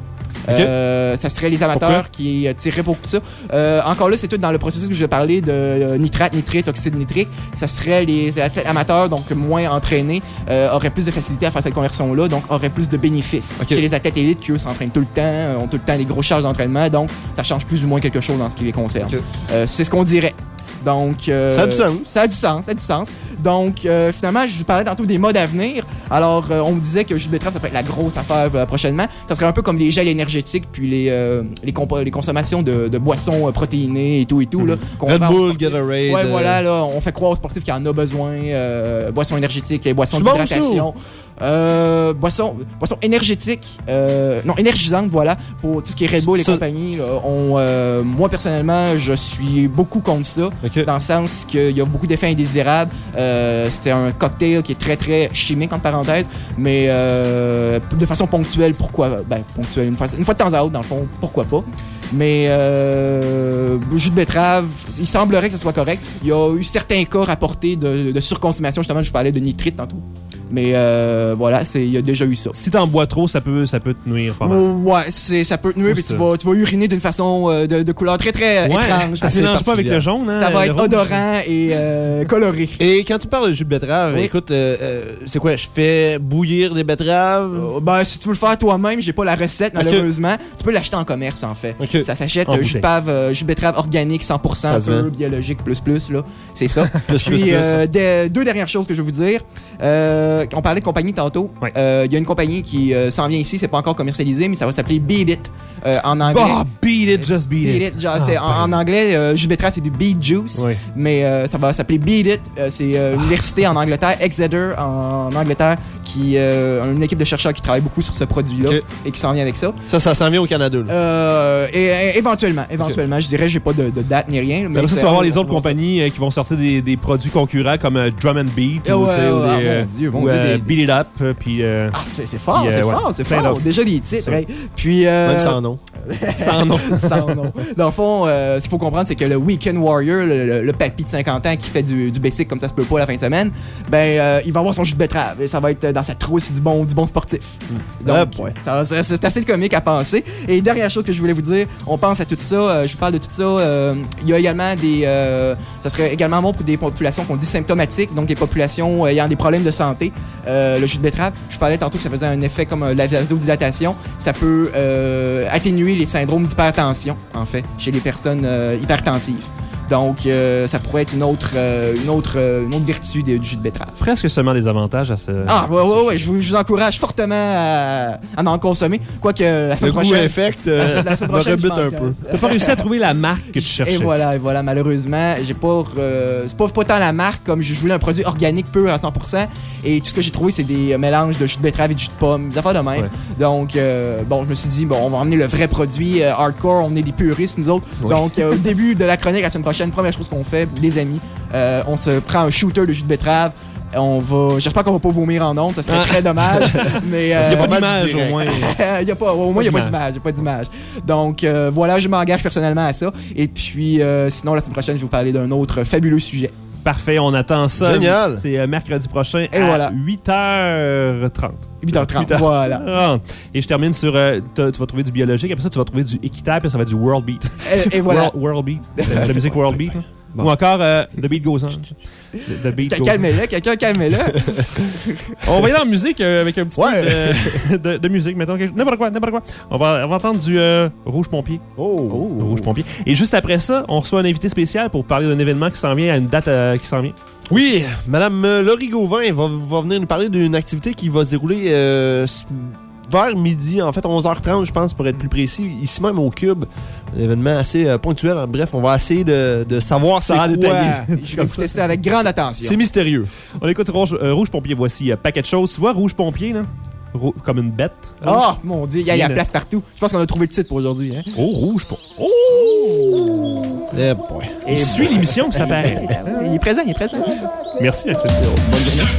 Ça serait les amateurs qui tireraient pour ça. Encore là, c'est tout dans le processus que je vais parler de nitrite, oxyde nitrique. Ça serait les athlètes amateurs, donc moins entraînés, auraient plus de facilité à faire cette conversion-là, donc auraient plus de bénéfices. Que les athlètes élites qui, eux, s'entraînent tout le temps, ont tout le temps des grosses charges d'entraînement, donc ça change plus ou moins quelque chose dans ce qui les concerne. C'est ce qu'on dirait. Donc, ça a du sens. Ça a du sens. Donc, finalement, je vous parlais tantôt des modes à venir. Alors, on me disait que le jus de betterave, ça peut être la grosse affaire prochainement. Ça serait un peu comme les gels énergétiques, puis les consommations de boissons protéinées et tout. Là, Red Bull, Gatorade. Ouais, voilà, là, on fait croire aux sportifs qu'il en a besoin. Boissons énergétiques, les boissons d'hydratation. Boissons énergétiques, non, énergisantes, voilà, pour tout ce qui est Red Bull et compagnie. Là, moi, personnellement, je suis beaucoup contre ça, dans le sens qu'il y a beaucoup d'effets indésirables. C'était un cocktail qui est très, très chimique, entre parenthèses, mais de façon ponctuelle, pourquoi? Ponctuelle, une fois de temps à autre, dans le fond, pourquoi pas? Mais jus de betterave, il semblerait que ce soit correct. Il y a eu certains cas rapportés de surconsommation, justement, je vous parlais de nitrite tantôt. Mais voilà, il y a déjà eu ça. Si t'en bois trop, ça peut te nuire pas mal. Ouais, ça peut te nuire, puis tu vas uriner d'une façon de couleur très très étrange. Ça ne mélange pas avec le jaune. Hein, ça va être odorant et coloré. Et quand tu parles de jus de betterave, écoute, c'est quoi? Je fais bouillir des betteraves? Si tu veux le faire toi-même, j'ai pas la recette malheureusement. Tu peux l'acheter en commerce en fait. Ça s'achète jus de betterave organique 100% pur, biologique plus là. C'est ça. Puis deux dernières choses que je vais vous dire. On parlait de compagnie tantôt. Il y a une compagnie qui s'en vient ici, c'est pas encore commercialisé, mais ça va s'appeler Beat It en anglais. Beat It, just beat it. En anglais, jus de betterave, c'est du beet juice, mais ça va s'appeler Beat It. C'est une université en Angleterre, Exeter en Angleterre, qui une équipe de chercheurs qui travaille beaucoup sur ce produit-là et qui s'en vient avec ça. Ça s'en vient au Canada. Et éventuellement, je dirais, j'ai pas de date ni rien. Mais ça, tu vas avoir les autres compagnies qui vont sortir des produits concurrents comme Drum and Beat ou Beat It Up. Puis, c'est fort, c'est fort. Déjà des titres. Puis, même sans nom. Sans nom. Dans le fond, ce qu'il faut comprendre, c'est que le Weekend Warrior, le papy de 50 ans qui fait du basic comme ça se peut pas la fin de semaine, il va avoir son jus de betterave. Et ça va être dans sa trousse, c'est du bon sportif. Donc, c'est assez comique à penser. Et dernière chose que je voulais vous dire, on pense à tout ça, je vous parle de tout ça, il y a également ça serait également bon pour des populations qu'on dit symptomatiques, donc des populations ayant des problèmes de santé. Le jus de betterave, je parlais tantôt que ça faisait un effet comme la vasodilatation, ça peut atténuer les syndromes d'hypertension, en fait, chez les personnes hypertensives. Donc, ça pourrait être une autre vertu du jus de betterave. Presque seulement des avantages à ce... Ah, ouais, je vous encourage fortement à en consommer. Quoique, la semaine prochaine... Le goût infect me rebute un peu. T'as pas réussi à trouver la marque que tu cherchais. Et voilà, malheureusement, j'ai pas... c'est pas tant la marque, comme je voulais un produit organique pur à 100%, et tout ce que j'ai trouvé, c'est des mélanges de jus de betterave et de jus de pomme, des affaires de même. Ouais. Donc, je me suis dit, on va emmener le vrai produit hardcore, on est des puristes, nous autres. Ouais. Donc, au début de la chronique, la semaine prochaine, première chose qu'on fait, les amis, on se prend un shooter de jus de betterave. J'espère qu'on va pas vomir en ondes, ça serait très dommage. Mais parce qu'il n'y a pas d'image au moins. Au moins, il n'y a pas d'image. Donc voilà, je m'engage personnellement à ça. Et puis sinon, la semaine prochaine, je vais vous parler d'un autre fabuleux sujet. Parfait, on attend ça. Génial. C'est mercredi prochain et à 8h30. 8h30, voilà. Et je termine sur... tu vas trouver du biologique, après ça, tu vas trouver du équitable, puis ça va être du world beat. Et voilà. World beat. La musique world beat. Bon. Ou encore The Beat Goes On. The Beat Goes On. Quelqu'un calme-le. On va y aller en musique avec un petit peu de musique, mettons. N'importe quoi. On va entendre du Rouge Pompier. Rouge Pompier. Et juste après ça, on reçoit un invité spécial pour parler d'un événement qui s'en vient, à une date qui s'en vient. Oui, Madame Laurie Gauvin va venir nous parler d'une activité qui va se dérouler vers midi, en fait 11h30 je pense pour être plus précis, ici même au Cube. Un événement assez ponctuel. Bref, on va essayer de savoir c'est quoi. Je vais écouter ça avec grande attention. C'est mystérieux. On écoute Rouge Pompier, voici paquet de choses. Tu vois Rouge Pompier, là? Comme une bête. Oh mon Dieu, il y a la place partout. Je pense qu'on a trouvé le titre pour aujourd'hui. Hein? Rouge Pompier. Il suit l'émission, puis ça paraît. Il est présent. Merci, Axel. Bonne journée.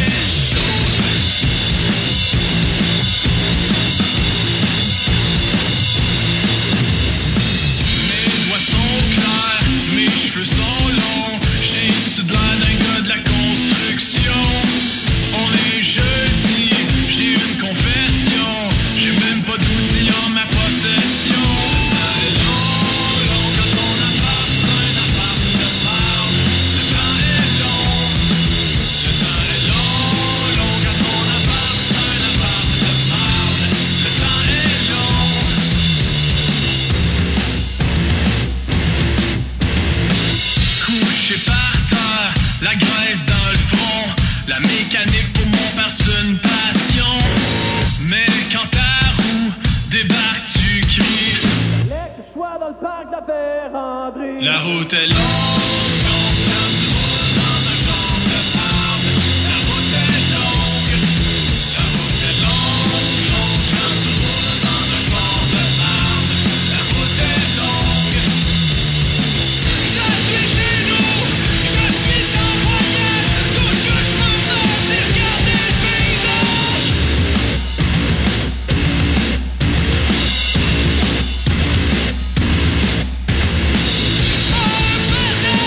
La route est longue. Oh,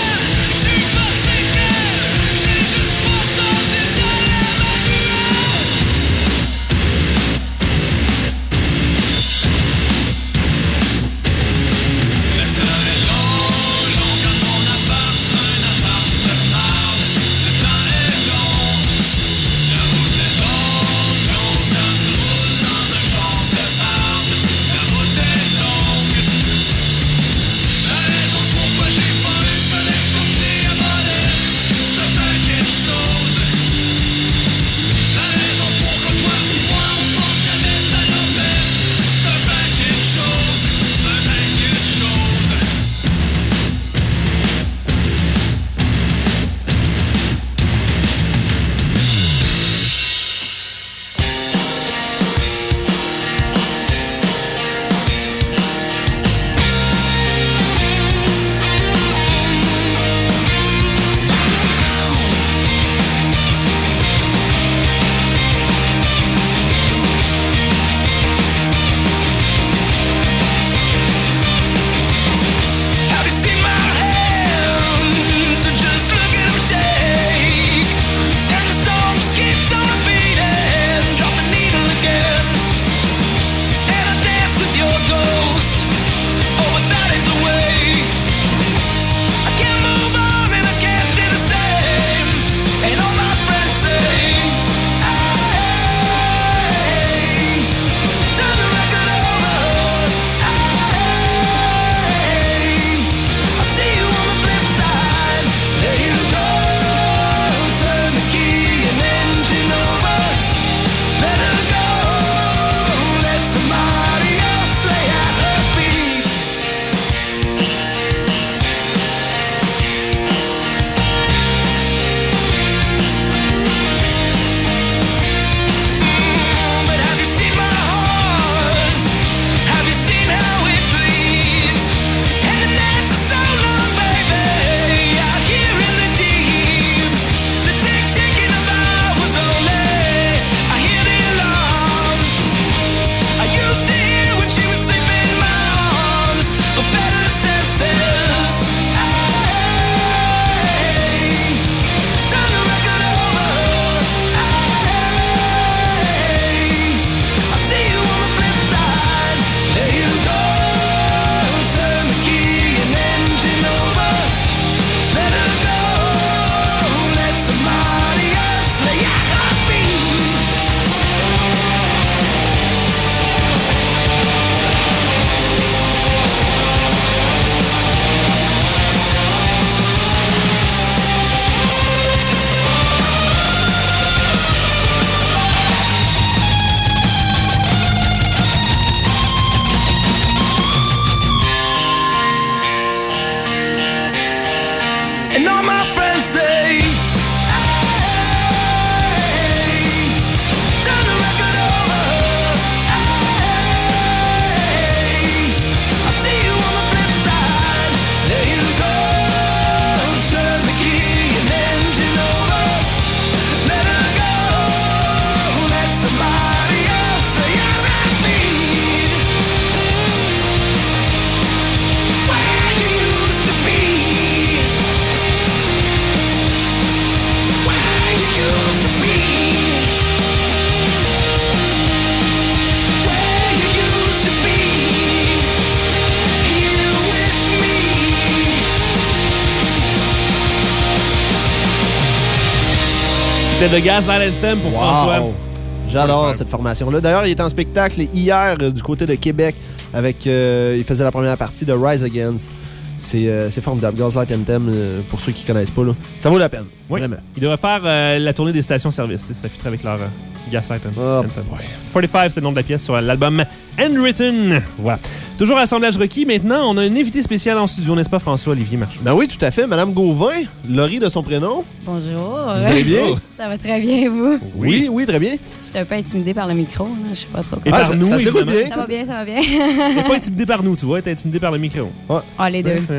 C'était The Gaslight Anthem pour Wow. François. J'adore cette formation-là. D'ailleurs, il est en spectacle hier du côté de Québec avec... il faisait la première partie de Rise Against. C'est formidable. Gaslight Anthem, pour ceux qui connaissent pas, là, ça vaut la peine. Oui. Vraiment. Il devrait faire la tournée des stations-service. Ça fitterait avec leur Gaslight Anthem. Oh, 45, c'est le nom de la pièce sur l'album Handwritten. Voilà. Toujours assemblage requis. Maintenant, on a un invité spécial en studio, n'est-ce pas, François-Olivier Marchand? Ben oui, tout à fait. Madame Gauvin, Laurie de son prénom. Bonjour. Vous allez bien? Ça va très bien, vous? Oui, oui, très bien. Je suis un peu intimidée par le micro. Là. Je sais pas trop Et quoi. par nous, ça se déroule évidemment. bien. Ça va bien, ça va bien. T'es pas intimidé par nous, tu vois, t'es intimidé par le micro. Ouais. Ah, les deux.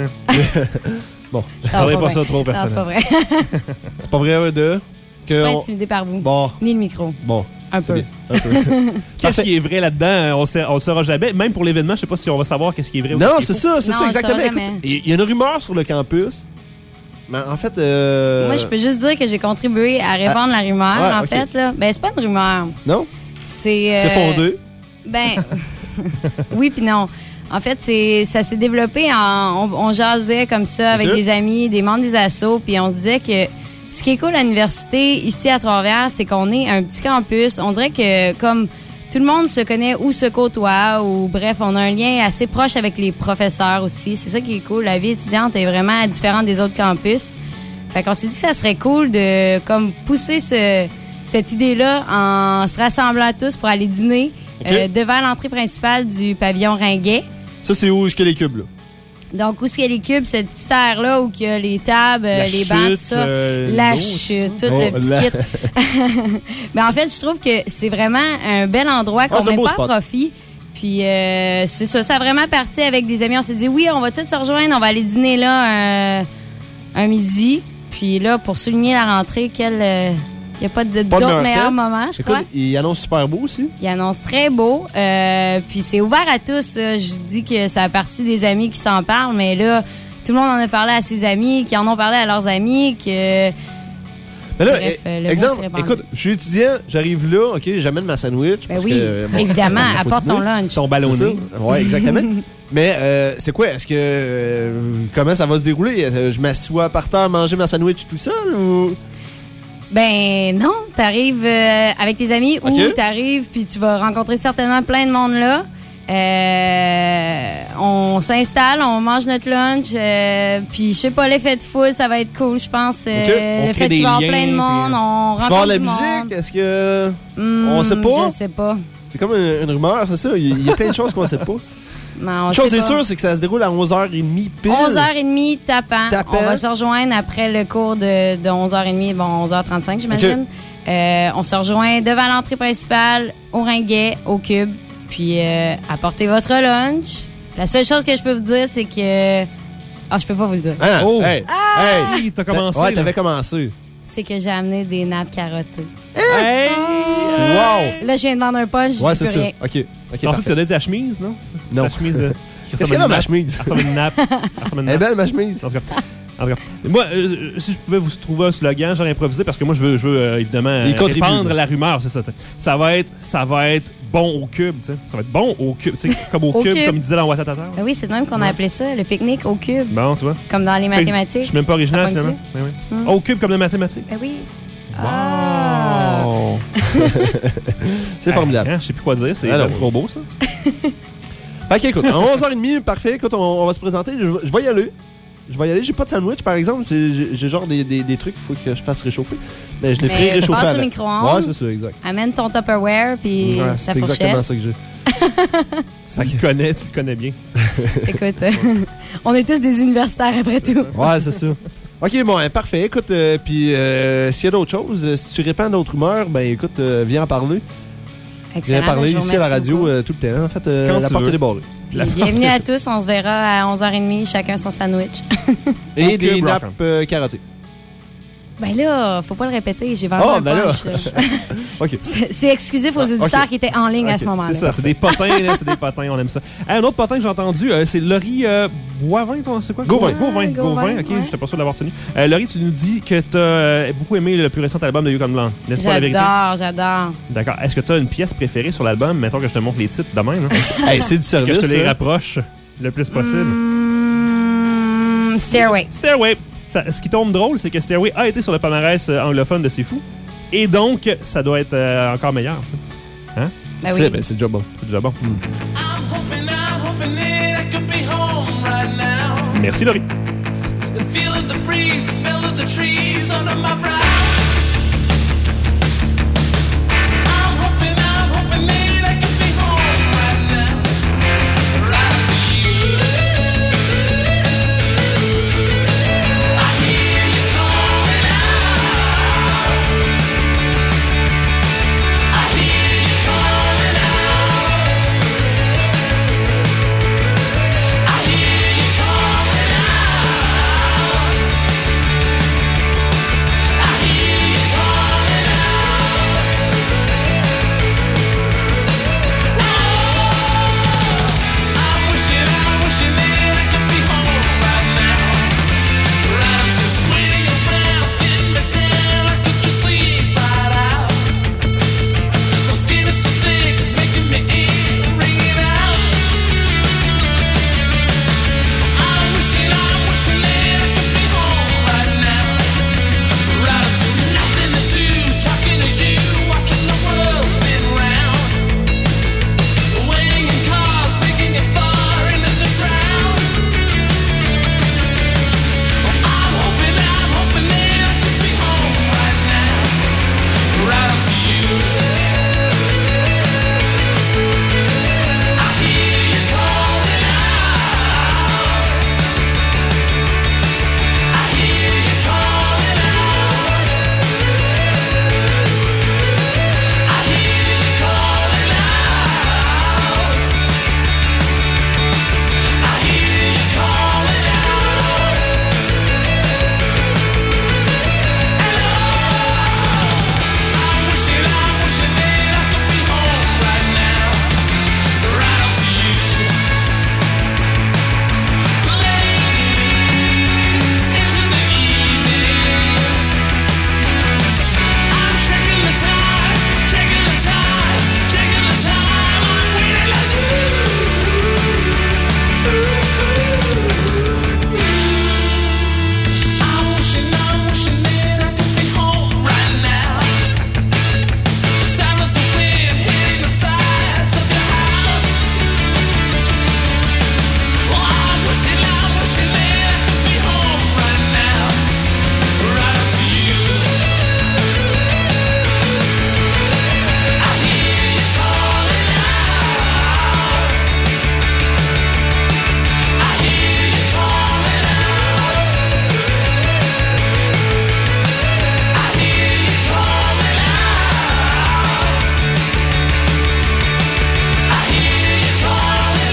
Bon, je parlerai pas vrai. ça trop Non, personnel. c'est pas vrai. c'est pas vrai, de... Je suis pas intimidée par vous. Bon. Ni le micro. Bon. Un c'est peu. bien. Un peu. Qu'est-ce qui est vrai là-dedans? On le saura jamais. Même pour l'événement, je sais pas si on va savoir qu'est-ce qui est vrai ou Non, qu'est-ce qui c'est est faux. ça, Non, on le exactement. saura Écoute, jamais. il y a une rumeur sur le campus. Mais en fait... Moi, je peux juste dire que j'ai contribué à répandre la rumeur, ouais, en ok. fait. Là. Ben, c'est pas une rumeur. Non? C'est C'est fondé. Ben, oui puis non. En fait, ça s'est développé on jasait comme ça avec Ok. des amis, des membres des assos, puis on se disait que ce qui est cool à l'université, ici à Trois-Rivières, c'est qu'on est un petit campus. On dirait que comme tout le monde se connaît ou se côtoie, ou bref, on a un lien assez proche avec les professeurs aussi. C'est ça qui est cool. La vie étudiante est vraiment différente des autres campus. Fait qu'on s'est dit que ça serait cool de comme pousser cette idée-là en se rassemblant tous pour aller dîner devant l'entrée principale du pavillon Ringuet. Ça, c'est où est-ce qu'il y a les cubes, là? Donc, où est-ce qu'il y a les cubes, cette petite aire-là où il y a les tables, les bancs, tout ça. La l'eau, chute, tout Oh, le petit la- kit. Mais en fait, je trouve que c'est vraiment un bel endroit qu'on c'est un met beau pas spot. à profit. Puis c'est ça, ça a vraiment parti avec des amis. On s'est dit, oui, on va tous se rejoindre, on va aller dîner là un midi. Puis là, pour souligner la rentrée, il n'y a pas d'autre meilleur moment, je crois. Écoute, il annonce super beau aussi. Il annonce très beau. Puis c'est ouvert à tous. Je dis que ça a partie des amis qui s'en parlent, mais là, tout le monde en a parlé à ses amis, qui en ont parlé à leurs amis, que... Mais là, Bref, le mot exemple, s'est répandu. écoute, je suis étudiant, j'arrive là, OK, j'amène ma sandwich. Ben parce oui, que, bon, évidemment, il faut apporte ton dîner. lunch. Ton ballonné. Oui, exactement. Mais c'est quoi? Est-ce que... comment ça va se dérouler? Je m'assois par terre manger ma sandwich tout seul ou... Ben non, t'arrives avec tes amis Ok. ou t'arrives puis tu vas rencontrer certainement plein de monde là. On s'installe, on mange notre lunch, puis je sais pas, l'effet de foule, ça va être cool, je pense. On Le crée fait des qu'il va y avoir liens, plein de monde, puis, on Tu vas avoir rencontre la du monde. musique? Est-ce que... on sait pas? Je sais pas. C'est comme une rumeur, c'est ça? Il y a plein de choses qu'on sait pas. Ben, on Une chose sait est pas. sûre, c'est que ça se déroule à 11h30 pile. 11h30 tapant. Tapant. On va se rejoindre après le cours de 11h30, bon 11h35 j'imagine. On se rejoint devant l'entrée principale, au Ringuet, au Cube, puis apportez votre lunch. La seule chose que je peux vous dire, c'est que... Ah, je peux pas vous le dire. Hein? Oh! Hey! Hey, t'as commencé. Ouais, là. t'avais commencé. C'est que j'ai amené des nappes carottées. Hey! Wow! Là, je viens de vendre un punch, je Ouais, dis c'est plus ça. rien. OK. OK, Ensuite, tu parfait. as donné ta chemise, non? Non. Ta chemise... Qu'est-ce qu'elle a, ma chemise? Elle ressemble à une nappe. Elle ressemble à une Elle est nappe. belle, ma chemise. En tout cas, moi, si je pouvais vous trouver un slogan, j'aurais improvisé parce que moi, je veux évidemment Il contribue, répandre là. la rumeur, c'est ça. T'sais. Ça va être bon au cube, tu sais. Ça va être bon au cube, tu sais, comme au Au cube, cube. comme il disait dans Watatata. Ben oui, c'est de même qu'on a appelé ça, le pique-nique au Cube. Bon, tu vois. Comme dans les mathématiques. Je suis même pas original, Ça pogne-tu? finalement. Oui, oui. Au cube comme de mathématiques. Ben oui. Bon. C'est formidable. Je sais plus quoi dire, c'est Ah non. trop beau, ça. Fait qu'écoute, à 11h30, parfait. Écoute, on va se présenter. Je vais y aller. Je vais y aller. J'ai pas de sandwich, par exemple. J'ai genre des trucs qu'il faut que je fasse réchauffer. Mais je les ferai Mais réchauffer passe au avant. micro-ondes. Ouais, c'est ça, exact. Amène ton Tupperware puis Ouais, ta c'est exactement fourchette. ça que j'ai. Tu le connais bien. Écoute, on est tous des universitaires après tout. Ouais, c'est ça. OK, bon, parfait. Écoute, puis s'il y a d'autres choses, si tu répands d'autres rumeurs, ben écoute, viens en parler. Excellent. Viens parler je vous ici à la remercie radio beaucoup. tout le temps. En fait, Quand la tu porte veux. est débarrée. Puis bienvenue à tous, on se verra à 11h30, chacun son sandwich. Et Au des cube, nappes Rock. carottées. Ben là, faut pas le répéter, j'ai vendu Oh, un ben là. punch. là. OK. C'est exclusif aux auditeurs ok. qui étaient en ligne à ce moment-là. C'est ça, c'est des potins, là, c'est des potins, on aime ça. Un autre potin que j'ai entendu, c'est Laurie Boivin, c'est quoi? Gauvin. Gauvin, ok, ouais. j'étais pas sûr de l'avoir tenu. Laurie, tu nous dis que t'as beaucoup aimé le plus récent album de Yukon Blanc, n'est-ce pas la vérité? J'adore. D'accord. Est-ce que t'as une pièce préférée sur l'album? Mettons que je te montre les titres de même. Hein? Hey, c'est du Que service. je te les ça. rapproche le plus possible. Stairway. Stairway. Ce qui tombe drôle, c'est que Stairway a été sur le palmarès anglophone de C'est Fou. Et donc, ça doit être encore meilleur, tu sais. Hein? Ben oui. C'est déjà bon. C'est déjà bon. Merci, Laurie. The feel of the breeze, the smell of the trees under my brow. I'm hoping that I could be home right now, right to you. I hear you calling out. I hear you calling out. I hear you calling out. I hear you calling out. I'm wishing that I could be home right now. Right to where your brown's getting me down. I could just sleep right out. My skin is so thick, it's making me ill, ringing out. I'm wishing that I could be home right now. Right up to nothing to do, talking to you, watching the world spin round. Waiting in cars, making it far into the ground. I'm hoping that I could be home right now. Right up to you. I hear you calling out. I hear you calling out. I hear you calling out. I hear you calling out. I'm wishing that I could be home right now. Right up to you. Into the evening. I'm checking the time, checking the time, checking the time. I'm waiting like I'm wishing that I could be home right now. Sound of the wind hitting the sides of your house. Well, I'm wishing that I could be home right now. Right up to you. I hear you calling out. I hear you calling out. I hear you calling out. I hear you calling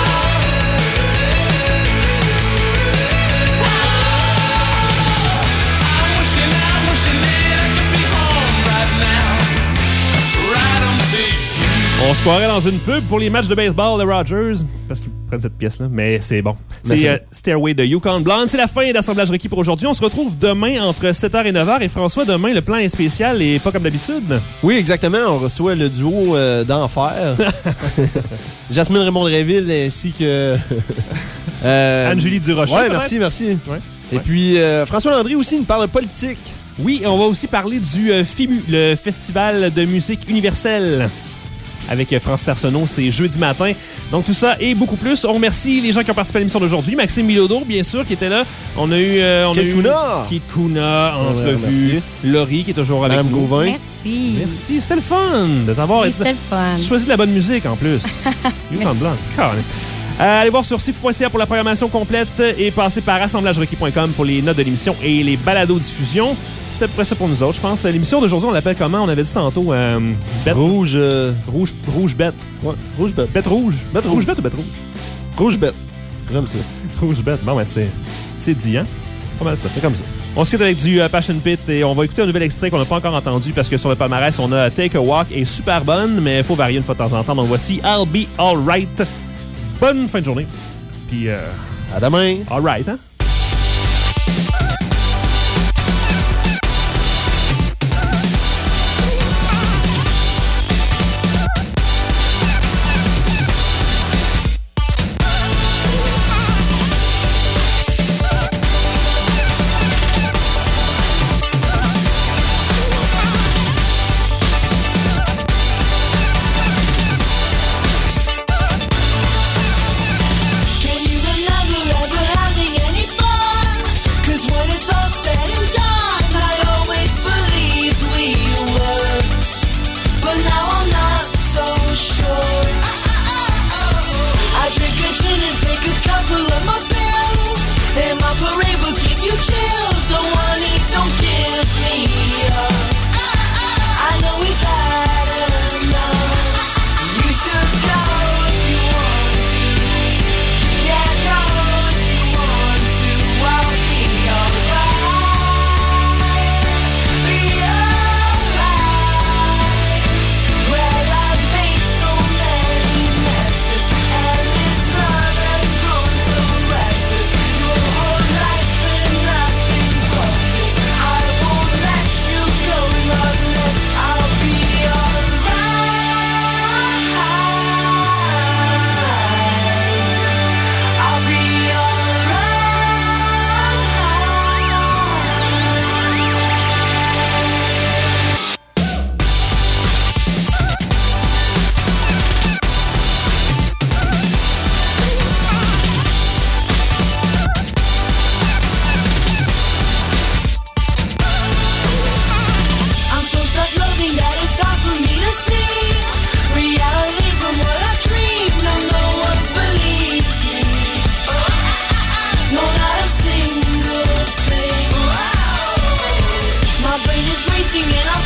I'm wishing that I could be home right now. Right on to you. On se croirait dans une pub pour les matchs de baseball de Rogers, parce qu'ils prennent cette pièce-là, mais c'est bon. C'est Stairway de Yukon Blonde. C'est la fin d'Assemblage requis pour aujourd'hui. On se retrouve demain entre 7h et 9h. Et François, demain, le plan est spécial et pas comme d'habitude. Oui, exactement. On reçoit le duo d'enfer. Jasmine Raymond-Réville ainsi que... Anne-Julie Durocher. Ouais, peut-être? merci. Ouais. Et puis, François Landry aussi nous parle politique. Oui, on va aussi parler du FIMU, le Festival de musique universelle. Avec Francis Arsenault, c'est jeudi matin. Donc tout ça et beaucoup plus. On remercie les gens qui ont participé à l'émission d'aujourd'hui. Maxime Bilodeau, bien sûr, qui était là. On a eu... Kate Kuna, entrevue. Laurie, qui est toujours avec Madame nous. Gauvin. Merci. C'était le fun de t'avoir. Oui, c'était le fun. Tu choisis de la bonne musique, en plus. Yukon Blanc. Allez voir sur sifu.ca pour la programmation complète et passez par assemblagerequis.com pour les notes de l'émission et les balados-diffusions. C'était à peu près ça pour nous autres, je pense. L'émission d'aujourd'hui, on l'appelle comment? On avait dit tantôt... bête. Rouge bête. Ouais. Rouge bête. Bête rouge. Bête rouge bête ou bête rouge? Rouge bête. J'aime ça. Rouge bête. Bon, ben c'est dit, hein? Pas mal ça. C'est comme ça. On se quitte avec du Passion Pit et on va écouter un nouvel extrait qu'on n'a pas encore entendu parce que sur le palmarès, on a Take a Walk et super bonne, mais il faut varier une fois de temps en temps. Donc voici I'll Be Alright. Bonne fin de journée. Puis à demain. Alright, hein? singing